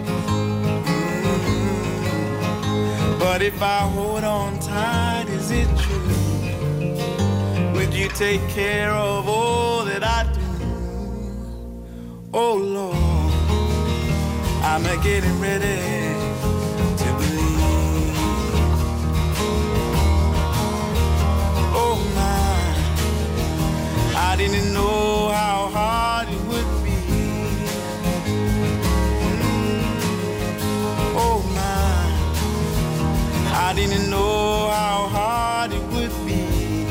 But if I hold on tight, is it true? Would you take care of all that I do? Oh Lord, I'm getting ready to believe. Oh my, I didn't know how hard it would be. Oh my, I didn't know how hard it would be.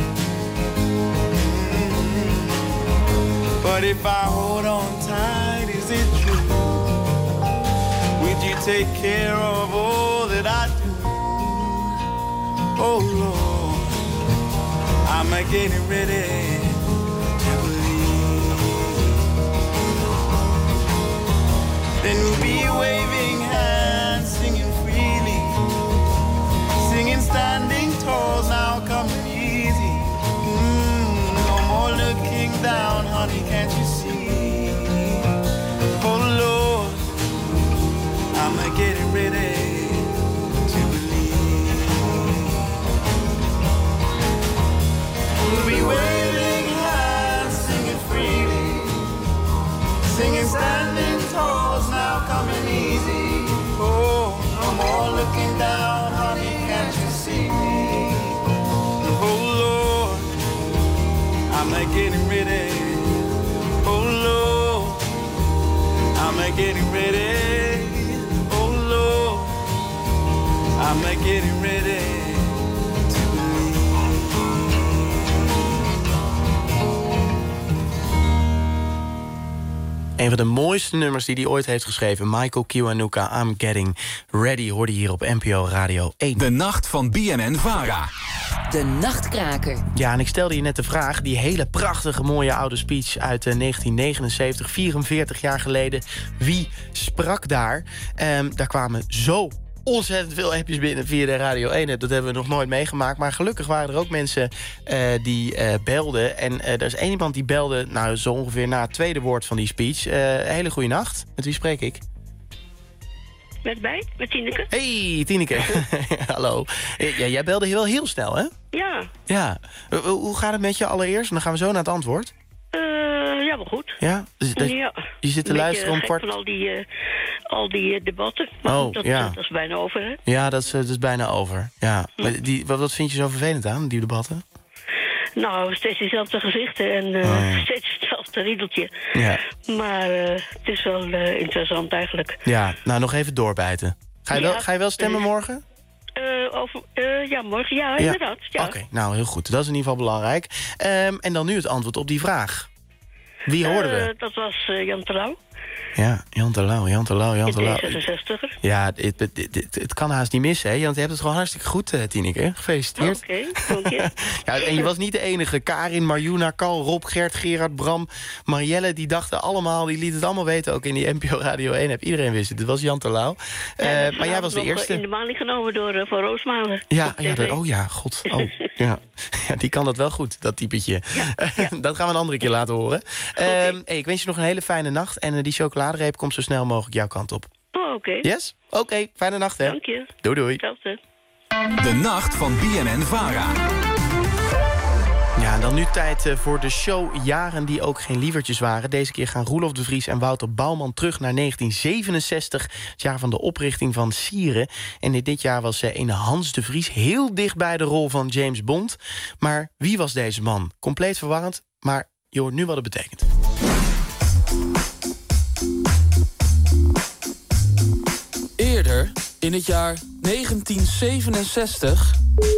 But if I hold on tight, is it true? Would you take care of all that I do? Oh Lord, I'm getting ready to believe. Then we'll be waving hands, singing freely, singing standing tall, now coming easy. No more looking down, honey, can't you see? Oh Lord, I'm getting ready to believe. We'll be waving hands, singing freely, singing standing tall, now coming easy. Oh, no more looking down, honey, can't you see me? Oh Lord, I'm getting ready. Oh Lord, I'm getting ready. I'm getting ready to Een van de mooiste nummers die hij ooit heeft geschreven. Michael Kiwanuka, I'm Getting Ready, hoorde hier op NPO Radio 1. De nacht van BNN-Vara. De Nachtkraker. Ja, en ik stelde je net de vraag, die hele prachtige mooie oude speech uit 1979, 44 jaar geleden. Wie sprak daar? Daar kwamen zo ontzettend veel appjes binnen via de Radio 1-app. Dat hebben we nog nooit meegemaakt. Maar gelukkig waren er ook mensen die belden. En er is één iemand die belde, nou, zo ongeveer na het tweede woord van die speech. Hele goede nacht. Met wie spreek ik? Met Tineke. Hey, Tineke. Hallo. Ja, jij belde wel heel snel, hè? Ja. Hoe gaat het met je allereerst? Dan gaan we zo naar het antwoord. Ja, wel goed. Ja? Dus je zit te luisteren om kwart... van al die debatten. Maar goed, dat is bijna over, hè? Ja, dat is bijna over. Ja. Maar wat vind je zo vervelend aan, die debatten? Nou, steeds dezelfde gezichten en steeds hetzelfde riedeltje. Ja. Maar het is wel interessant eigenlijk. Ja, nou nog even doorbijten. Ga je wel stemmen morgen? morgen, ja, inderdaad. Ja. Oké, nou heel goed. Dat is in ieder geval belangrijk. En dan nu het antwoord op die vraag. Wie hoorden we? Dat was Jan Terlouw. Ja, Jan Terlouw. D66er. Ja, het kan haast niet missen, hè? Want je hebt het gewoon hartstikke goed, Tineke. Gefeliciteerd. Oké, dank je. Ja, en je was niet de enige. Karin, Marjuna, Karl, Rob, Gert, Gerard, Bram, Marielle... die dachten allemaal, die lieten het allemaal weten... ook in die NPO Radio 1 iedereen wist het. Dit was Jan Terlouw. Maar jij was de eerste. In de maling genomen door Van Roosmalen. God. Oh, ja, die kan dat wel goed, dat typetje. Ja. Dat gaan we een andere keer laten horen. Ik wens je nog een hele fijne nacht. En die chocoladereep komt zo snel mogelijk jouw kant op. Oh, oké. Yes? Oké, fijne nacht, hè. Dank je. Doei. Hetzelfde. De nacht van BNN-VARA. Ja, dan nu tijd voor de show Jaren die ook geen lievertjes waren. Deze keer gaan Roelof de Vries en Wouter Bouwman terug naar 1967... het jaar van de oprichting van Sieren. En dit jaar was ene Hans de Vries heel dicht bij de rol van James Bond. Maar wie was deze man? Compleet verwarrend, maar je hoort nu wat het betekent. Eerder, in het jaar 1967...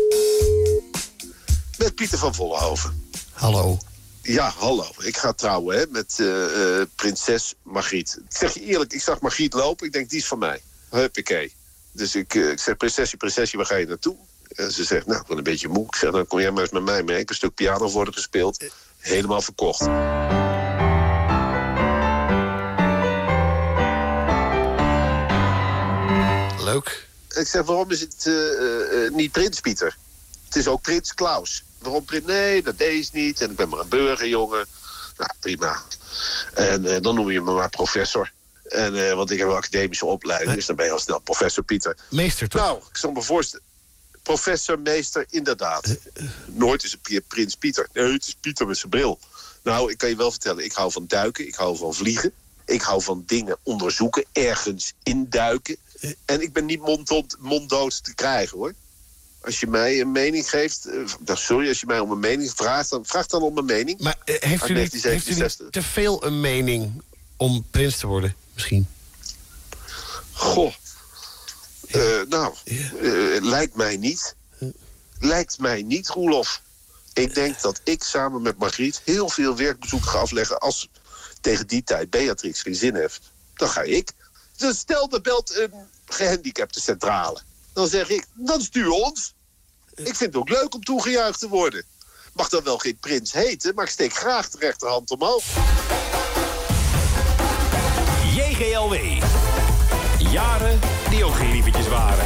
Met Pieter van Vollenhoven. Hallo. Ja, hallo. Ik ga trouwen, hè, met prinses Margriet. Ik zeg je eerlijk, ik zag Margriet lopen. Ik denk, die is van mij. Huppakee. Dus ik zeg, prinsesje, waar ga je naartoe? En ze zegt, nou, ik ben een beetje moe. Ik zeg, dan kom jij maar eens met mij mee. Ik heb een stuk piano worden gespeeld. Helemaal verkocht. Leuk. Ik zeg, waarom is het niet Prins Pieter? Het is ook Prins Klaus. Waarom Prins? Nee, dat is niet. En ik ben maar een burgerjongen. Nou, prima. En dan noem je me maar professor. En, want ik heb een academische opleiding. Dus dan ben je al snel professor Pieter. Meester, toch? Nou, ik zal me voorstellen. Professor, meester, inderdaad. Nooit is het Prins Pieter. Nee, het is Pieter met zijn bril. Nou, ik kan je wel vertellen. Ik hou van duiken. Ik hou van vliegen. Ik hou van dingen onderzoeken. Ergens induiken. En ik ben niet monddood te krijgen, hoor. Als je mij een mening geeft... als je mij om een mening vraagt, vraag dan om een mening. Maar heeft u niet te veel een mening om prins te worden, misschien? Goh. Lijkt mij niet. Lijkt mij niet, Roelof. Ik denk dat ik samen met Margriet heel veel werkbezoeken ga afleggen... als tegen die tijd Beatrix geen zin heeft. Dan ga ik. Dus stel, er belt een gehandicapte centrale. Dan zeg ik, dan stuur ons. Ik vind het ook leuk om toegejuicht te worden. Mag dan wel geen prins heten, maar ik steek graag de rechterhand omhoog. JGLW. Jaren die ook geen lievertjes waren.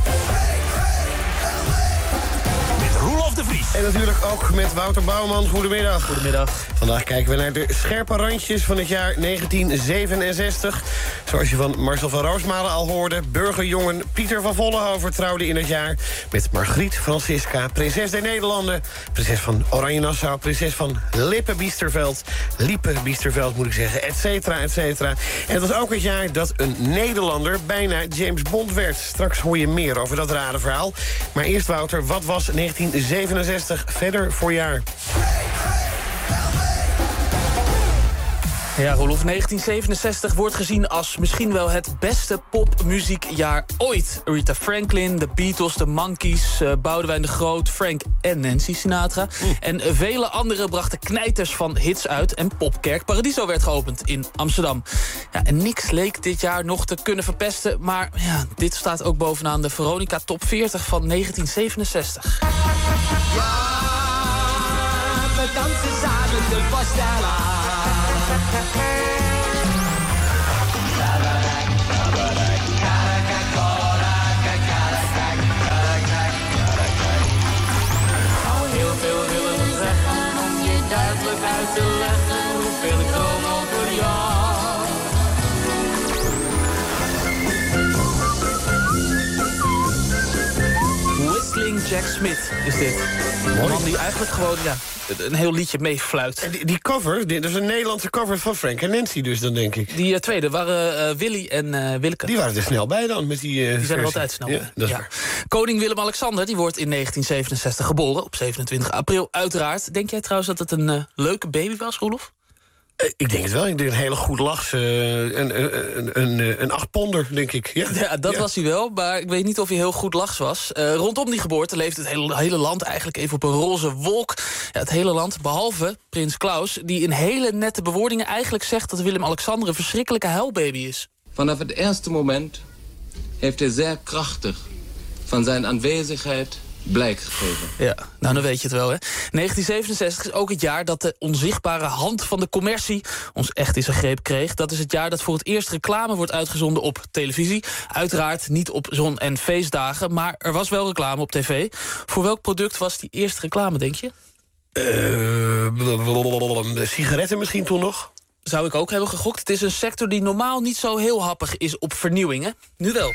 Met Roelof de Vries. En natuurlijk ook met Wouter Bouwman. Goedemiddag. Goedemiddag. Vandaag kijken we naar de scherpe randjes van het jaar 1967. Zoals je van Marcel van Roosmalen al hoorde... burgerjongen Pieter van Vollenhoven trouwde in het jaar... met Margriet Francisca, prinses der Nederlanden... prinses van Oranje-Nassau, prinses van Lippe-Biesterveld moet ik zeggen, et cetera, et cetera. En het was ook het jaar dat een Nederlander bijna James Bond werd. Straks hoor je meer over dat rare verhaal. Maar eerst, Wouter, wat was 1967 verder voor jaar? Ja, Roelof, 1967 wordt gezien als misschien wel het beste popmuziekjaar ooit. Aretha Franklin, de Beatles, de Monkees, Boudewijn de Groot, Frank en Nancy Sinatra. En vele anderen brachten knijters van hits uit en Popkerk Paradiso werd geopend in Amsterdam. Ja, en niks leek dit jaar nog te kunnen verpesten, maar ja, dit staat ook bovenaan de Veronica Top 40 van 1967. Ja, we dansen samen de Postella. Heel veel willen zeggen om je duidelijk uit te leggen hoeveel ik droom over jou. Whistling Jack Smith is dit. Een man die eigenlijk gewoon een heel liedje meefluit. En die cover, dat is een Nederlandse cover van Frank en Nancy dus dan, denk ik. Die tweede waren Willy en Willeke. Die waren er snel bij dan, met die zijn er altijd snel bij. Ja, dat is waar. Koning Willem-Alexander die wordt in 1967 geboren, op 27 april uiteraard. Denk jij trouwens dat het een leuke baby was, Roelof? Ik denk het wel. Ik denk een hele goed lachs. Een 8-ponder, denk ik. Ja, dat was hij wel. Maar ik weet niet of hij heel goed lachs was. Rondom die geboorte leeft het hele land eigenlijk even op een roze wolk. Ja, het hele land, behalve prins Klaus, die in hele nette bewoordingen eigenlijk zegt dat Willem-Alexander een verschrikkelijke huilbaby is. Vanaf het eerste moment heeft hij zeer krachtig van zijn aanwezigheid blijk gegeven. Ja, nou dan weet je het wel, hè. 1967 is ook het jaar dat de onzichtbare hand van de commercie ons echt in zijn greep kreeg. Dat is het jaar dat voor het eerst reclame wordt uitgezonden op televisie. Uiteraard niet op zon- en feestdagen, maar er was wel reclame op tv. Voor welk product was die eerste reclame, denk je? Sigaretten misschien toen nog? Zou ik ook hebben gegokt. Het is een sector die normaal niet zo heel happig is op vernieuwingen. Nu wel.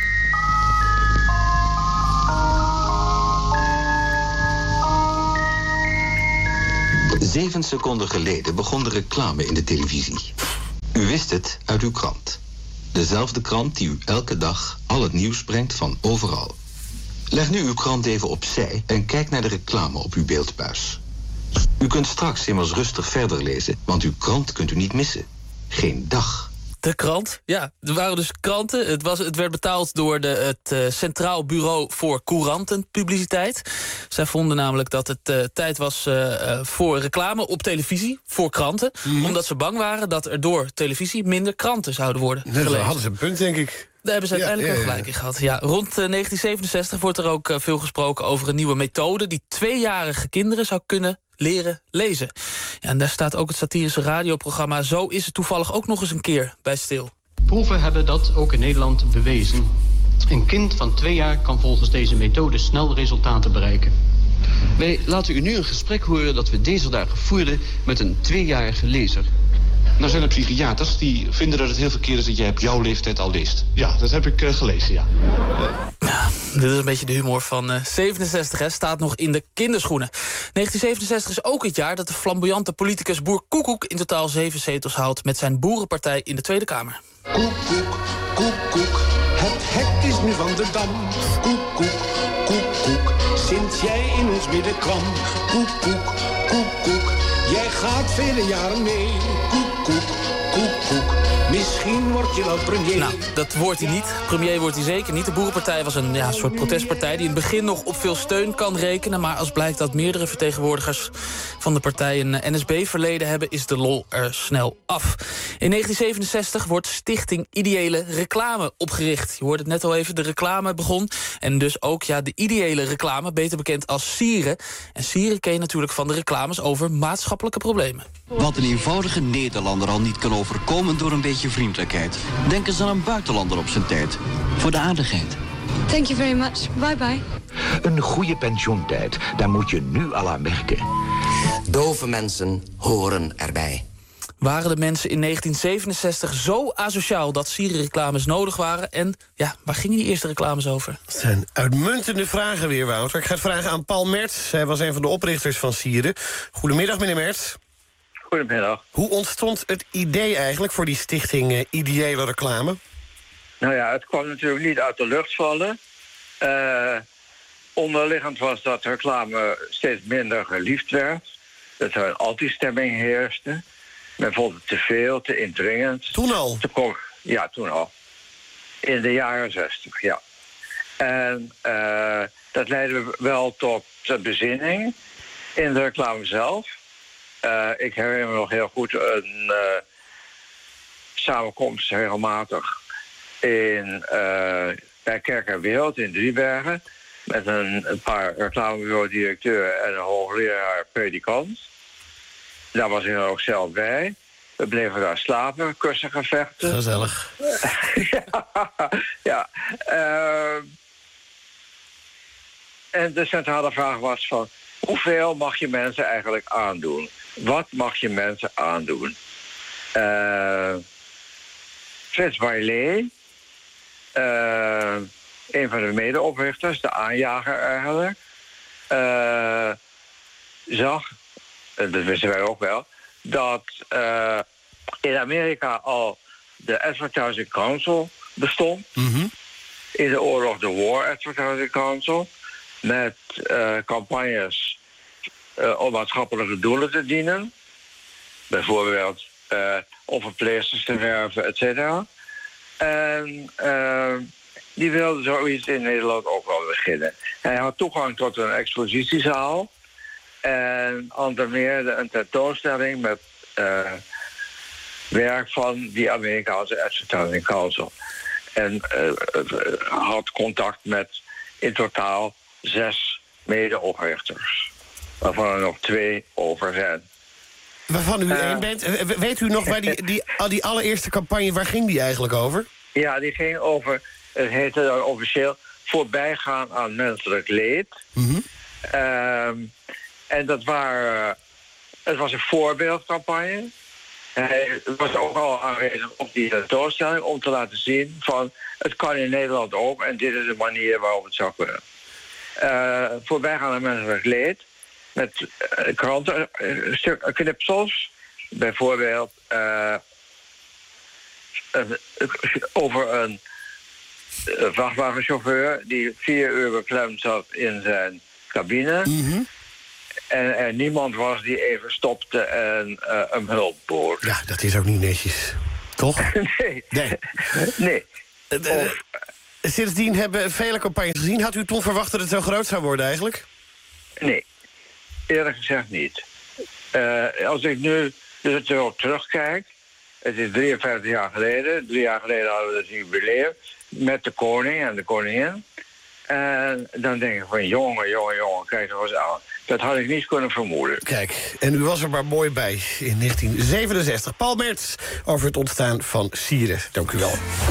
7 seconden geleden begon de reclame in de televisie. U wist het uit uw krant. Dezelfde krant die u elke dag al het nieuws brengt van overal. Leg nu uw krant even opzij en kijk naar de reclame op uw beeldbuis. U kunt straks immers rustig verder lezen, want uw krant kunt u niet missen. Geen dag. De krant, ja. Er waren dus kranten. Het werd betaald door het Centraal Bureau voor Courantenpubliciteit. Zij vonden namelijk dat het tijd was voor reclame op televisie, voor kranten. Omdat ze bang waren dat er door televisie minder kranten zouden worden gelezen. Daar hadden ze een punt, denk ik. Daar hebben ze uiteindelijk ook gelijk in gehad. Ja, rond 1967 wordt er ook veel gesproken over een nieuwe methode die 2-jarige kinderen zou kunnen leren lezen. Ja, en daar staat ook het satirische radioprogramma Zo is het toevallig ook nog eens een keer bij stil. Proeven hebben dat ook in Nederland bewezen. Een kind van 2 jaar kan volgens deze methode snel resultaten bereiken. Wij laten u nu een gesprek horen dat we deze dagen voerden met een 2-jarige lezer. Nou zijn er psychiaters die vinden dat het heel verkeerd is dat jij op jouw leeftijd al leest. Ja, dat heb ik gelezen, ja. Dit is een beetje de humor van 67, hè. Staat nog in de kinderschoenen. 1967 is ook het jaar dat de flamboyante politicus Boer Koekoek in totaal 7 zetels haalt met zijn boerenpartij in de Tweede Kamer. Koek, koek, koek, koek, het hek is nu van de dam. Koek, koek, koek, koek, sinds jij in ons midden kwam. Koek, koek, koek, koek, jij gaat vele jaren mee. Koek, koek, koek, koek, misschien word je wel premier. Nou, dat wordt hij niet. Premier wordt hij zeker niet. De Boerenpartij was een soort protestpartij die in het begin nog op veel steun kan rekenen. Maar als blijkt dat meerdere vertegenwoordigers van de partij een NSB-verleden hebben, is de lol er snel af. In 1967 wordt Stichting Ideële Reclame opgericht. Je hoorde het net al even, de reclame begon. En dus ook de ideële reclame, beter bekend als Sieren. En Sieren ken je natuurlijk van de reclames over maatschappelijke problemen. Wat een eenvoudige Nederlander al niet kan overkomen door een beetje vriendelijkheid. Denk eens aan een buitenlander op zijn tijd. Voor de aardigheid. Thank you very much. Bye bye. Een goede pensioentijd, daar moet je nu al aan werken. Dove mensen horen erbij. Waren de mensen in 1967 zo asociaal dat Sieren-reclames nodig waren? En waar gingen die eerste reclames over? Het zijn uitmuntende vragen weer, Wouter. Ik ga het vragen aan Paul Merts. Hij was een van de oprichters van Sieren. Goedemiddag, meneer Merts. Goedemiddag. Hoe ontstond het idee eigenlijk voor die stichting Ideële Reclame? Nou ja, het kwam natuurlijk niet uit de lucht vallen. Onderliggend was dat reclame steeds minder geliefd werd. Dat er een anti-stemming heerste. Men vond het te veel, te indringend. Toen al? Ja, toen al. In de jaren 60, ja. En dat leidde wel tot bezinning in de reclame zelf. Ik herinner me nog heel goed een samenkomst regelmatig bij Kerk en Wereld in Driebergen. Met een paar reclamebureau-directeuren en een hoogleraar predikant. Daar was ik er ook zelf bij. We bleven daar slapen, kussengevechten. Gezellig. Ja. En de centrale vraag was van, hoeveel mag je mensen eigenlijk aandoen? Wat mag je mensen aandoen? Frits Bailey, een van de medeoprichters, de aanjager eigenlijk, zag, dat wisten wij ook wel, dat in Amerika al de Advertising Council bestond. In de oorlog de War Advertising Council. Met campagnes om maatschappelijke doelen te dienen. bijvoorbeeld om verpleegsters te werven, et cetera. En die wilde zoiets in Nederland ook wel beginnen. Hij had toegang tot een expositiezaal en onder meer een tentoonstelling met werk van die Amerikaanse Edward Council. En had contact met in totaal 6 mede-oprichters, waarvan er nog 2 over zijn. Waarvan u 1 bent. Weet u nog waar die allereerste campagne, waar ging die eigenlijk over? Ja, die ging over, het heette dan officieel, voorbijgaan aan menselijk leed. Mm-hmm. En het was een voorbeeldcampagne. Hij was ook al aanwezig op die tentoonstelling om te laten zien van het kan in Nederland ook en dit is de manier waarop het zou kunnen. Voorbijgaan aan menselijk leed met krantenknipsels, bijvoorbeeld over een vrachtwagenchauffeur die 4 uur beklemd zat in zijn cabine. Mm-hmm. En er niemand was die even stopte en hem hulp bood. Ja, dat is ook niet netjes. Toch? Nee. Sindsdien hebben vele campagnes gezien. Had u toen verwacht dat het zo groot zou worden eigenlijk? Nee. Eerlijk gezegd niet. Als ik nu dus erop terugkijk, het is 53 jaar geleden. 3 jaar geleden hadden we het jubileum met de koning en de koningin. En dan denk ik van jongen, kijk er eens aan. Dat had ik niet kunnen vermoeden. Kijk, en u was er maar mooi bij in 1967. Paul Merts over het ontstaan van Sieren. Dank u wel.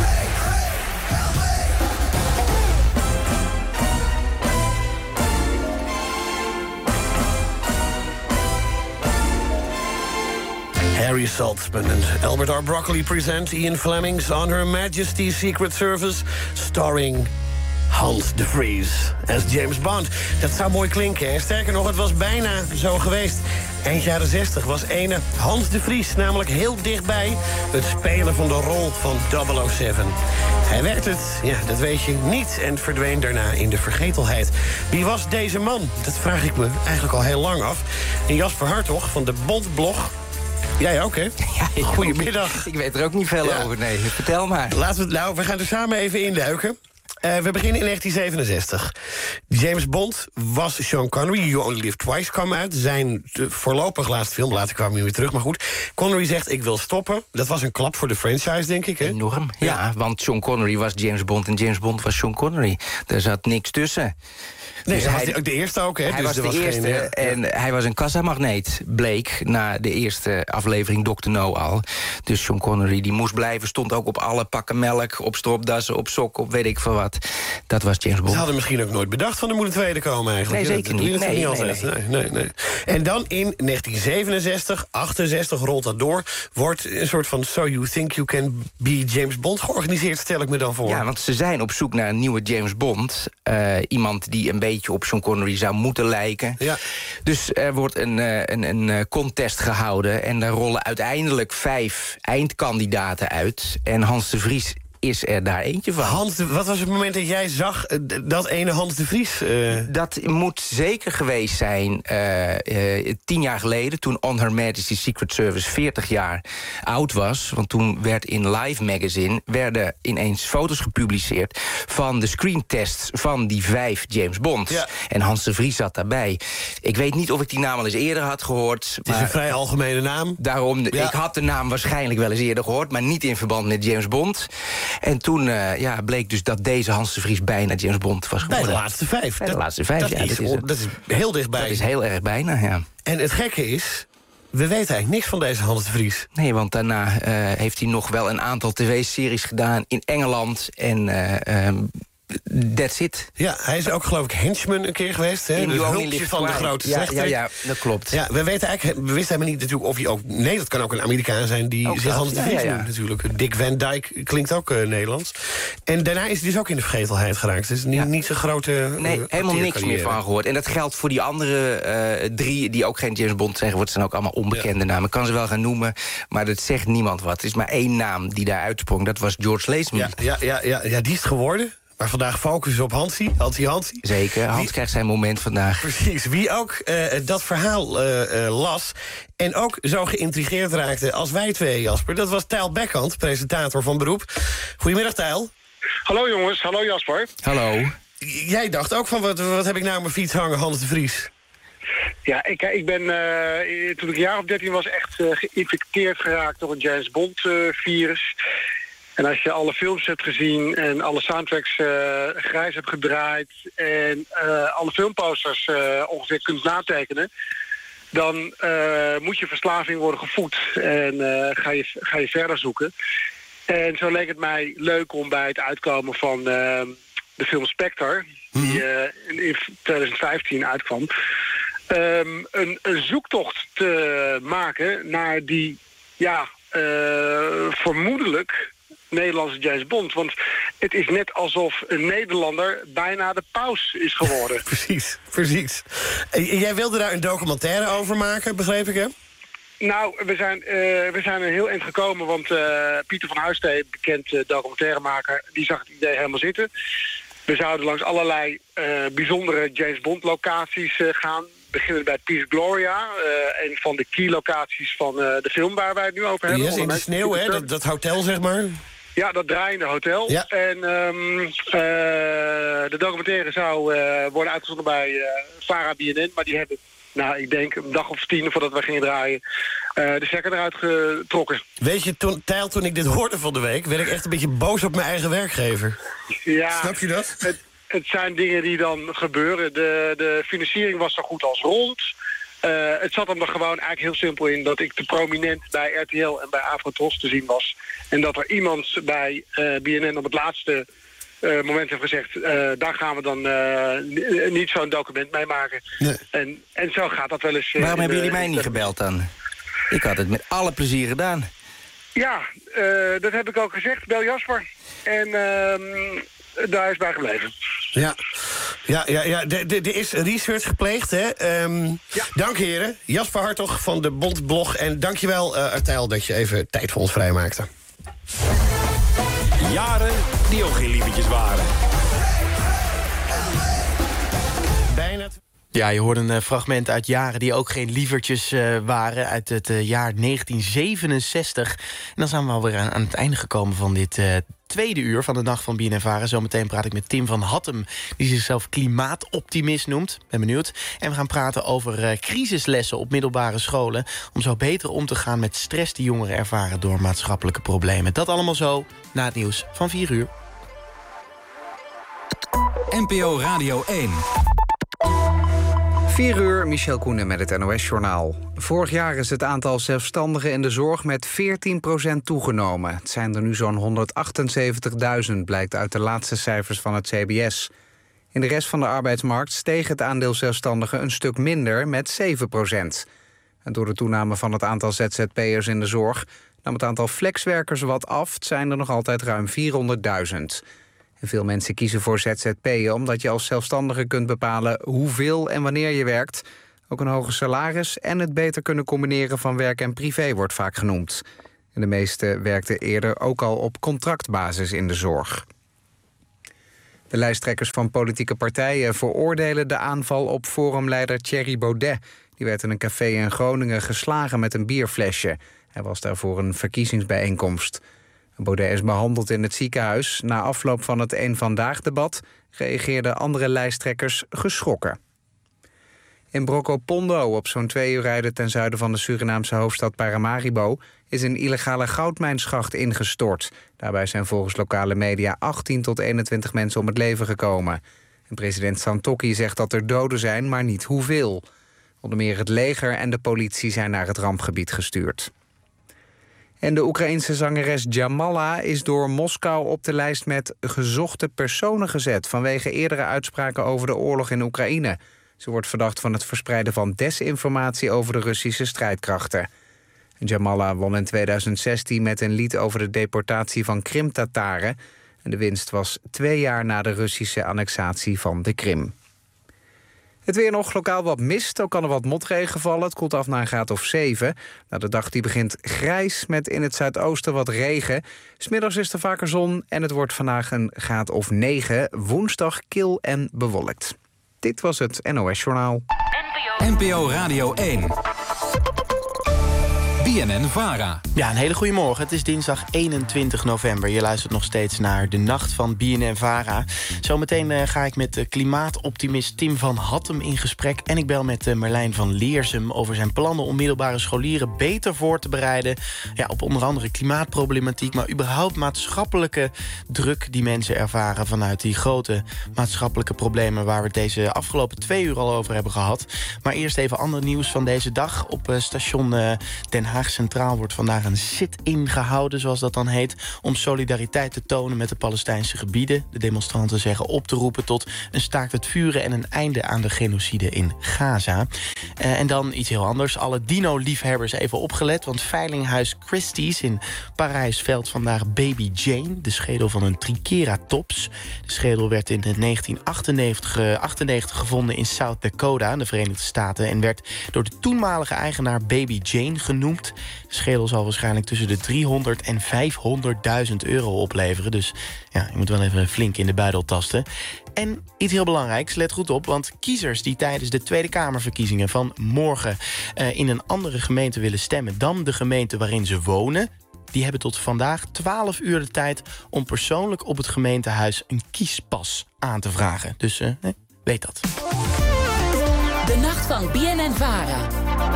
Harry Saltzman en Albert R. Broccoli present Ian Fleming's On Her Majesty's Secret Service, starring Hans de Vries als James Bond. Dat zou mooi klinken, hè? Sterker nog, het was bijna zo geweest. Eind jaren 60 was ene Hans de Vries namelijk heel dichtbij het spelen van de rol van 007. Hij werd het, ja, dat weet je, niet en verdween daarna in de vergetelheid. Wie was deze man? Dat vraag ik me eigenlijk al heel lang af. En Jasper Hartog van de Bondblog. Jij ook, hè? Ja, goedemiddag. Ik weet er ook niet veel over, nee. Vertel maar. We gaan er samen even induiken. We beginnen in 1967. James Bond was Sean Connery. You Only Live Twice kwam uit. Zijn voorlopig laatste film. Later kwam hij weer terug, maar goed. Connery zegt, ik wil stoppen. Dat was een klap voor de franchise, denk ik, hè? Enorm, ja. Want Sean Connery was James Bond en James Bond was Sean Connery. Daar zat niks tussen. Nee, dus hij was de eerste ook, hè? Hij dus was de eerste en hij was een kassamagneet, bleek na de eerste aflevering Dr. No al. Dus Sean Connery die moest blijven, stond ook op alle pakken melk, op stropdassen, op sokken, op weet ik veel wat. Dat was James Bond. Ze hadden misschien ook nooit bedacht van er moet een tweede komen eigenlijk. Nee, zeker niet. Nee. En dan in 1967, 68 rolt dat door, wordt een soort van So You Think You Can Be James Bond georganiseerd, stel ik me dan voor. Ja, want ze zijn op zoek naar een nieuwe James Bond. Iemand die een beetje op Sean Connery zou moeten lijken. Ja. Dus er wordt een contest gehouden en daar rollen uiteindelijk 5 eindkandidaten uit. En Hans de Vries is er daar eentje van. Wat was het moment dat jij zag dat ene Hans de Vries? Dat moet zeker geweest zijn 10 jaar geleden, toen On Her Majesty's Secret Service 40 jaar oud was. Want toen werd in Live Magazine werden ineens foto's gepubliceerd van de screentests van die 5 James Bonds. Ja. En Hans de Vries zat daarbij. Ik weet niet of ik die naam al eens eerder had gehoord. Het is een vrij algemene naam. Daarom, ik had de naam waarschijnlijk wel eens eerder gehoord, maar niet in verband met James Bond. En toen bleek dus dat deze Hans de Vries bijna James Bond was geworden. Bij de laatste 5. Bij de laatste 5, dat is heel dichtbij. Dat is heel erg bijna, ja. En het gekke is, we weten eigenlijk niks van deze Hans de Vries. Nee, want daarna heeft hij nog wel een aantal tv-series gedaan in Engeland en that's it. Ja, hij is ook geloof ik henchman een keer geweest. Hè? In het hulpje van de grote slechterik. Ja, dat klopt. Ja, we wisten helemaal niet natuurlijk of hij ook... Nee, dat kan ook een Amerikaan zijn die ook zich Hans de Vries noemt natuurlijk. Dick Van Dyke klinkt ook Nederlands. En daarna is hij dus ook in de vergetelheid geraakt. Het is niet zo'n grote... Nee, helemaal niks meer van gehoord. En dat geldt voor die andere 3 die ook geen James Bond zeggen. Het zijn ook allemaal onbekende namen. Ik kan ze wel gaan noemen, maar dat zegt niemand wat. Er is maar 1 naam die daar uitsprong. Dat was George Lazenby. Ja, die is het geworden. Maar vandaag focussen op Hansie. Zeker, Hans krijgt zijn moment vandaag. Precies, wie ook dat verhaal las en ook zo geïntrigeerd raakte als wij twee, Jasper. Dat was Tijl Bekkant, presentator van beroep. Goedemiddag, Tijl. Hallo jongens, hallo Jasper. Hallo. Jij dacht ook van, wat heb ik nou op mijn fiets hangen, Hans de Vries? Ja, ik ben toen ik een jaar of 13 was echt geïnfecteerd geraakt door een James Bond virus. En als je alle films hebt gezien en alle soundtracks grijs hebt gedraaid en alle filmposters ongeveer kunt natekenen, dan moet je verslaving worden gevoed en ga je verder zoeken. En zo leek het mij leuk om bij het uitkomen van de film Spectre, die in 2015 uitkwam, een zoektocht te maken naar die, vermoedelijk Nederlandse James Bond. Want het is net alsof een Nederlander bijna de paus is geworden. Precies. Jij wilde daar een documentaire over maken, begreep ik, hè? Nou, we zijn er heel eind gekomen, want Pieter van Huistee, bekend documentairemaker, die zag het idee helemaal zitten. We zouden langs allerlei bijzondere James Bond locaties gaan. Beginnen bij Peace Gloria, een van de key locaties van de film waar wij het nu over hebben. Yes, in de sneeuw, hè? Dat hotel, zeg maar. Ja, dat draaiende hotel. Ja. En de documentaire zou worden uitgezonden bij Vara BNN, maar die hebben, ik denk een dag of 10 voordat we gingen draaien, de stekker eruit getrokken. Weet je, toen ik dit hoorde van de week, werd ik echt een beetje boos op mijn eigen werkgever. Ja. Snap je dat? Het zijn dingen die dan gebeuren. De financiering was zo goed als rond. Het zat hem er gewoon eigenlijk heel simpel in dat ik te prominent bij RTL en bij Afrotros te zien was. En dat er iemand bij BNN op het laatste moment heeft gezegd, daar gaan we dan niet zo'n document mee maken. Nee. En zo gaat dat wel eens. Waarom hebben jullie mij niet gebeld dan? Ik had het met alle plezier gedaan. Ja, dat heb ik ook gezegd. Bel Jasper. En daar is bij gebleven. Ja. Er is research gepleegd, hè? Dank, heren. Jasper Hartog van de Bondblog. En dankjewel, Tijl, dat je even tijd voor ons vrijmaakte. Jaren die ook geen lievertjes waren. Bijna... Ja, je hoorde een fragment uit jaren die ook geen lievertjes waren. Uit het jaar 1967. En dan zijn we alweer aan het einde gekomen van dit tweede uur van de Nacht van BNN-Vara. Zometeen praat ik met Tim van Hattem, die zichzelf klimaatoptimist noemt. Ben benieuwd. En we gaan praten over crisislessen op middelbare scholen, om zo beter om te gaan met stress die jongeren ervaren door maatschappelijke problemen. Dat allemaal zo na het nieuws van 4 uur. NPO Radio 1. 4 uur, Michel Koenen met het NOS-journaal. Vorig jaar is het aantal zelfstandigen in de zorg met 14% toegenomen. Het zijn er nu zo'n 178.000, blijkt uit de laatste cijfers van het CBS. In de rest van de arbeidsmarkt steeg het aandeel zelfstandigen een stuk minder, met 7%. En door de toename van het aantal ZZP'ers in de zorg nam het aantal flexwerkers wat af. Het zijn er nog altijd ruim 400.000. En veel mensen kiezen voor ZZP'en omdat je als zelfstandige kunt bepalen hoeveel en wanneer je werkt. Ook een hoger salaris en het beter kunnen combineren van werk en privé wordt vaak genoemd. En de meesten werkten eerder ook al op contractbasis in de zorg. De lijsttrekkers van politieke partijen veroordelen de aanval op forumleider Thierry Baudet. Die werd in een café in Groningen geslagen met een bierflesje. Hij was daar voor een verkiezingsbijeenkomst. Baudet is behandeld in het ziekenhuis. Na afloop van het Eén Vandaag-debat reageerden andere lijsttrekkers geschrokken. In Brokopondo, op zo'n 2 uur rijden ten zuiden van de Surinaamse hoofdstad Paramaribo, is een illegale goudmijnschacht ingestort. Daarbij zijn volgens lokale media 18 tot 21 mensen om het leven gekomen. En president Santokki zegt dat er doden zijn, maar niet hoeveel. Onder meer het leger en de politie zijn naar het rampgebied gestuurd. En de Oekraïense zangeres Jamala is door Moskou op de lijst met gezochte personen gezet vanwege eerdere uitspraken over de oorlog in Oekraïne. Ze wordt verdacht van het verspreiden van desinformatie over de Russische strijdkrachten. Jamala won in 2016 met een lied over de deportatie van Krim-Tataren. En de winst was 2 jaar na de Russische annexatie van de Krim. Het weer nog, lokaal wat mist, ook kan er wat motregen vallen. Het koelt af naar een graad of 7. Nou, de dag die begint grijs met in het zuidoosten wat regen. 's Middags is er vaker zon en het wordt vandaag een graad of 9. Woensdag kil en bewolkt. Dit was het NOS Journaal. NPO Radio 1. BNN-VARA. Ja, een hele goede morgen. Het is dinsdag 21 november. Je luistert nog steeds naar de nacht van BNN-VARA. Zometeen ga ik met de klimaatoptimist Tim van Hattem in gesprek. En ik bel met Merlijn van Leersum over zijn plannen om middelbare scholieren beter voor te bereiden. Ja, op onder andere klimaatproblematiek, maar überhaupt maatschappelijke druk die mensen ervaren vanuit die grote maatschappelijke problemen waar we het deze afgelopen 2 uur al over hebben gehad. Maar eerst even ander nieuws van deze dag. Op station Den Haag Centraal wordt vandaag een sit-in gehouden, zoals dat dan heet, om solidariteit te tonen met de Palestijnse gebieden. De demonstranten zeggen op te roepen tot een staakt het vuren en een einde aan de genocide in Gaza. En dan iets heel anders. Alle dino-liefhebbers even opgelet, want veilinghuis Christie's in Parijs veilt vandaag Baby Jane, de schedel van een Triceratops. De schedel werd in 1998 gevonden in South Dakota, in de Verenigde Staten, en werd door de toenmalige eigenaar Baby Jane genoemd. De schedel zal waarschijnlijk tussen de 300 en 500.000 euro opleveren. Dus ja, je moet wel even flink in de buidel tasten. En iets heel belangrijks, let goed op, want kiezers die tijdens de Tweede Kamerverkiezingen van morgen in een andere gemeente willen stemmen dan de gemeente waarin ze wonen, die hebben tot vandaag 12 uur de tijd om persoonlijk op het gemeentehuis een kiespas aan te vragen. Dus weet dat. De nacht van BNN-VARA.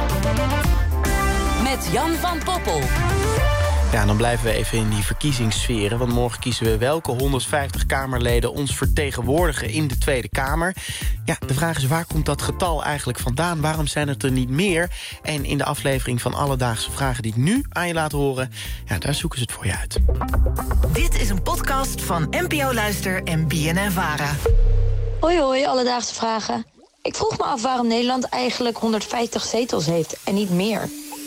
Met Jan van Poppel. Ja, dan blijven we even in die verkiezingssferen, want morgen kiezen we welke 150 Kamerleden ons vertegenwoordigen in de Tweede Kamer. Ja, de vraag is, waar komt dat getal eigenlijk vandaan? Waarom zijn het er niet meer? En in de aflevering van Alledaagse Vragen die ik nu aan je laat horen, ja, daar zoeken ze het voor je uit. Dit is een podcast van NPO Luister en BNN-VARA. Hoi hoi, Alledaagse Vragen. Ik vroeg me af waarom Nederland eigenlijk 150 zetels heeft en niet meer.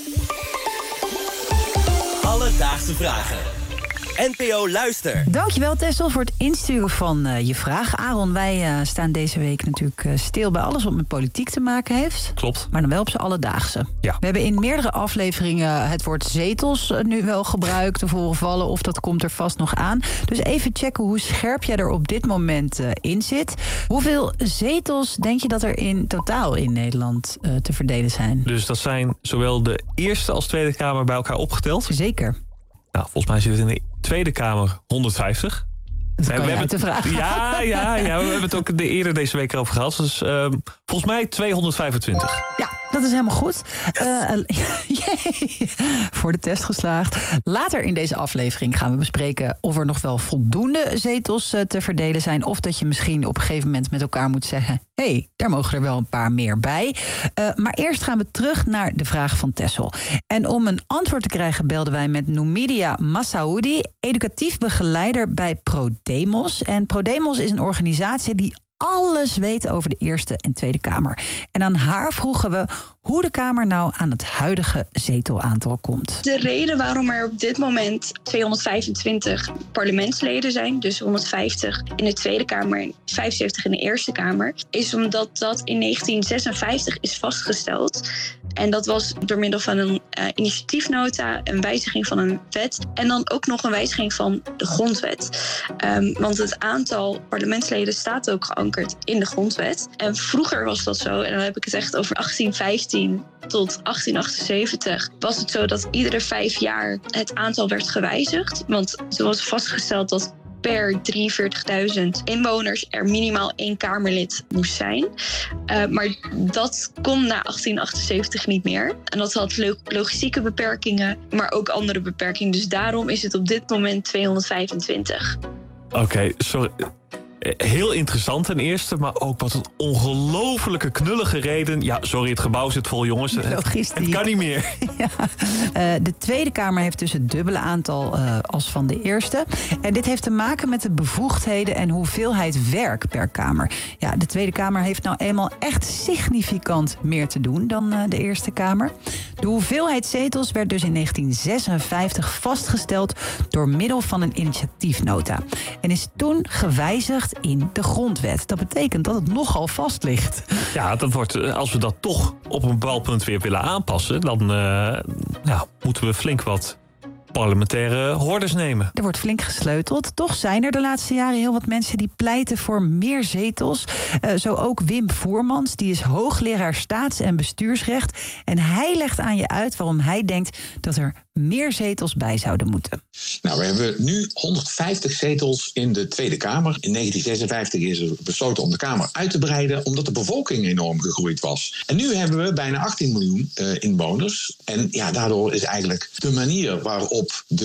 Alledaagse Vragen. NPO Luister. Dankjewel Tessel voor het insturen van je vraag. Aaron, wij staan deze week natuurlijk stil bij alles wat met politiek te maken heeft. Klopt. Maar dan wel op z'n alledaagse. Ja. We hebben in meerdere afleveringen het woord zetels nu wel gebruikt te horen vallen. Of dat komt er vast nog aan. Dus even checken hoe scherp jij er op dit moment in zit. Hoeveel zetels denk je dat er in totaal in Nederland te verdelen zijn? Dus dat zijn zowel de Eerste als Tweede Kamer bij elkaar opgeteld? Zeker. Nou, volgens mij zit het in de Tweede Kamer 150. Dat kan je uit de vraag. Ja, we hebben het ook eerder deze week erover gehad. Dus volgens mij 225. Ja, dat is helemaal goed. Voor de test geslaagd. Later in deze aflevering gaan we bespreken of er nog wel voldoende zetels te verdelen zijn. Of dat je misschien op een gegeven moment met elkaar moet zeggen, hey, daar mogen er wel een paar meer bij. Maar eerst gaan we terug naar de vraag van Tessel. En om een antwoord te krijgen belden wij met Numidia Massaoudi, educatief begeleider bij ProDemos. En ProDemos is een organisatie die alles weet over de Eerste en Tweede Kamer. En aan haar vroegen we hoe de Kamer nou aan het huidige zetelaantal komt. De reden waarom er op dit moment 225 parlementsleden zijn, dus 150 in de Tweede Kamer en 75 in de Eerste Kamer, is omdat dat in 1956 is vastgesteld. En dat was door middel van een initiatiefnota, een wijziging van een wet en dan ook nog een wijziging van de grondwet. Want het aantal parlementsleden staat ook geankerd in de grondwet. En vroeger was dat zo, en dan heb ik het echt over 1815 tot 1878... was het zo dat iedere 5 jaar het aantal werd gewijzigd. Want er was vastgesteld dat per 43.000 inwoners er minimaal 1 Kamerlid moest zijn. Maar dat kon na 1878 niet meer. En dat had logistieke beperkingen, maar ook andere beperkingen. Dus daarom is het op dit moment 225. Oké, sorry. Heel interessant ten eerste, maar ook wat een ongelofelijke knullige reden. Ja, sorry, het gebouw zit vol, jongens. Het kan niet meer. Ja. De Tweede Kamer heeft dus het dubbele aantal als van de Eerste. En dit heeft te maken met de bevoegdheden en hoeveelheid werk per Kamer. Ja, de Tweede Kamer heeft nou eenmaal echt significant meer te doen dan de Eerste Kamer. De hoeveelheid zetels werd dus in 1956 vastgesteld door middel van een initiatiefnota. En is toen gewijzigd in de grondwet. Dat betekent dat het nogal vast ligt. Ja, dat wordt, als we dat toch op een bepaald punt weer willen aanpassen, dan moeten we flink wat parlementaire hordes nemen. Er wordt flink gesleuteld. Toch zijn er de laatste jaren heel wat mensen die pleiten voor meer zetels. Zo ook Wim Voermans, die is hoogleraar staats- en bestuursrecht. En hij legt aan je uit waarom hij denkt dat er meer zetels bij zouden moeten. Nou, we hebben nu 150 zetels in de Tweede Kamer. In 1956 is er besloten om de Kamer uit te breiden, omdat de bevolking enorm gegroeid was. En nu hebben we bijna 18 miljoen inwoners. En ja, daardoor is eigenlijk de manier waarop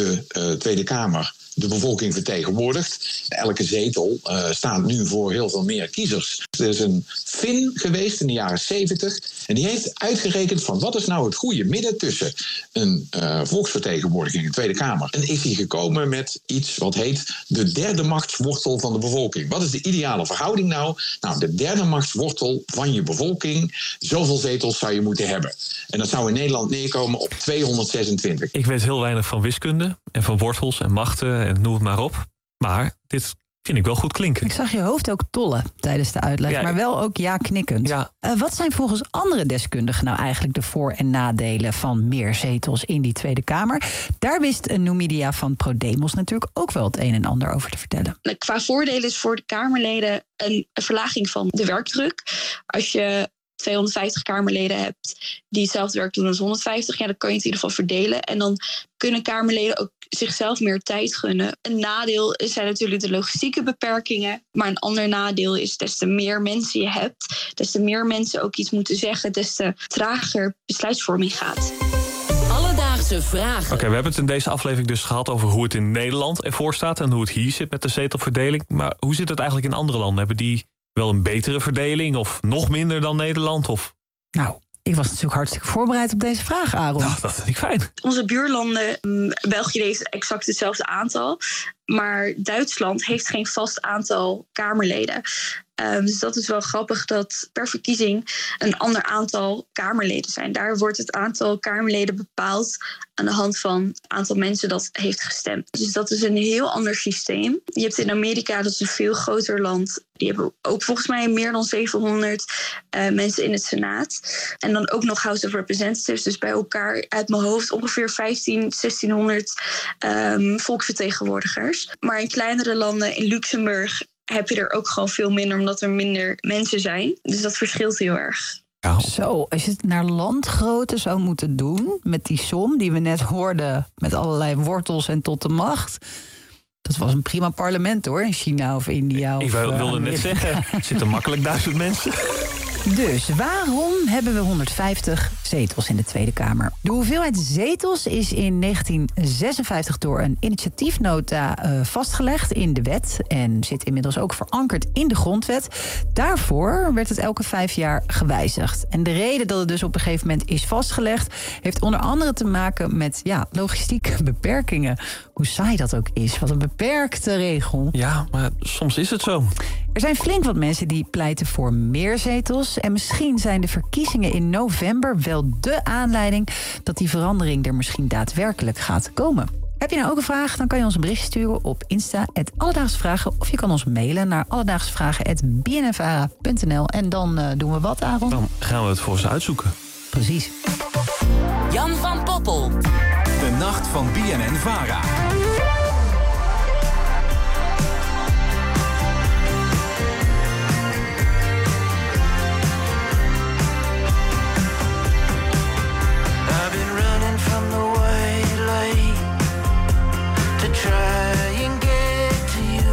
de Tweede Kamer de bevolking vertegenwoordigt. Elke zetel staat nu voor heel veel meer kiezers. Er is een Fin geweest in de jaren 70... en die heeft uitgerekend van wat is nou het goede midden tussen een volksvertegenwoordiging in de Tweede Kamer. En is hij gekomen met iets wat heet de derde machtswortel van de bevolking. Wat is de ideale verhouding nou? Nou, de derde machtswortel van je bevolking, zoveel zetels zou je moeten hebben. En dat zou in Nederland neerkomen op 226. Ik weet heel weinig van wiskunde en van wortels en machten en noem het maar op. Maar dit vind ik wel goed klinken. Ik zag je hoofd ook tollen tijdens de uitleg, maar wel ook ja knikkend. Ja. Wat zijn volgens andere deskundigen nou eigenlijk de voor- en nadelen van meer zetels in die Tweede Kamer? Daar wist Numidia van ProDemos natuurlijk ook wel het een en ander over te vertellen. Qua voordelen is voor de Kamerleden een verlaging van de werkdruk. Als je 250 Kamerleden hebt die hetzelfde werk doen als 150... dan kan je het in ieder geval verdelen. En dan kunnen Kamerleden ook zichzelf meer tijd gunnen. Een nadeel zijn natuurlijk de logistieke beperkingen. Maar een ander nadeel is, des te meer mensen je hebt, des te meer mensen ook iets moeten zeggen, des te trager besluitvorming gaat. Alledaagse vragen. Oké, we hebben het in deze aflevering dus gehad over hoe het in Nederland ervoor staat en hoe het hier zit met de zetelverdeling. Maar hoe zit het eigenlijk in andere landen? Hebben die wel een betere verdeling of nog minder dan Nederland? Of? Nou, ik was natuurlijk hartstikke voorbereid op deze vraag, Aaron. Nou, dat vind ik fijn. Onze buurlanden, België heeft exact hetzelfde aantal. Maar Duitsland heeft geen vast aantal Kamerleden. Dus dat is wel grappig dat per verkiezing een ander aantal Kamerleden zijn. Daar wordt het aantal Kamerleden bepaald aan de hand van het aantal mensen dat heeft gestemd. Dus dat is een heel ander systeem. Je hebt in Amerika, dat is een veel groter land. Die hebben ook volgens mij meer dan 700 mensen in het Senaat. En dan ook nog House of Representatives. Dus bij elkaar uit mijn hoofd ongeveer 1600 volksvertegenwoordigers. Maar in kleinere landen, in Luxemburg, heb je er ook gewoon veel minder, omdat er minder mensen zijn. Dus dat verschilt heel erg. Ja. Zo, als je het naar landgrootte zou moeten doen, met die som die we net hoorden, met allerlei wortels en tot de macht. Dat was een prima parlement hoor, in China of India. Ik wilde net zeggen, er zitten makkelijk 1000 mensen. Dus waarom hebben we 150 zetels in de Tweede Kamer? De hoeveelheid zetels is in 1956 door een initiatiefnota vastgelegd in de wet en zit inmiddels ook verankerd in de grondwet. Daarvoor werd het elke 5 jaar gewijzigd. En de reden dat het dus op een gegeven moment is vastgelegd heeft onder andere te maken met logistieke beperkingen. Hoe saai dat ook is, wat een beperkte regel. Ja, maar soms is het zo. Er zijn flink wat mensen die pleiten voor meer zetels. En misschien zijn de verkiezingen in november wel de aanleiding dat die verandering er misschien daadwerkelijk gaat komen. Heb je nou ook een vraag? Dan kan je ons een bericht sturen op Insta @alledaagsvragen. Of je kan ons mailen naar alledaagsvragen@bnnvara.nl. En dan doen we wat, Aaron? Dan gaan we het voor ze uitzoeken. Precies. Jan van Poppel. De nacht van BNN-Vara. Try and get to you.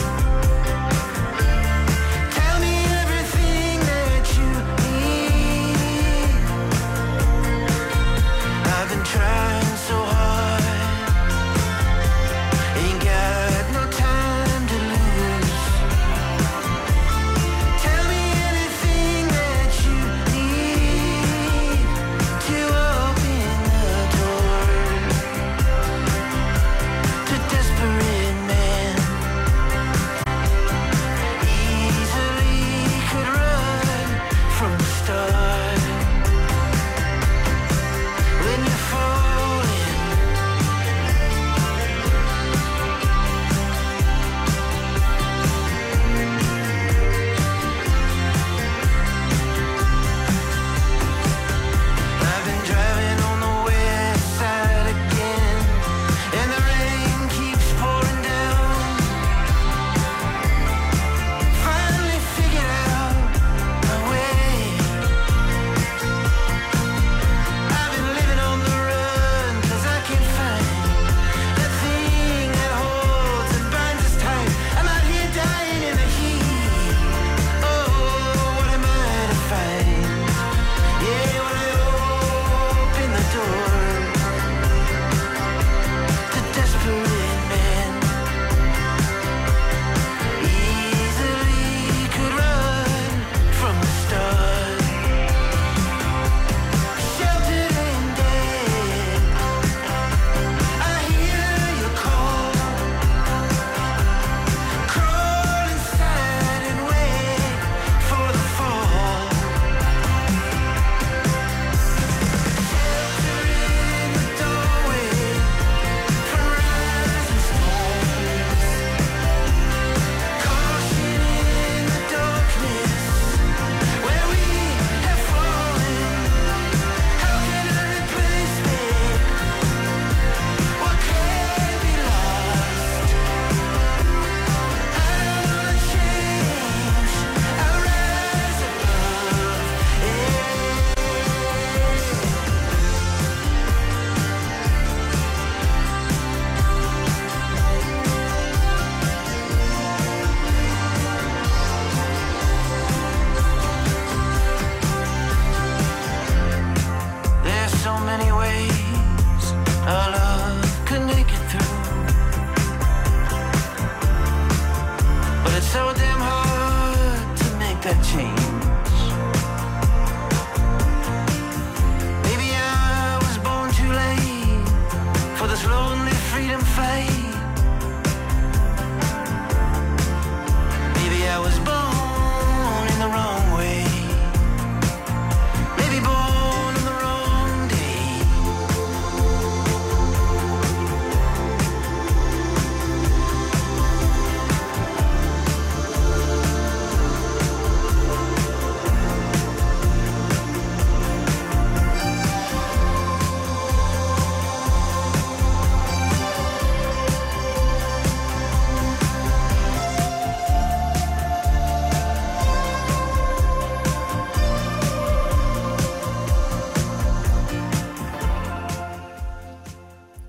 Tell me everything that you need. I've been trying so hard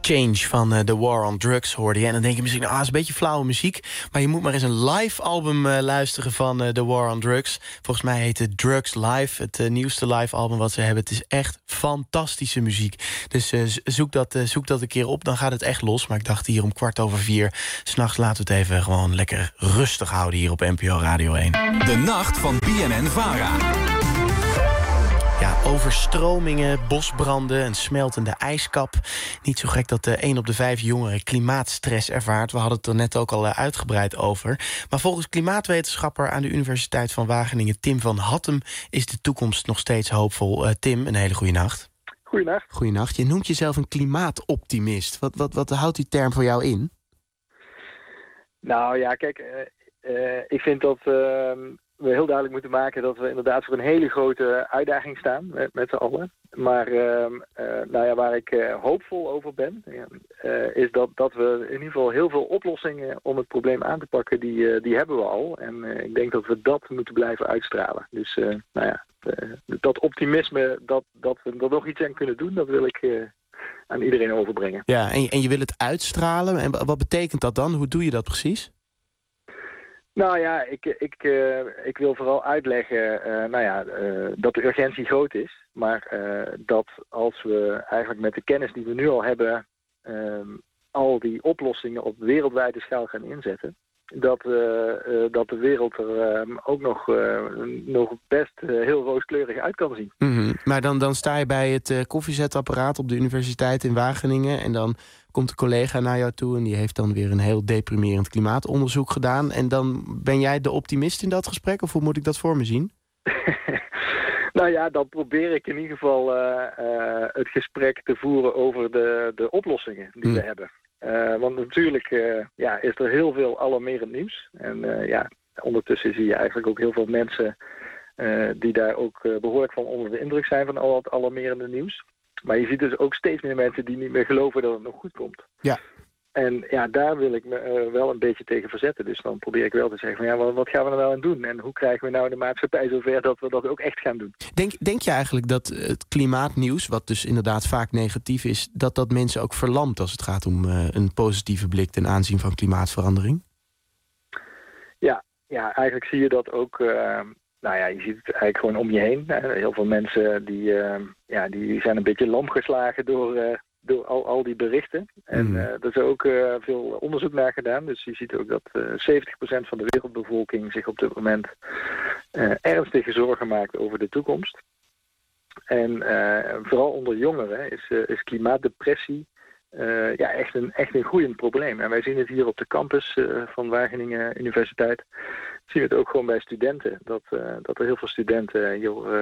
Change van The War on Drugs hoorde je. En dan denk je misschien, is een beetje flauwe muziek. Maar je moet maar eens een live album luisteren van The War on Drugs. Volgens mij heet het Drugs Live. Het nieuwste live album wat ze hebben. Het is echt fantastische muziek. Dus zoek dat een keer op, dan gaat het echt los. Maar ik dacht hier om 4:15 s'nachts laten we het even gewoon lekker rustig houden hier op NPO Radio 1. De nacht van BNN-Vara. Ja, overstromingen, bosbranden, een smeltende ijskap. Niet zo gek dat 1 op de 5 jongeren klimaatstress ervaart. We hadden het er net ook al uitgebreid over. Maar volgens klimaatwetenschapper aan de Universiteit van Wageningen, Tim van Hattem, is de toekomst nog steeds hoopvol. Tim, een hele goede nacht. Goeienacht. Goeienacht. Je noemt jezelf een klimaatoptimist. Wat houdt die term voor jou in? Nou ja, kijk, ik vind dat we heel duidelijk moeten maken dat we inderdaad voor een hele grote uitdaging staan met z'n allen. Maar waar ik hoopvol over ben, is dat we in ieder geval heel veel oplossingen om het probleem aan te pakken, die hebben we al. En ik denk dat we dat moeten blijven uitstralen. Dus dat optimisme dat we er nog iets aan kunnen doen, dat wil ik aan iedereen overbrengen. Ja, en je wil het uitstralen. En wat betekent dat dan? Hoe doe je dat precies? Nou ja, ik wil vooral uitleggen dat de urgentie groot is. Maar dat als we eigenlijk met de kennis die we nu al hebben al die oplossingen op wereldwijde schaal gaan inzetten, dat de wereld er ook nog best heel rooskleurig uit kan zien. Mm-hmm. Maar dan sta je bij het koffiezetapparaat op de universiteit in Wageningen en dan komt een collega naar jou toe en die heeft dan weer een heel deprimerend klimaatonderzoek gedaan. En dan ben jij de optimist in dat gesprek, of hoe moet ik dat voor me zien? Nou ja, dan probeer ik in ieder geval het gesprek te voeren over de oplossingen die we hebben. Want natuurlijk is er heel veel alarmerend nieuws. En ondertussen zie je eigenlijk ook heel veel mensen die daar ook behoorlijk van onder de indruk zijn van al het alarmerende nieuws. Maar je ziet dus ook steeds meer mensen die niet meer geloven dat het nog goed komt. Ja. En ja, daar wil ik me wel een beetje tegen verzetten. Dus dan probeer ik wel te zeggen van wat gaan we er nou aan doen? En hoe krijgen we nou de maatschappij zover dat we dat ook echt gaan doen? Denk je eigenlijk dat het klimaatnieuws, wat dus inderdaad vaak negatief is, dat mensen ook verlamt als het gaat om een positieve blik ten aanzien van klimaatverandering? Ja, eigenlijk zie je dat ook. Je ziet het eigenlijk gewoon om je heen. Heel veel mensen die zijn een beetje lam geslagen door al die berichten. En er is ook veel onderzoek naar gedaan. Dus je ziet ook dat 70% van de wereldbevolking zich op dit moment ernstige zorgen maakt over de toekomst. En vooral onder jongeren is klimaatdepressie echt een groeiend probleem. En wij zien het hier op de campus van Wageningen Universiteit. Zien we het ook gewoon bij studenten. Dat er heel veel studenten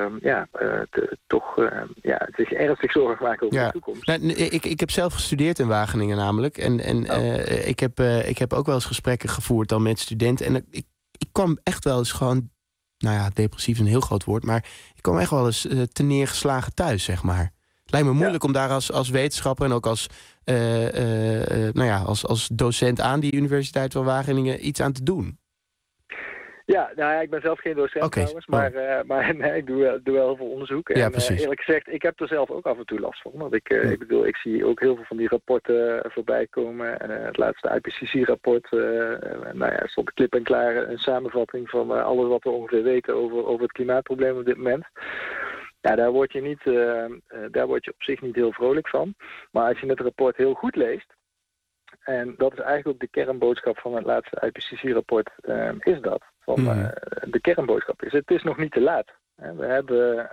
zich ernstig zorgen maken over de toekomst. Nou, ik heb zelf gestudeerd in Wageningen namelijk. En ik heb ook wel eens gesprekken gevoerd dan met studenten. En ik kwam echt wel eens gewoon, depressief is een heel groot woord, maar ik kwam echt wel eens te neergeslagen thuis, zeg maar. Het lijkt me moeilijk om daar als wetenschapper en ook als docent aan die Universiteit van Wageningen iets aan te doen. Ja, ik ben zelf geen docent trouwens, maar ik doe wel heel veel onderzoek. Ja, en precies. Eerlijk gezegd, ik heb er zelf ook af en toe last van. Want ik zie ook heel veel van die rapporten voorbij komen. Het laatste IPCC-rapport, stond klip en klaar een samenvatting van alles wat we ongeveer weten over het klimaatprobleem op dit moment. Ja, daar word je op zich niet heel vrolijk van. Maar als je het rapport heel goed leest, en dat is eigenlijk ook de kernboodschap van het laatste IPCC-rapport, is dat. De kernboodschap is, het is nog niet te laat. We hebben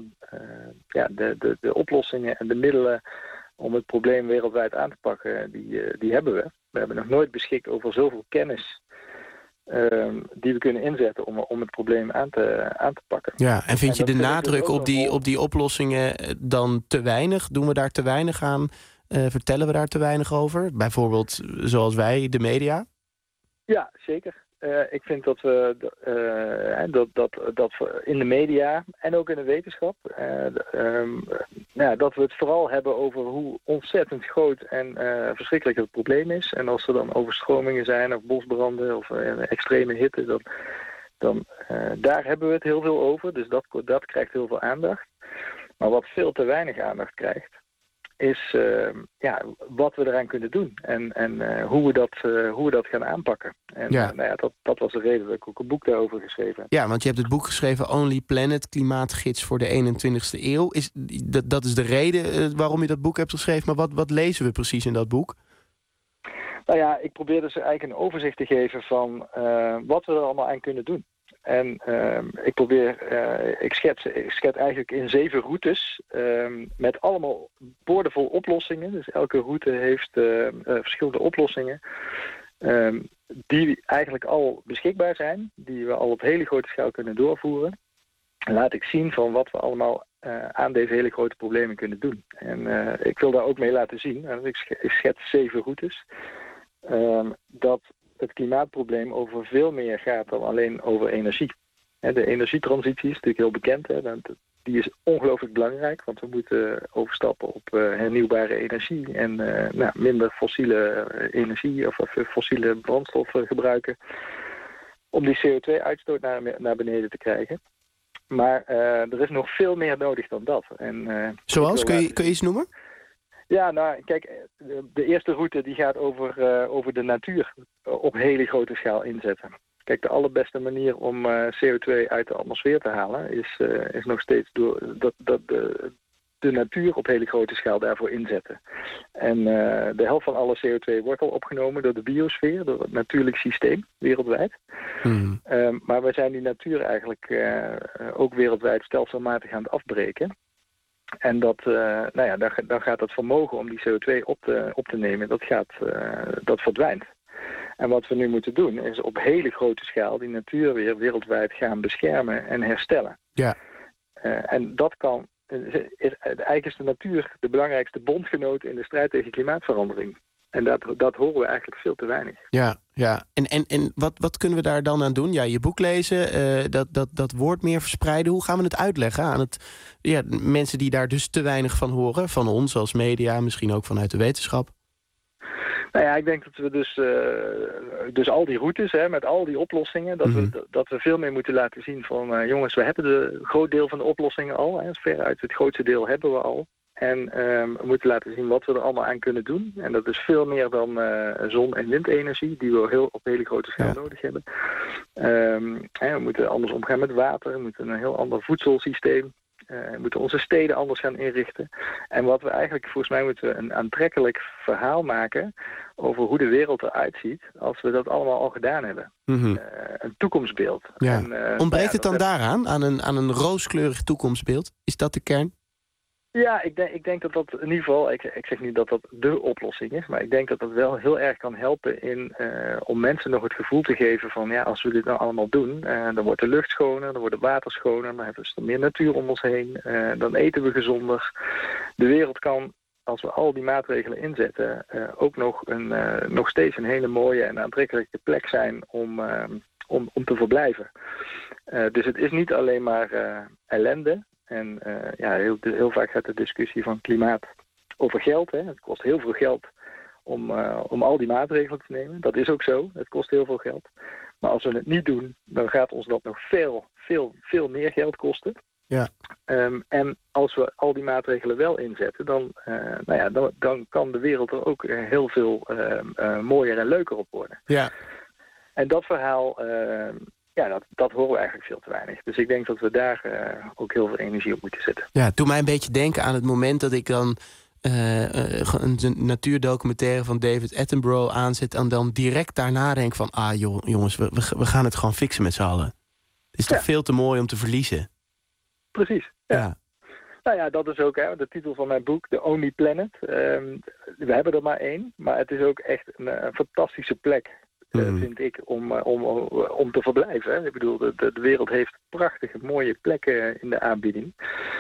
de oplossingen en de middelen om het probleem wereldwijd aan te pakken, die hebben we. We hebben nog nooit beschikt over zoveel kennis die we kunnen inzetten om het probleem aan te pakken. Ja, en vind je de nadruk op die oplossingen dan te weinig? Doen we daar te weinig aan? Vertellen we daar te weinig over? Bijvoorbeeld zoals wij, de media? Ja, zeker. Ik vind dat we dat in de media en ook in de wetenschap, dat we het vooral hebben over hoe ontzettend groot en verschrikkelijk het probleem is. En als er dan overstromingen zijn of bosbranden of extreme hitte, dan daar hebben we het heel veel over. Dus dat krijgt heel veel aandacht. Maar wat veel te weinig aandacht krijgt, is wat we eraan kunnen doen. En hoe we dat gaan aanpakken. En dat was de reden dat ik ook een boek daarover geschreven heb. Ja, want je hebt het boek geschreven Only Planet, Klimaatgids voor de 21ste eeuw. Dat is de reden waarom je dat boek hebt geschreven. Maar wat lezen we precies in dat boek? Nou ja, ik probeer dus eigenlijk een overzicht te geven van wat we er allemaal aan kunnen doen. En ik schets eigenlijk in 7 routes met allemaal boordevol oplossingen. Dus elke route heeft verschillende oplossingen die eigenlijk al beschikbaar zijn, die we al op hele grote schaal kunnen doorvoeren. En laat ik zien van wat we allemaal aan deze hele grote problemen kunnen doen. En ik wil daar ook mee laten zien, ik schets 7 routes, dat het klimaatprobleem over veel meer gaat dan alleen over energie. De energietransitie is natuurlijk heel bekend. Die is ongelooflijk belangrijk, want we moeten overstappen op hernieuwbare energie en minder fossiele energie of fossiele brandstoffen gebruiken om die CO2-uitstoot naar beneden te krijgen. Maar er is nog veel meer nodig dan dat. Zoals? Kun je iets noemen? Ja, nou, kijk, de eerste route die gaat over de natuur op hele grote schaal inzetten. Kijk, de allerbeste manier om CO2 uit de atmosfeer te halen is nog steeds door de natuur op hele grote schaal daarvoor inzetten. En de helft van alle CO2 wordt al opgenomen door de biosfeer, door het natuurlijk systeem wereldwijd. Maar we zijn die natuur eigenlijk ook wereldwijd stelselmatig aan het afbreken. En dan gaat het vermogen om die CO2 op te nemen, dat verdwijnt. En wat we nu moeten doen is op hele grote schaal die natuur weer wereldwijd gaan beschermen en herstellen. Ja. En dat kan. Eigenlijk is de natuur de belangrijkste bondgenoot in de strijd tegen klimaatverandering. En dat horen we eigenlijk veel te weinig. Ja. En wat kunnen we daar dan aan doen? Ja, je boek lezen, dat woord meer verspreiden. Hoe gaan we het uitleggen aan mensen die daar dus te weinig van horen? Van ons als media, misschien ook vanuit de wetenschap? Nou ja, ik denk dat we dus al die routes, met al die oplossingen, dat we veel meer moeten laten zien van jongens, we hebben een groot deel van de oplossingen al. Veruit het grootste deel hebben we al. En we moeten laten zien wat we er allemaal aan kunnen doen. En dat is veel meer dan zon- en windenergie, die we op hele grote schaal nodig hebben. We moeten anders omgaan met water, we moeten een heel ander voedselsysteem. We moeten onze steden anders gaan inrichten. En wat we eigenlijk, volgens mij moeten we een aantrekkelijk verhaal maken over hoe de wereld eruit ziet als we dat allemaal al gedaan hebben. Een toekomstbeeld. Ja. Ontbreekt het dan daaraan, aan een rooskleurig toekomstbeeld? Is dat de kern? Ja, ik denk dat in ieder geval, ik zeg niet dat dat de oplossing is, maar ik denk dat dat wel heel erg kan helpen om mensen nog het gevoel te geven van als we dit nou allemaal doen, dan wordt de lucht schoner, dan wordt het water schoner, dan hebben we meer natuur om ons heen, dan eten we gezonder. De wereld kan, als we al die maatregelen inzetten, ook nog steeds een hele mooie en aantrekkelijke plek zijn om te verblijven. Dus het is niet alleen maar ellende. En heel vaak gaat de discussie van klimaat over geld. Het kost heel veel geld om al die maatregelen te nemen. Dat is ook zo. Het kost heel veel geld. Maar als we het niet doen, dan gaat ons dat nog veel meer geld kosten. Ja. En als we al die maatregelen wel inzetten, dan kan de wereld er ook heel veel mooier en leuker op worden. Ja. En dat verhaal... dat horen we eigenlijk veel te weinig. Dus ik denk dat we daar ook heel veel energie op moeten zetten. Ja, doe mij een beetje denken aan het moment dat ik dan een natuurdocumentaire van David Attenborough aanzet en dan direct daarna denk van, jongens, we gaan het gewoon fixen met z'n allen. Het is toch veel te mooi om te verliezen? Precies, ja. Nou ja, dat is ook de titel van mijn boek, The Only Planet. We hebben er maar 1, maar het is ook echt een fantastische plek. Vind ik, om te verblijven. Ik bedoel, de wereld heeft prachtige, mooie plekken in de aanbieding.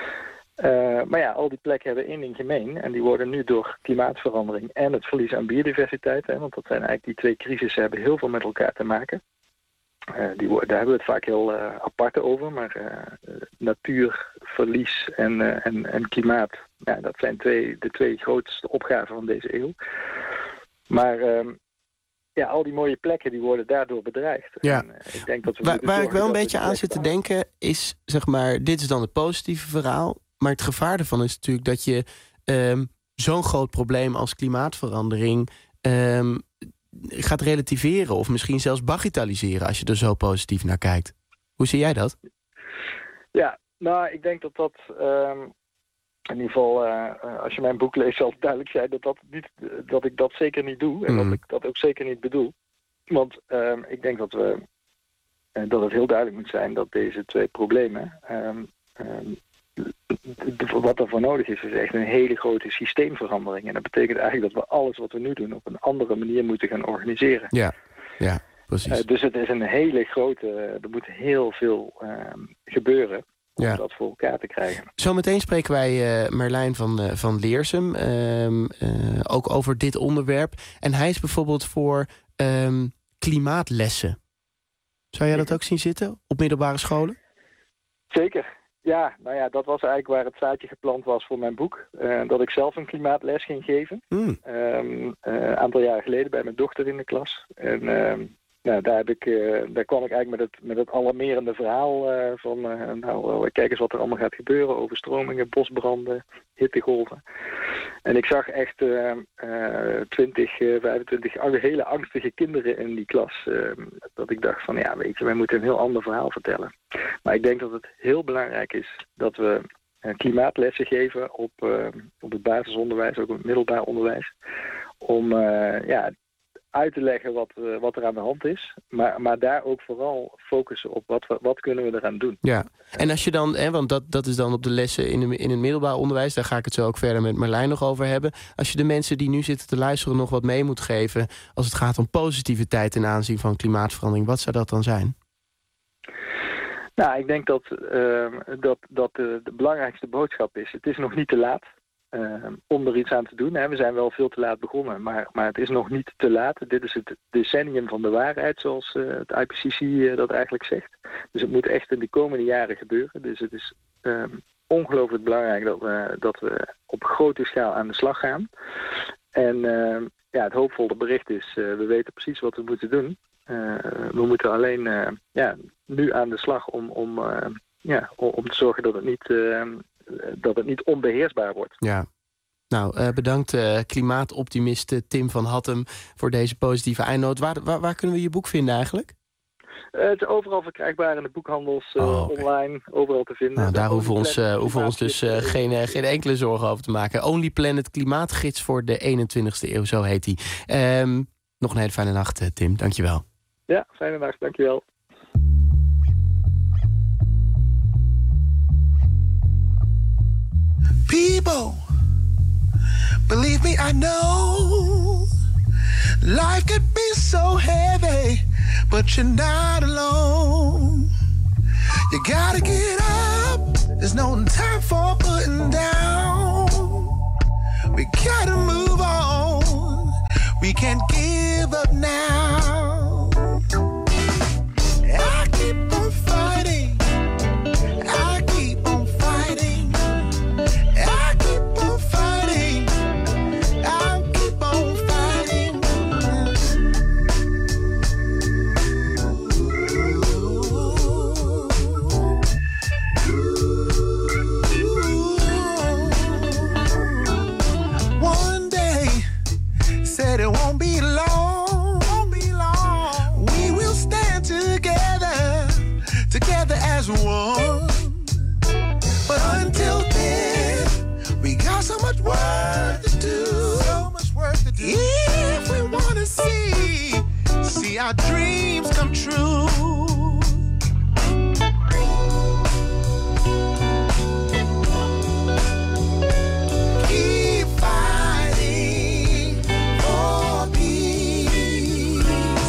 Maar al die plekken hebben één ding gemeen. En die worden nu door klimaatverandering en het verlies aan biodiversiteit. Want dat zijn eigenlijk die 2 crisissen, hebben heel veel met elkaar te maken. Daar hebben we het vaak heel apart over. Maar natuurverlies en klimaat, dat zijn de 2 grootste opgaven van deze eeuw. Maar... al die mooie plekken die worden daardoor bedreigd. Ja. En, ik denk dat waar ik wel een beetje aan zit te denken is, zeg maar, dit is dan het positieve verhaal, maar het gevaar ervan is natuurlijk dat je zo'n groot probleem als klimaatverandering gaat relativeren of misschien zelfs bagatelliseren als je er zo positief naar kijkt. Hoe zie jij dat? Ja, nou, ik denk dat in ieder geval, als je mijn boek leest, zal het duidelijk zijn dat ik dat zeker niet doe. En dat ik dat ook zeker niet bedoel. Want ik denk dat het heel duidelijk moet zijn dat deze twee problemen... wat er voor nodig is echt een hele grote systeemverandering. En dat betekent eigenlijk dat we alles wat we nu doen op een andere manier moeten gaan organiseren. Ja, precies. Dus het is een hele grote... Er moet heel veel gebeuren om dat voor elkaar te krijgen. Zometeen spreken wij Merlijn van Leersum ook over dit onderwerp. En hij is bijvoorbeeld voor klimaatlessen. Zou jij dat ook zien zitten op middelbare scholen? Zeker. Ja, nou ja, dat was eigenlijk waar het zaadje geplant was voor mijn boek. Dat ik zelf een klimaatles ging geven. Een aantal jaren geleden bij mijn dochter in de klas. En daar kwam ik eigenlijk met het alarmerende verhaal van... kijk eens wat er allemaal gaat gebeuren. Overstromingen, bosbranden, hittegolven. En ik zag echt 20, 25 hele angstige kinderen in die klas. Dat ik dacht van, ja, weet je, wij moeten een heel ander verhaal vertellen. Maar ik denk dat het heel belangrijk is dat we klimaatlessen geven op het basisonderwijs, ook op het middelbaar onderwijs. Om uit te leggen wat er aan de hand is. Maar daar ook vooral focussen op wat kunnen we eraan doen. Ja, en als je dan, want dat is dan op de lessen in het middelbaar onderwijs, daar ga ik het zo ook verder met Merlijn nog over hebben. Als je de mensen die nu zitten te luisteren nog wat mee moet geven als het gaat om positiviteit ten aanzien van klimaatverandering, wat zou dat dan zijn? Nou, ik denk dat de belangrijkste boodschap is, het is nog niet te laat. Om er iets aan te doen. Hè. We zijn wel veel te laat begonnen, maar het is nog niet te laat. Dit is het decennium van de waarheid, zoals het IPCC dat eigenlijk zegt. Dus het moet echt in de komende jaren gebeuren. Dus het is ongelooflijk belangrijk dat we op grote schaal aan de slag gaan. En het hoopvolle bericht is, we weten precies wat we moeten doen. We moeten alleen nu aan de slag om te zorgen dat het niet onbeheersbaar wordt. Ja. Nou, bedankt klimaatoptimist Tim van Hattem voor deze positieve eindnoot. Waar kunnen we je boek vinden eigenlijk? Het is overal verkrijgbaar in de boekhandels, online, overal te vinden. Nou, daar hoeven we ons dus geen enkele zorgen over te maken. Only Planet Klimaatgids voor de 21ste eeuw, zo heet hij. Nog een hele fijne nacht, Tim. Dankjewel. Ja, fijne nacht. Dankjewel. People, believe me, I know life could be so heavy, but you're not alone. You gotta get up, there's no time for putting down. We gotta move on, we can't give up now. I keep on fighting, I keep on fighting. I keep on fighting. I keep on fighting. One day said it won't be long. We will stand together, together as one. But until then, we got so much work to do. If we wanna see our dreams come true. Keep fighting for peace.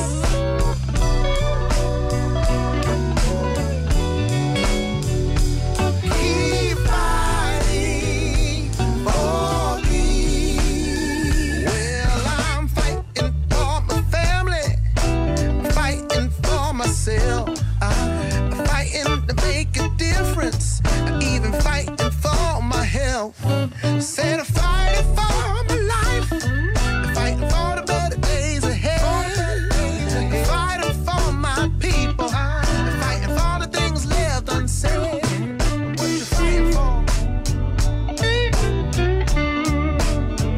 Keep fighting for peace. Well, I'm fighting for my family, fighting for myself. I'm fighting to make a difference, even fighting for my health. Said I'm fighting for my life, fighting for the better days ahead. Fighting for my people, fighting for the things left unsaid. What you fighting for?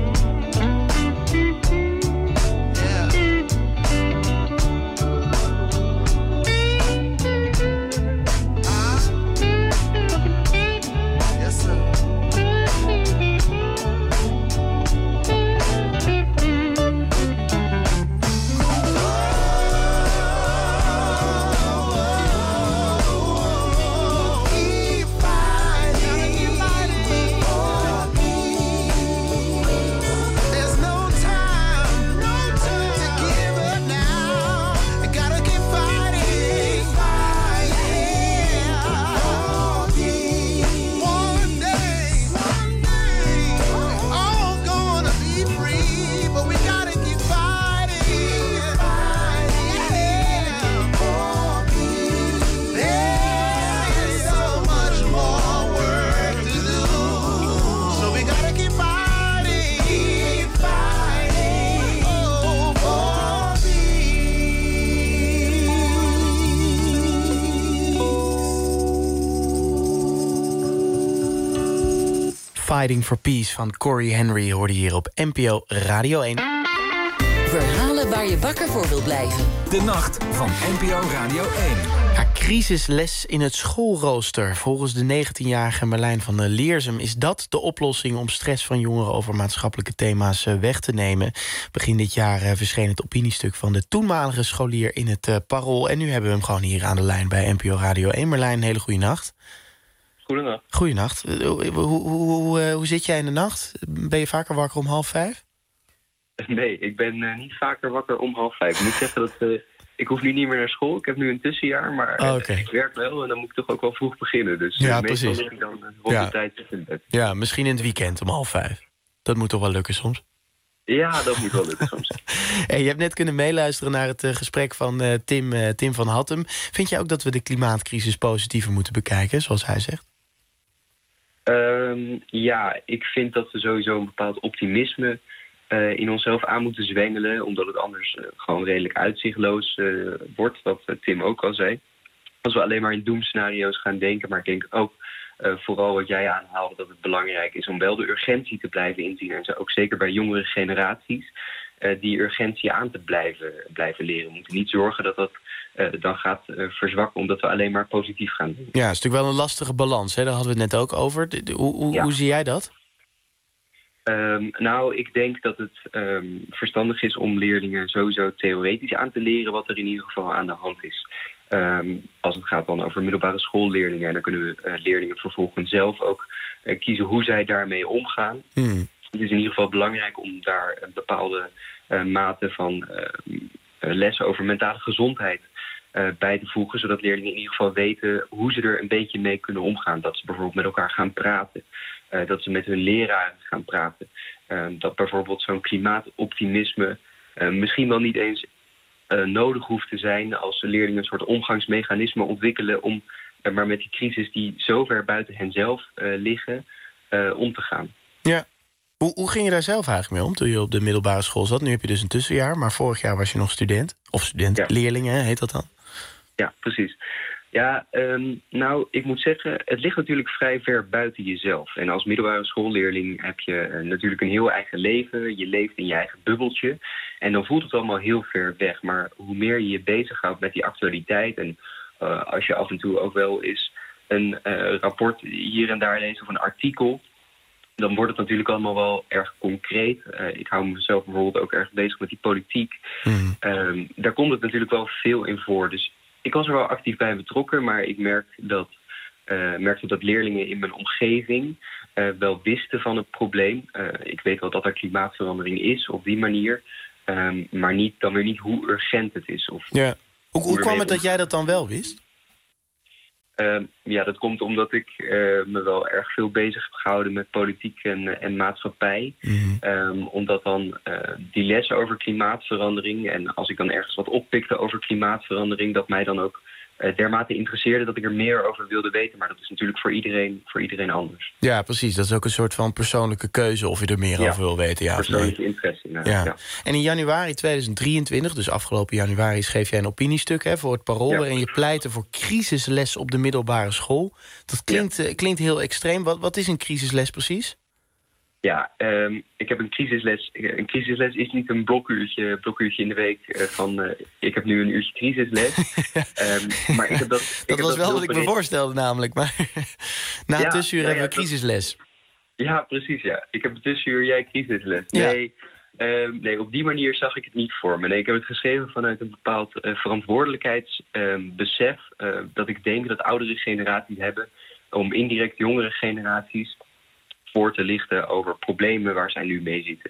Fighting for Peace van Corey Henry hoorde hier op NPO Radio 1. Verhalen waar je wakker voor wilt blijven. De nacht van NPO Radio 1. Ja, crisisles in het schoolrooster. Volgens de 19-jarige Merlijn van der Leersum is dat de oplossing om stress van jongeren over maatschappelijke thema's weg te nemen. Begin dit jaar verscheen het opiniestuk van de toenmalige scholier in het Parool. En nu hebben we hem gewoon hier aan de lijn bij NPO Radio 1. Merlijn, een hele goede nacht. Goedenacht. Goedenacht. Hoe zit jij in de nacht? Ben je vaker wakker om 4:30? Nee, ik ben niet vaker wakker om 4:30. Ik moet zeggen dat ik hoef nu niet meer naar school. Ik heb nu een tussenjaar, maar ik werk wel en dan moet ik toch ook wel vroeg beginnen. Dus ja, meestal precies. lig ik dan rond de tijd in bed. Ja, misschien in het weekend om 4:30. Dat moet toch wel lukken soms? Ja, dat moet wel lukken soms. Hey, je hebt net kunnen meeluisteren naar het gesprek van Tim van Hattem. Vind jij ook dat we de klimaatcrisis positiever moeten bekijken, zoals hij zegt? Ja, ik vind dat we sowieso een bepaald optimisme in onszelf aan moeten zwengelen, omdat het anders gewoon redelijk uitzichtloos wordt, wat Tim ook al zei. Als we alleen maar in doemscenario's gaan denken, maar ik denk ook vooral wat jij aanhaalde, dat het belangrijk is om wel de urgentie te blijven inzien. En zo ook zeker bij jongere generaties, die urgentie aan te blijven leren. We moeten niet zorgen dat dat dan gaat verzwakken, omdat we alleen maar positief gaan doen. Ja, het is natuurlijk wel een lastige balans, hè? Daar hadden we het net ook over. Hoe zie jij dat? Nou, ik denk dat het verstandig is om leerlingen sowieso theoretisch aan te leren wat er in ieder geval aan de hand is. Als het gaat dan over middelbare schoolleerlingen, en dan kunnen we leerlingen vervolgens zelf ook kiezen hoe zij daarmee omgaan. Het is in ieder geval belangrijk om daar een bepaalde mate van lessen over mentale gezondheid bij te voegen, zodat leerlingen in ieder geval weten hoe ze er een beetje mee kunnen omgaan. Dat ze bijvoorbeeld met elkaar gaan praten. Dat ze met hun leraren gaan praten. Dat bijvoorbeeld zo'n klimaatoptimisme misschien wel niet eens nodig hoeft te zijn als leerlingen een soort omgangsmechanisme ontwikkelen om maar met die crisis die zo ver buiten henzelf liggen om te gaan. Ja. Hoe ging je daar zelf eigenlijk mee om toen je op de middelbare school zat? Nu heb je dus een tussenjaar, maar vorig jaar was je nog student. Of student, leerling, hè, heet dat dan? Ja, precies. Ja, nou, ik moet zeggen, het ligt natuurlijk vrij ver buiten jezelf. En als middelbare schoolleerling heb je natuurlijk een heel eigen leven. Je leeft in je eigen bubbeltje. En dan voelt het allemaal heel ver weg. Maar hoe meer je je bezighoudt met die actualiteit, en als je af en toe ook wel eens een rapport hier en daar leest of een artikel, dan wordt het natuurlijk allemaal wel erg concreet. Ik hou mezelf bijvoorbeeld ook erg bezig met die politiek. Daar komt het natuurlijk wel veel in voor. Dus ik was er wel actief bij betrokken, maar ik merkte dat leerlingen in mijn omgeving wel wisten van het probleem. Ik weet wel dat er klimaatverandering is op die manier, maar dan weer niet hoe urgent het is. Ja. Hoe kwam het dat jij dat dan wel wist? Ja, dat komt omdat ik me wel erg veel bezig heb gehouden met politiek en maatschappij. Omdat dan die lessen over klimaatverandering, en als ik dan ergens wat oppikte over klimaatverandering, dat mij dan ook dermate interesseerde dat ik er meer over wilde weten. Maar dat is natuurlijk voor iedereen anders. Ja, precies. Dat is ook een soort van persoonlijke keuze of je er meer over wil weten. Ja, persoonlijke interesse. Ja. En in januari 2023, dus afgelopen januari, schreef jij een opiniestuk voor het Parool, waarin je pleitte voor crisisles op de middelbare school. Dat klinkt heel extreem. Wat is een crisisles precies? Ja, ik heb een crisisles. Een crisisles is niet een blokuurtje in de week van ik heb nu een uurtje crisisles. Maar ik heb dat was wel wat ik me voorstelde namelijk. Maar na het tussenuur hebben we crisisles. Ja, precies, ja. Ik heb een tussenuur, jij crisisles. Ja. Nee, op die manier zag ik het niet voor me. Nee, ik heb het geschreven vanuit een bepaald verantwoordelijkheidsbesef. Dat ik denk dat oudere generaties hebben om indirect jongere generaties voor te lichten over problemen waar zij nu mee zitten.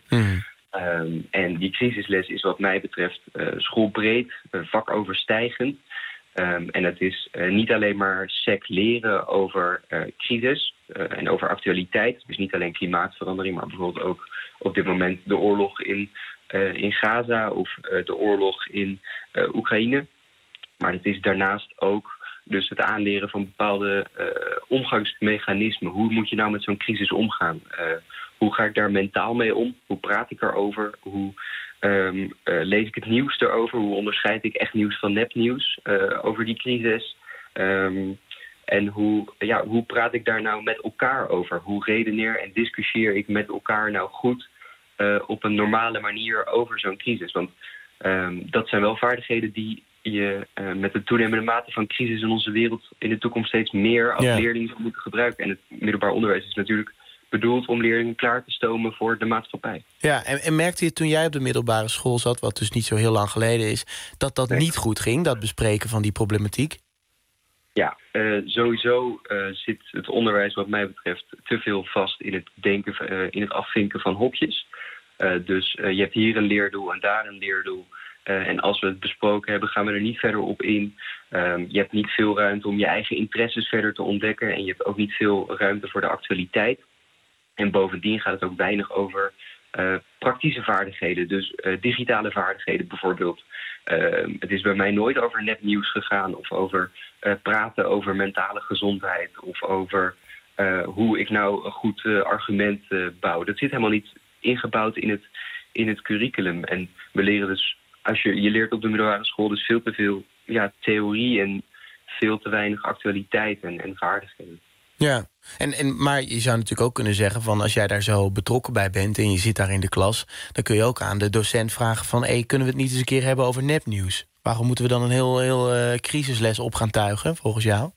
En die crisisles is wat mij betreft schoolbreed, vakoverstijgend. En het is niet alleen maar sec leren over crisis en over actualiteit. Dus niet alleen klimaatverandering, maar bijvoorbeeld ook op dit moment de oorlog in Gaza of de oorlog in Oekraïne. Maar het is daarnaast ook dus het aanleren van bepaalde omgangsmechanismen. Hoe moet je nou met zo'n crisis omgaan? Hoe ga ik daar mentaal mee om? Hoe praat ik erover? Hoe lees ik het nieuws erover? Hoe onderscheid ik echt nieuws van nepnieuws over die crisis? En hoe praat ik daar nou met elkaar over? Hoe redeneer en discussieer ik met elkaar nou goed op een normale manier over zo'n crisis? Want dat zijn wel vaardigheden die je met de toenemende mate van crisis in onze wereld in de toekomst steeds meer als leerling zou moeten gebruiken. En het middelbaar onderwijs is natuurlijk bedoeld om leerlingen klaar te stomen voor de maatschappij. Ja, en merkte je toen jij op de middelbare school zat, wat dus niet zo heel lang geleden is, dat niet goed ging, dat bespreken van die problematiek? Ja, sowieso zit het onderwijs wat mij betreft te veel vast in het denken, in het afvinken van hokjes. Dus je hebt hier een leerdoel en daar een leerdoel. En als we het besproken hebben, gaan we er niet verder op in. Je hebt niet veel ruimte om je eigen interesses verder te ontdekken. En je hebt ook niet veel ruimte voor de actualiteit. En bovendien gaat het ook weinig over praktische vaardigheden. Dus digitale vaardigheden bijvoorbeeld. Het is bij mij nooit over nepnieuws gegaan. Of over praten over mentale gezondheid. Of over hoe ik nou een goed argument bouw. Dat zit helemaal niet ingebouwd in het curriculum. En we leren dus, je leert op de middelbare school dus veel te veel theorie en veel te weinig actualiteit en vaardigheden. Ja, maar je zou natuurlijk ook kunnen zeggen van als jij daar zo betrokken bij bent en je zit daar in de klas, dan kun je ook aan de docent vragen van kunnen we het niet eens een keer hebben over nepnieuws? Waarom moeten we dan een heel crisisles op gaan tuigen, volgens jou?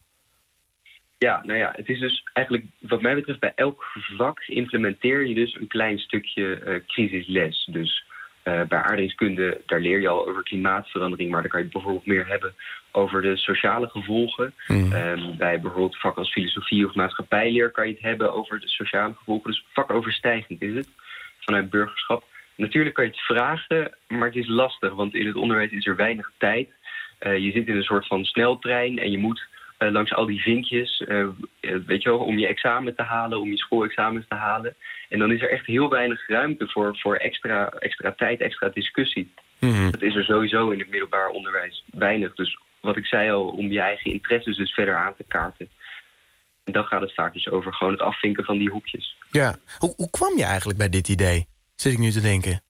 Ja, nou ja, het is dus eigenlijk wat mij betreft bij elk vak implementeer je dus een klein stukje crisisles. Dus bij aardrijkskunde, daar leer je al over klimaatverandering, maar dan kan je bijvoorbeeld meer hebben over de sociale gevolgen. Bij bijvoorbeeld vak als filosofie of maatschappijleer kan je het hebben over de sociale gevolgen. Dus vakoverstijgend is het, vanuit burgerschap. Natuurlijk kan je het vragen, maar het is lastig, want in het onderwijs is er weinig tijd. Je zit in een soort van sneltrein en je moet langs al die vinkjes, weet je wel, om je examen te halen, om je schoolexamens te halen. En dan is er echt heel weinig ruimte voor extra tijd, extra discussie. Dat is er sowieso in het middelbaar onderwijs weinig. Dus wat ik zei al, om je eigen interesses dus verder aan te kaarten. En dan gaat het vaak dus over gewoon het afvinken van die hoekjes. Ja, hoe kwam je eigenlijk bij dit idee? Zit ik nu te denken.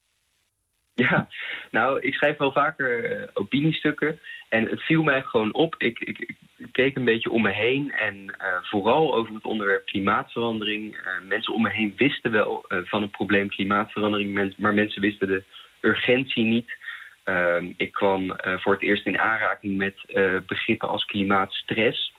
Ja, nou, ik schrijf wel vaker opiniestukken. En het viel mij gewoon op. Ik keek een beetje om me heen. En vooral over het onderwerp klimaatverandering. Mensen om me heen wisten wel van het probleem klimaatverandering. Maar mensen wisten de urgentie niet. Ik kwam voor het eerst in aanraking met begrippen als klimaatstress.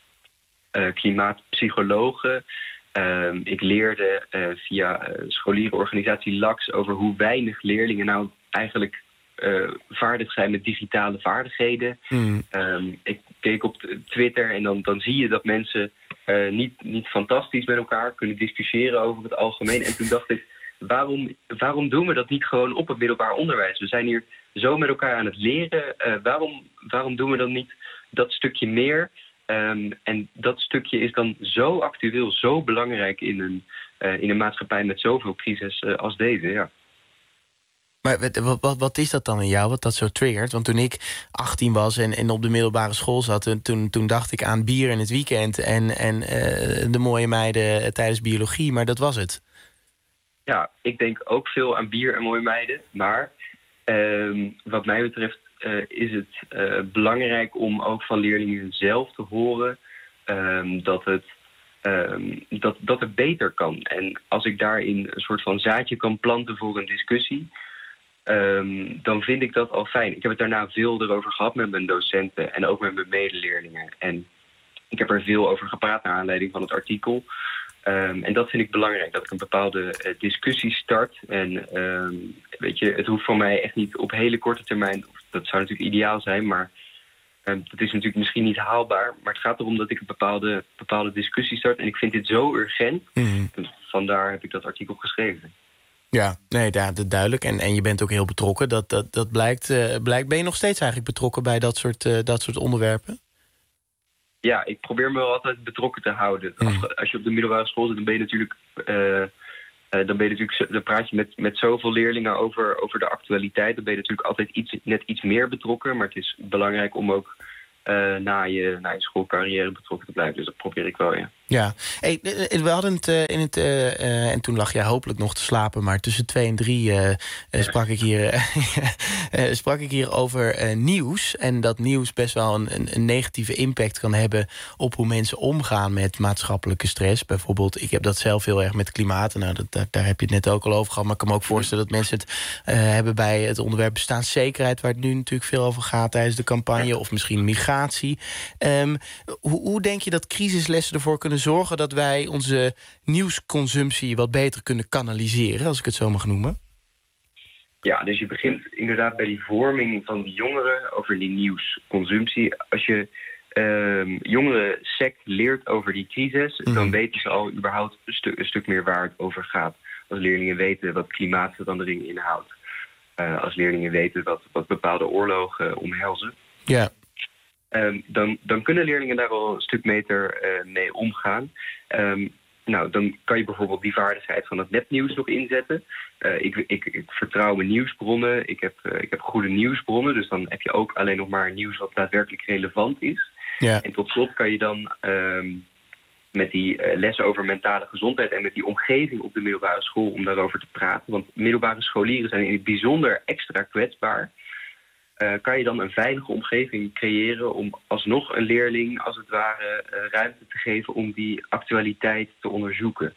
Klimaatpsychologen. Ik leerde via scholierenorganisatie LAX over hoe weinig leerlingen nou eigenlijk vaardig zijn met digitale vaardigheden. Ik keek op Twitter en dan zie je dat mensen niet fantastisch met elkaar kunnen discussiëren over het algemeen. En toen dacht ik, waarom doen we dat niet gewoon op het middelbaar onderwijs? We zijn hier zo met elkaar aan het leren. Waarom doen we dan niet dat stukje meer? En dat stukje is dan zo actueel, zo belangrijk in een maatschappij met zoveel crisis als deze, ja. Maar wat is dat dan in jou, wat dat zo triggert? Want toen ik 18 was en op de middelbare school zat, toen dacht ik aan bier in het weekend en de mooie meiden tijdens biologie, maar dat was het. Ja, ik denk ook veel aan bier en mooie meiden, maar wat mij betreft is het belangrijk om ook van leerlingen zelf te horen dat het beter kan. En als ik daarin een soort van zaadje kan planten voor een discussie, dan vind ik dat al fijn. Ik heb het daarna veel erover gehad met mijn docenten en ook met mijn medeleerlingen. En ik heb er veel over gepraat naar aanleiding van het artikel. En dat vind ik belangrijk, dat ik een bepaalde discussie start. En weet je, het hoeft voor mij echt niet op hele korte termijn. Dat zou natuurlijk ideaal zijn, maar dat is natuurlijk misschien niet haalbaar. Maar het gaat erom dat ik een bepaalde discussie start. En ik vind dit zo urgent. Dus vandaar heb ik dat artikel geschreven. Ja, nee, duidelijk. En je bent ook heel betrokken. Dat blijkt. Ben je nog steeds eigenlijk betrokken bij dat soort onderwerpen? Ja, ik probeer me wel altijd betrokken te houden. Als je op de middelbare school zit, dan ben je natuurlijk dan praat je met zoveel leerlingen over de actualiteit. Dan ben je natuurlijk altijd net iets meer betrokken. Maar het is belangrijk om ook na je schoolcarrière betrokken te blijven. Dus dat probeer ik wel, ja. Ja, hey, we hadden het en toen lag jij hopelijk nog te slapen, maar tussen 2 en 3 sprak ik hier over nieuws. En dat nieuws best wel een negatieve impact kan hebben op hoe mensen omgaan met maatschappelijke stress. Bijvoorbeeld, ik heb dat zelf heel erg met klimaat. Nou, daar heb je het net ook al over gehad. Maar ik kan me ook voorstellen dat mensen het hebben bij het onderwerp bestaanszekerheid, waar het nu natuurlijk veel over gaat tijdens de campagne, of misschien migratie. Hoe denk je dat crisislessen ervoor kunnen zorgen dat wij onze nieuwsconsumptie wat beter kunnen kanaliseren, als ik het zo mag noemen? Ja, dus je begint inderdaad bij die vorming van die jongeren over die nieuwsconsumptie. Als je jongeren sec leert over die crisis, dan weten ze al überhaupt een stuk meer waar het over gaat. Als leerlingen weten wat klimaatverandering inhoudt. Als leerlingen weten wat bepaalde oorlogen omhelzen. Ja. Dan kunnen leerlingen daar al een stuk beter mee omgaan. Dan kan je bijvoorbeeld die vaardigheid van het nepnieuws nog inzetten. Ik vertrouw mijn nieuwsbronnen. Ik heb goede nieuwsbronnen. Dus dan heb je ook alleen nog maar nieuws wat daadwerkelijk relevant is. Ja. En tot slot kan je dan met die lessen over mentale gezondheid en met die omgeving op de middelbare school om daarover te praten. Want middelbare scholieren zijn in het bijzonder extra kwetsbaar. Kan je dan een veilige omgeving creëren om alsnog een leerling, als het ware, ruimte te geven om die actualiteit te onderzoeken.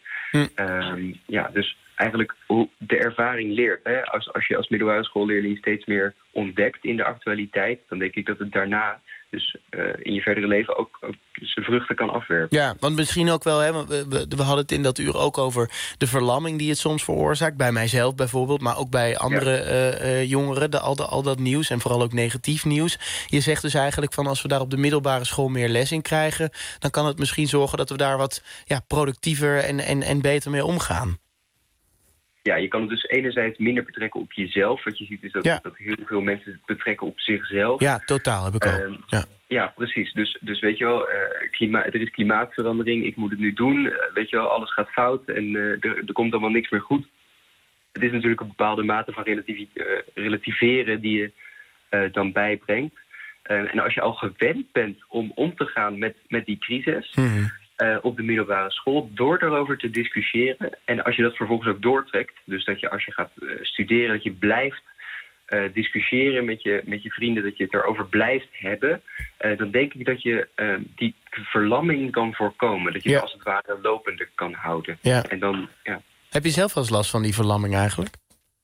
Dus eigenlijk hoe de ervaring leert. Hè? Als je als middelbare schoolleerling steeds meer ontdekt in de actualiteit, dan denk ik dat het daarna dus in je verdere leven ook zijn vruchten kan afwerpen. Ja, want misschien ook wel, hè, we hadden het in dat uur ook over de verlamming die het soms veroorzaakt. Bij mijzelf bijvoorbeeld, maar ook bij andere jongeren. Al dat nieuws en vooral ook negatief nieuws. Je zegt dus eigenlijk van als we daar op de middelbare school meer les in krijgen, dan kan het misschien zorgen dat we daar wat productiever en beter mee omgaan. Ja, je kan het dus enerzijds minder betrekken op jezelf. Wat je ziet is dat heel veel mensen het betrekken op zichzelf. Ja, totaal heb ik ook. Ja, precies. Dus weet je wel, er is klimaatverandering. Ik moet het nu doen. Weet je wel, alles gaat fout en er komt allemaal niks meer goed. Het is natuurlijk een bepaalde mate van relativeren die je dan bijbrengt. En als je al gewend bent om te gaan met die crisis op de middelbare school, door daarover te discussiëren. En als je dat vervolgens ook doortrekt, dus dat je als je gaat studeren, dat je blijft discussiëren met je vrienden, dat je het erover blijft hebben, dan denk ik dat je die verlamming kan voorkomen. Dat je het als het ware lopende kan houden. Ja. En dan, Heb je zelf wel eens last van die verlamming eigenlijk?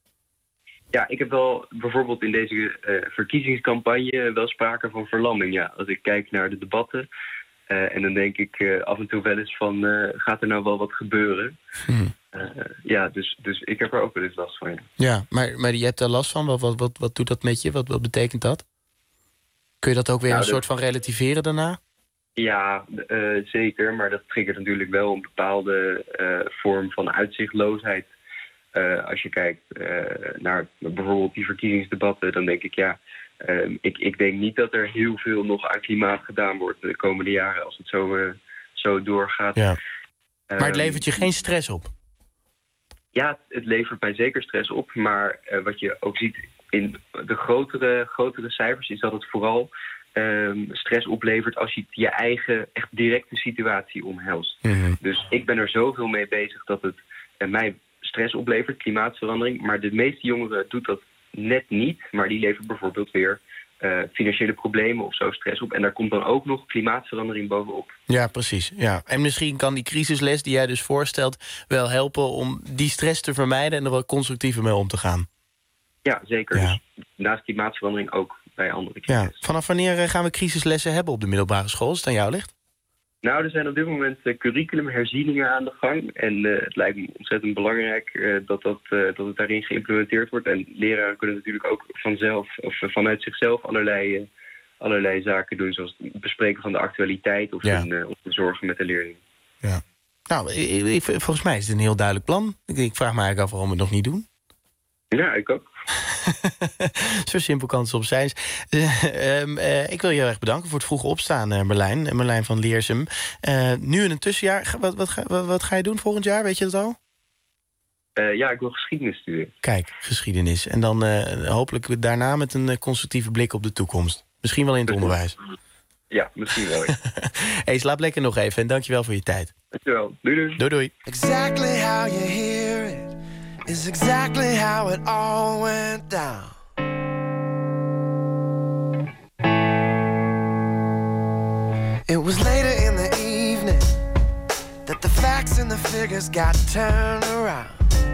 Ja, ik heb wel bijvoorbeeld in deze verkiezingscampagne wel sprake van verlamming. Ja, als ik kijk naar de debatten. En dan denk ik af en toe wel eens van, gaat er nou wel wat gebeuren? Dus ik heb er ook wel eens last van. Ja, maar je hebt er last van? Wat doet dat met je? Wat betekent dat? Kun je dat ook weer een soort van relativeren daarna? Ja, zeker. Maar dat triggert natuurlijk wel een bepaalde vorm van uitzichtloosheid. Als je kijkt naar bijvoorbeeld die verkiezingsdebatten, dan denk ik ik denk niet dat er heel veel nog aan klimaat gedaan wordt de komende jaren als het zo doorgaat. Ja. Maar het levert je geen stress op? Ja, het levert mij zeker stress op. Maar wat je ook ziet in de grotere cijfers is dat het vooral stress oplevert als je je eigen echt directe situatie omhelst. Dus ik ben er zoveel mee bezig dat het mij stress oplevert, klimaatverandering. Maar de meeste jongeren doet dat net niet, maar die leveren bijvoorbeeld weer financiële problemen of zo stress op. En daar komt dan ook nog klimaatverandering bovenop. Ja, precies. Ja. En misschien kan die crisisles die jij dus voorstelt wel helpen om die stress te vermijden en er wat constructiever mee om te gaan. Ja, zeker. Ja. Dus naast klimaatverandering ook bij andere crisis. Ja. Vanaf wanneer gaan we crisislessen hebben op de middelbare school, als het aan jou ligt? Nou, er zijn op dit moment curriculumherzieningen aan de gang. En het lijkt me ontzettend belangrijk dat het daarin geïmplementeerd wordt. En leraren kunnen natuurlijk ook vanzelf of vanuit zichzelf allerlei zaken doen. Zoals het bespreken van de actualiteit of de zorgen met de leerling. Ja. Nou, volgens mij is het een heel duidelijk plan. Ik vraag me eigenlijk af waarom we het nog niet doen. Ja, ik ook. Zo simpel kan het soms zijn. Ik wil je heel erg bedanken voor het vroege opstaan, Merlijn. Merlijn van Leersum. Nu in een tussenjaar. Wat ga je doen volgend jaar? Weet je dat al? Ik wil geschiedenis studeren. Kijk, geschiedenis. En dan hopelijk daarna met een constructieve blik op de toekomst. Misschien wel in het onderwijs. Ja, misschien wel. Hey, slaap lekker nog even en dankjewel voor je tijd. Dankjewel. Doei doei. Doei doei. Exactly how you hear it is exactly how it all went down. It was later in the evening that the facts and the figures got turned around.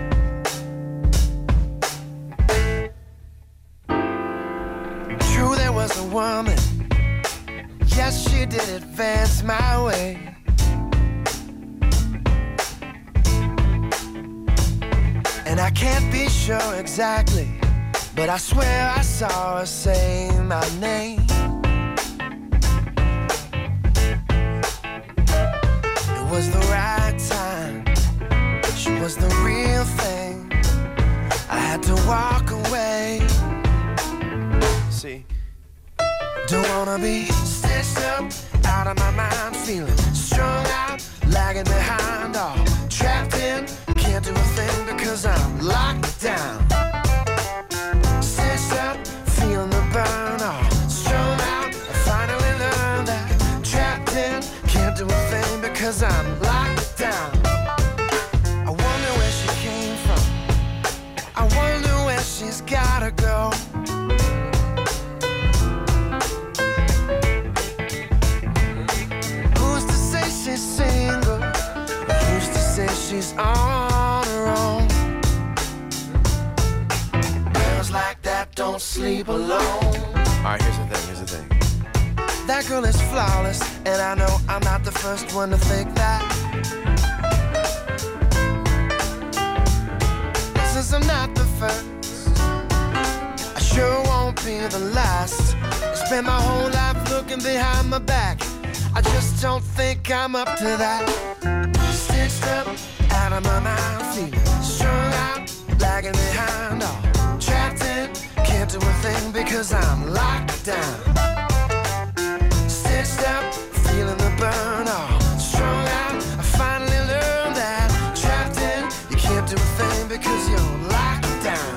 True, there was a woman. Yes, she did advance my way. And I can't be sure exactly, but I swear I saw her say my name. It was the right time. She was the real thing. I had to walk away. See, don't wanna be stitched up, out of my mind, feeling strung out, lagging behind, all trapped in. Can't do a thing because I'm locked down. Stitched up, feeling the burn, all strung out. I finally learned that trapped in. Can't do a thing because I'm locked down. I wonder where she came from. I wonder where she's gotta go. Who's to say she's single? Who's to say she's on her own? Girls like that don't sleep alone. Alright, here's the thing. That girl is flawless, and I know I'm not the first one to think that. Since I'm not the first, I sure won't be the last. I spent my whole life looking behind my back. I just don't think I'm up to that. Stitched up, out of my mind, feeling strung out, lagging behind, all trapped in. Can't do a thing because I'm locked down. Stitched up, feeling the burn, all strung out. I finally learned that trapped in. You can't do a thing because you're locked down.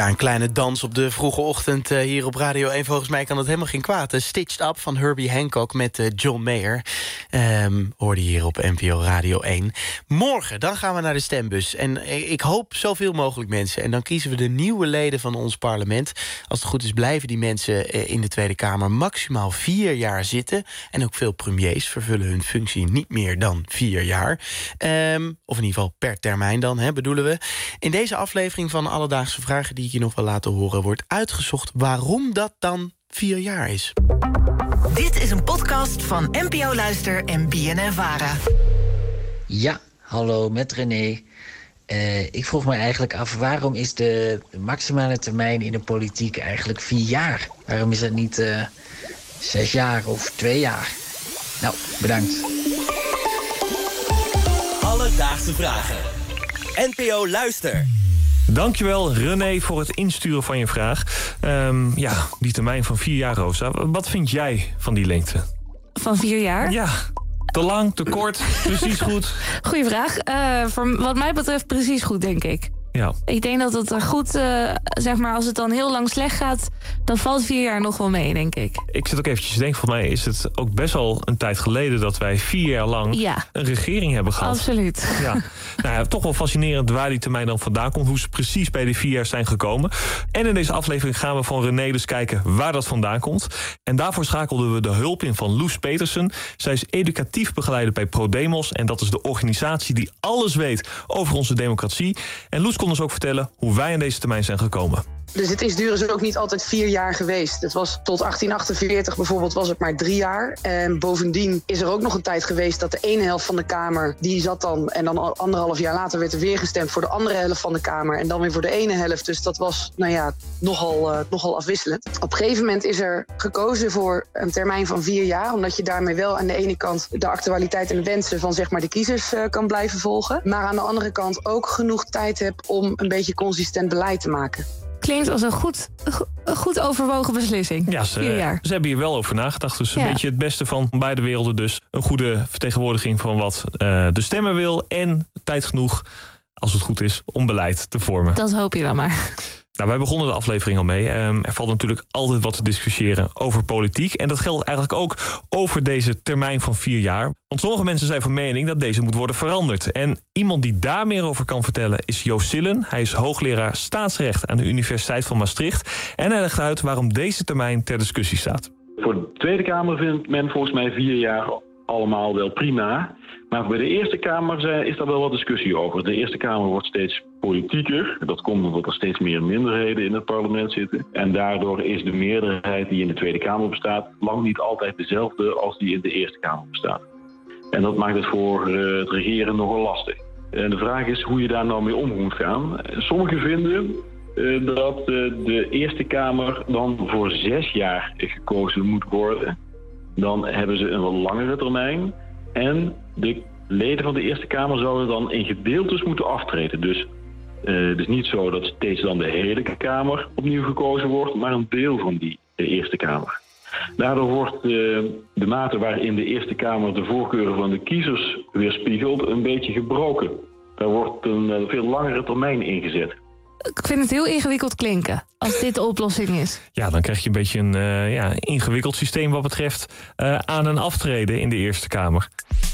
Ja, een kleine dans op de vroege ochtend hier op Radio 1. Volgens mij kan het helemaal geen kwaad. Stitched Up van Herbie Hancock met John Mayer. Hoorde je hier op NPO Radio 1. Morgen, dan gaan we naar de stembus. En ik hoop zoveel mogelijk mensen. En dan kiezen we de nieuwe leden van ons parlement. Als het goed is blijven die mensen in de Tweede Kamer maximaal 4 jaar zitten. En ook veel premiers vervullen hun functie niet meer dan 4 jaar. Of in ieder geval per termijn dan, bedoelen we. In deze aflevering van Alledaagse Vragen, die ik je nog wil laten horen, wordt uitgezocht waarom dat dan 4 jaar is. Dit is een podcast van NPO Luister en BNN-Vara. Ja, hallo, met René. Ik vroeg me eigenlijk af, waarom is de maximale termijn in de politiek eigenlijk 4 jaar? Waarom is dat niet 6 jaar of 2 jaar? Nou, bedankt. Alledaagse Vragen. NPO Luister. Dankjewel, René, voor het insturen van je vraag. Die termijn van 4 jaar, Rosa. Wat vind jij van die lengte? Van 4 jaar? Ja, te lang, te kort, precies goed. Goeie vraag. Voor wat mij betreft precies goed, denk ik. Ja. Ik denk dat het goed, zeg maar, als het dan heel lang slecht gaat, dan valt 4 jaar nog wel mee, denk ik. Ik zit ook eventjes te denken, voor mij is het ook best wel een tijd geleden dat wij 4 jaar lang een regering hebben gehad. Absoluut. Ja. Toch wel fascinerend waar die termijn dan vandaan komt, hoe ze precies bij die 4 jaar zijn gekomen. En in deze aflevering gaan we van René dus kijken waar dat vandaan komt. En daarvoor schakelden we de hulp in van Loes Petersen. Zij is educatief begeleider bij ProDemos en dat is de organisatie die alles weet over onze democratie. En Loes kon ons ook vertellen hoe wij aan deze termijn zijn gekomen. Dus het is duur is ook niet altijd 4 jaar geweest. Het was tot 1848 bijvoorbeeld was het maar 3 jaar. En bovendien is er ook nog een tijd geweest dat de ene helft van de Kamer, die zat dan, en dan 1,5 jaar later werd er weer gestemd voor de andere helft van de Kamer en dan weer voor de ene helft. Dus dat was nogal afwisselend. Op een gegeven moment is er gekozen voor een termijn van 4 jaar, omdat je daarmee wel aan de ene kant de actualiteit en de wensen van zeg maar de kiezers kan blijven volgen, maar aan de andere kant ook genoeg tijd hebt om een beetje consistent beleid te maken. Klinkt als een goed overwogen beslissing. Ja, 4 jaar. Ze hebben hier wel over nagedacht. Dus een beetje het beste van beide werelden. Dus een goede vertegenwoordiging van wat de stemmer wil. En tijd genoeg, als het goed is, om beleid te vormen. Dat hoop je dan maar. Nou, wij begonnen de aflevering al mee. Er valt natuurlijk altijd wat te discussiëren over politiek. En dat geldt eigenlijk ook over deze termijn van 4 jaar. Want sommige mensen zijn van mening dat deze moet worden veranderd. En iemand die daar meer over kan vertellen is Joost Sillen. Hij is hoogleraar staatsrecht aan de Universiteit van Maastricht. En hij legt uit waarom deze termijn ter discussie staat. Voor de Tweede Kamer vindt men volgens mij 4 jaar allemaal wel prima. Maar bij de Eerste Kamer is daar wel wat discussie over. De Eerste Kamer wordt steeds politieker. Dat komt omdat er steeds meer minderheden in het parlement zitten. En daardoor is de meerderheid die in de Tweede Kamer bestaat lang niet altijd dezelfde als die in de Eerste Kamer bestaat. En dat maakt het voor het regeren nogal lastig. En de vraag is hoe je daar nou mee om moet gaan. Sommigen vinden dat de Eerste Kamer dan voor 6 jaar gekozen moet worden. Dan hebben ze een wat langere termijn. En de leden van de Eerste Kamer zouden dan in gedeeltes moeten aftreden. Dus het is niet zo dat steeds dan de hele Kamer opnieuw gekozen wordt, maar een deel van die Eerste Kamer. Daardoor wordt de mate waarin de Eerste Kamer de voorkeuren van de kiezers weerspiegelt een beetje gebroken. Daar wordt een veel langere termijn ingezet. Ik vind het heel ingewikkeld klinken, als dit de oplossing is. Ja, dan krijg je een beetje een ingewikkeld systeem wat betreft aan- en aftreden in de Eerste Kamer.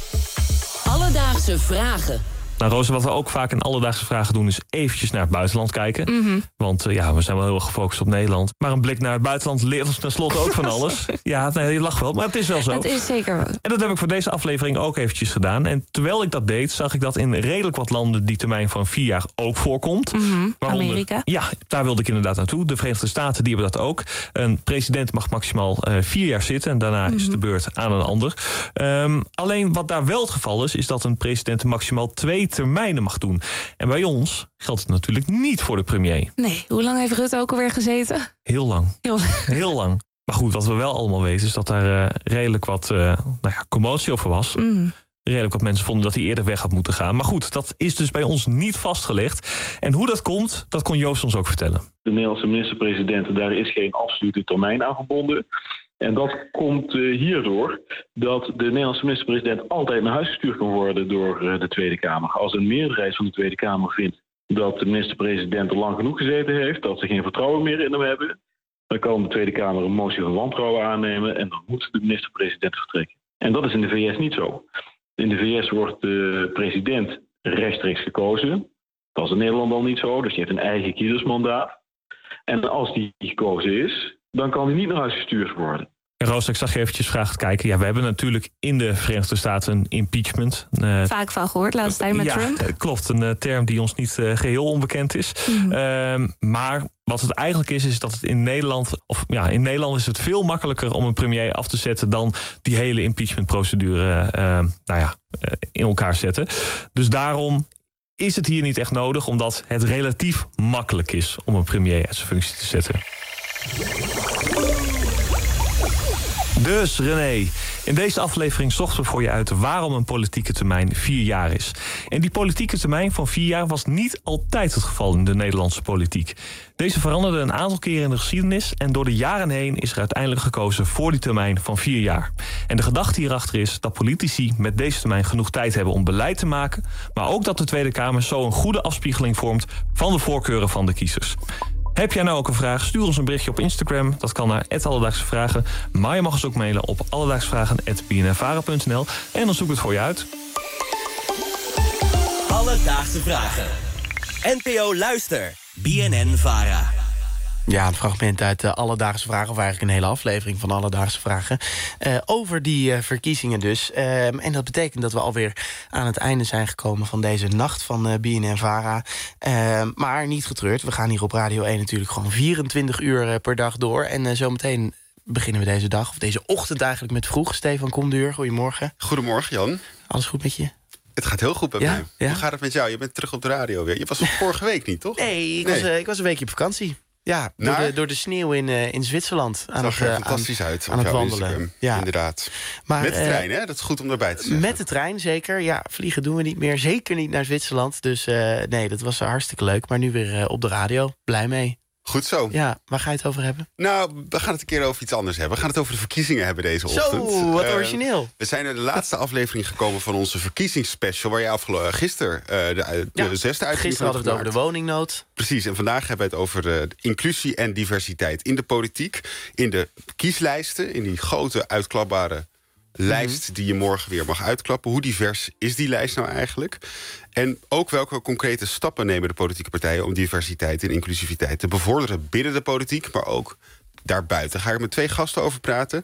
Alledaagse Vragen. Nou, Rosa, wat we ook vaak in Alledaagse Vragen doen is eventjes naar het buitenland kijken. Mm-hmm. Want we zijn wel heel erg gefocust op Nederland. Maar een blik naar het buitenland leert ons tenslotte ook van alles. Ja, nee, je lacht wel, maar het is wel zo. Het is zeker. En dat heb ik voor deze aflevering ook eventjes gedaan. En terwijl ik dat deed, zag ik dat in redelijk wat landen die termijn van 4 jaar ook voorkomt. Mm-hmm. Amerika. Ja, daar wilde ik inderdaad naartoe. De Verenigde Staten, die hebben dat ook. Een president mag maximaal 4 jaar zitten. En daarna is de beurt aan een ander. Alleen wat daar wel het geval is dat een president maximaal 2 termijnen mag doen. En bij ons geldt het natuurlijk niet voor de premier. Nee, hoe lang heeft Rutte ook alweer gezeten? Heel lang. Heel lang. Maar goed, wat we wel allemaal weten is dat daar redelijk wat commotie over was. Redelijk wat mensen vonden dat hij eerder weg had moeten gaan. Maar goed, dat is dus bij ons niet vastgelegd. En hoe dat komt, dat kon Joost ons ook vertellen. De Nederlandse minister-president, daar is geen absolute termijn aan verbonden. En dat komt hierdoor dat de Nederlandse minister-president altijd naar huis gestuurd kan worden door de Tweede Kamer. Als een meerderheid van de Tweede Kamer vindt dat de minister-president er lang genoeg gezeten heeft, dat ze geen vertrouwen meer in hem hebben, dan kan de Tweede Kamer een motie van wantrouwen aannemen en dan moet de minister-president vertrekken. En dat is in de VS niet zo. In de VS wordt de president rechtstreeks gekozen. Dat is in Nederland al niet zo, dus die heeft een eigen kiezersmandaat. En als die gekozen is, dan kan hij niet naar huis gestuurd worden. Roos, ik zag je eventjes vragen kijken. Ja, we hebben natuurlijk in de Verenigde Staten een impeachment. Vaak van gehoord, laatste tijd met Trump. Klopt, een term die ons niet geheel onbekend is. Maar wat het eigenlijk is dat het in Nederland, in Nederland is het veel makkelijker om een premier af te zetten dan die hele impeachmentprocedure in elkaar zetten. Dus daarom is het hier niet echt nodig, omdat het relatief makkelijk is om een premier uit zijn functie te zetten. Dus René, in deze aflevering zochten we voor je uit waarom een politieke termijn 4 jaar is. En die politieke termijn van 4 jaar was niet altijd het geval in de Nederlandse politiek. Deze veranderde een aantal keren in de geschiedenis en door de jaren heen is er uiteindelijk gekozen voor die termijn van 4 jaar. En de gedachte hierachter is dat politici met deze termijn genoeg tijd hebben om beleid te maken, maar ook dat de Tweede Kamer zo een goede afspiegeling vormt van de voorkeuren van de kiezers. Heb jij nou ook een vraag? Stuur ons een berichtje op Instagram. Dat kan naar @alledaagsvragen. Maar je mag ons ook mailen op alledaagsvragen@bnnvara.nl. En dan zoek ik het voor je uit. Alledaagse vragen. NPO Luister. BNN-Vara. Ja, een fragment uit Alledaagse Vragen, of eigenlijk een hele aflevering van Alledaagse Vragen. Over die verkiezingen dus. En dat betekent dat we alweer aan het einde zijn gekomen van deze nacht van BNN-Vara. Maar niet getreurd, we gaan hier op Radio 1 natuurlijk gewoon 24 uur per dag door. En zometeen beginnen we deze dag, of deze ochtend eigenlijk met vroeg. Stefan Komduur, goedemorgen. Goedemorgen, Jan. Alles goed met je? Het gaat heel goed met mij. Ja? Hoe gaat het met jou? Je bent terug op de radio weer. Je was vorige week niet, toch? Nee, ik was een weekje op vakantie. Ja, door de sneeuw in Zwitserland. Het zag er fantastisch uit aan het wandelen. Ja. Inderdaad. Maar, met de trein, hè? Dat is goed om daarbij te zeggen. Met de trein, zeker. Ja, vliegen doen we niet meer. Zeker niet naar Zwitserland. Dus nee, dat was hartstikke leuk. Maar nu weer op de radio. Blij mee. Goed zo. Ja, waar ga je het over hebben? Nou, we gaan het een keer over iets anders hebben. We gaan het over de verkiezingen hebben deze ochtend. Zo, wat origineel. We zijn naar de laatste aflevering gekomen van onze verkiezingsspecial, waar je gisteren de 6e uitzending. Gisteren hadden we het over de woningnood. Precies, en vandaag hebben we het over de inclusie en diversiteit in de politiek. In de kieslijsten, in die grote uitklapbare lijst die je morgen weer mag uitklappen. Hoe divers is die lijst nou eigenlijk? En ook welke concrete stappen nemen de politieke partijen om diversiteit en inclusiviteit te bevorderen binnen de politiek, maar ook daarbuiten. Ga ik met 2 gasten over praten.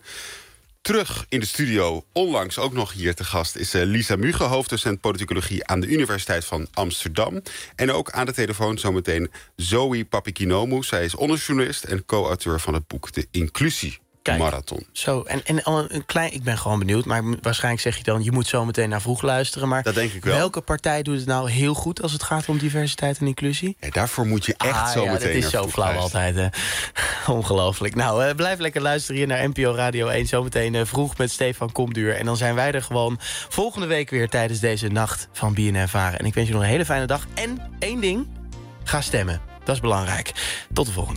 Terug in de studio, onlangs ook nog hier te gast, is Lisa Muge, hoofddocent politicologie aan de Universiteit van Amsterdam. En ook aan de telefoon zometeen Zoe Papikinomu. Zij is onderjournalist en co-auteur van het boek De Inclusie. Marathon. Zo, en een klein, ik ben gewoon benieuwd, maar waarschijnlijk zeg je dan, je moet zo meteen naar vroeg luisteren. Maar dat denk ik wel. Welke partij doet het nou heel goed als het gaat om diversiteit en inclusie? Ja, daarvoor moet je echt zo meteen. Dat is zo flauw altijd. Hè. Ongelooflijk. Nou, blijf lekker luisteren hier naar NPO Radio 1. Zometeen vroeg met Stefan Komduur. En dan zijn wij er gewoon volgende week weer tijdens deze nacht van BNN-Vara. En ik wens je nog een hele fijne dag. En 1 ding, ga stemmen. Dat is belangrijk. Tot de volgende.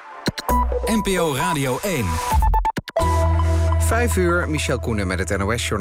NPO Radio 1. 5 uur, Michel Koenen met het NOS-journaal.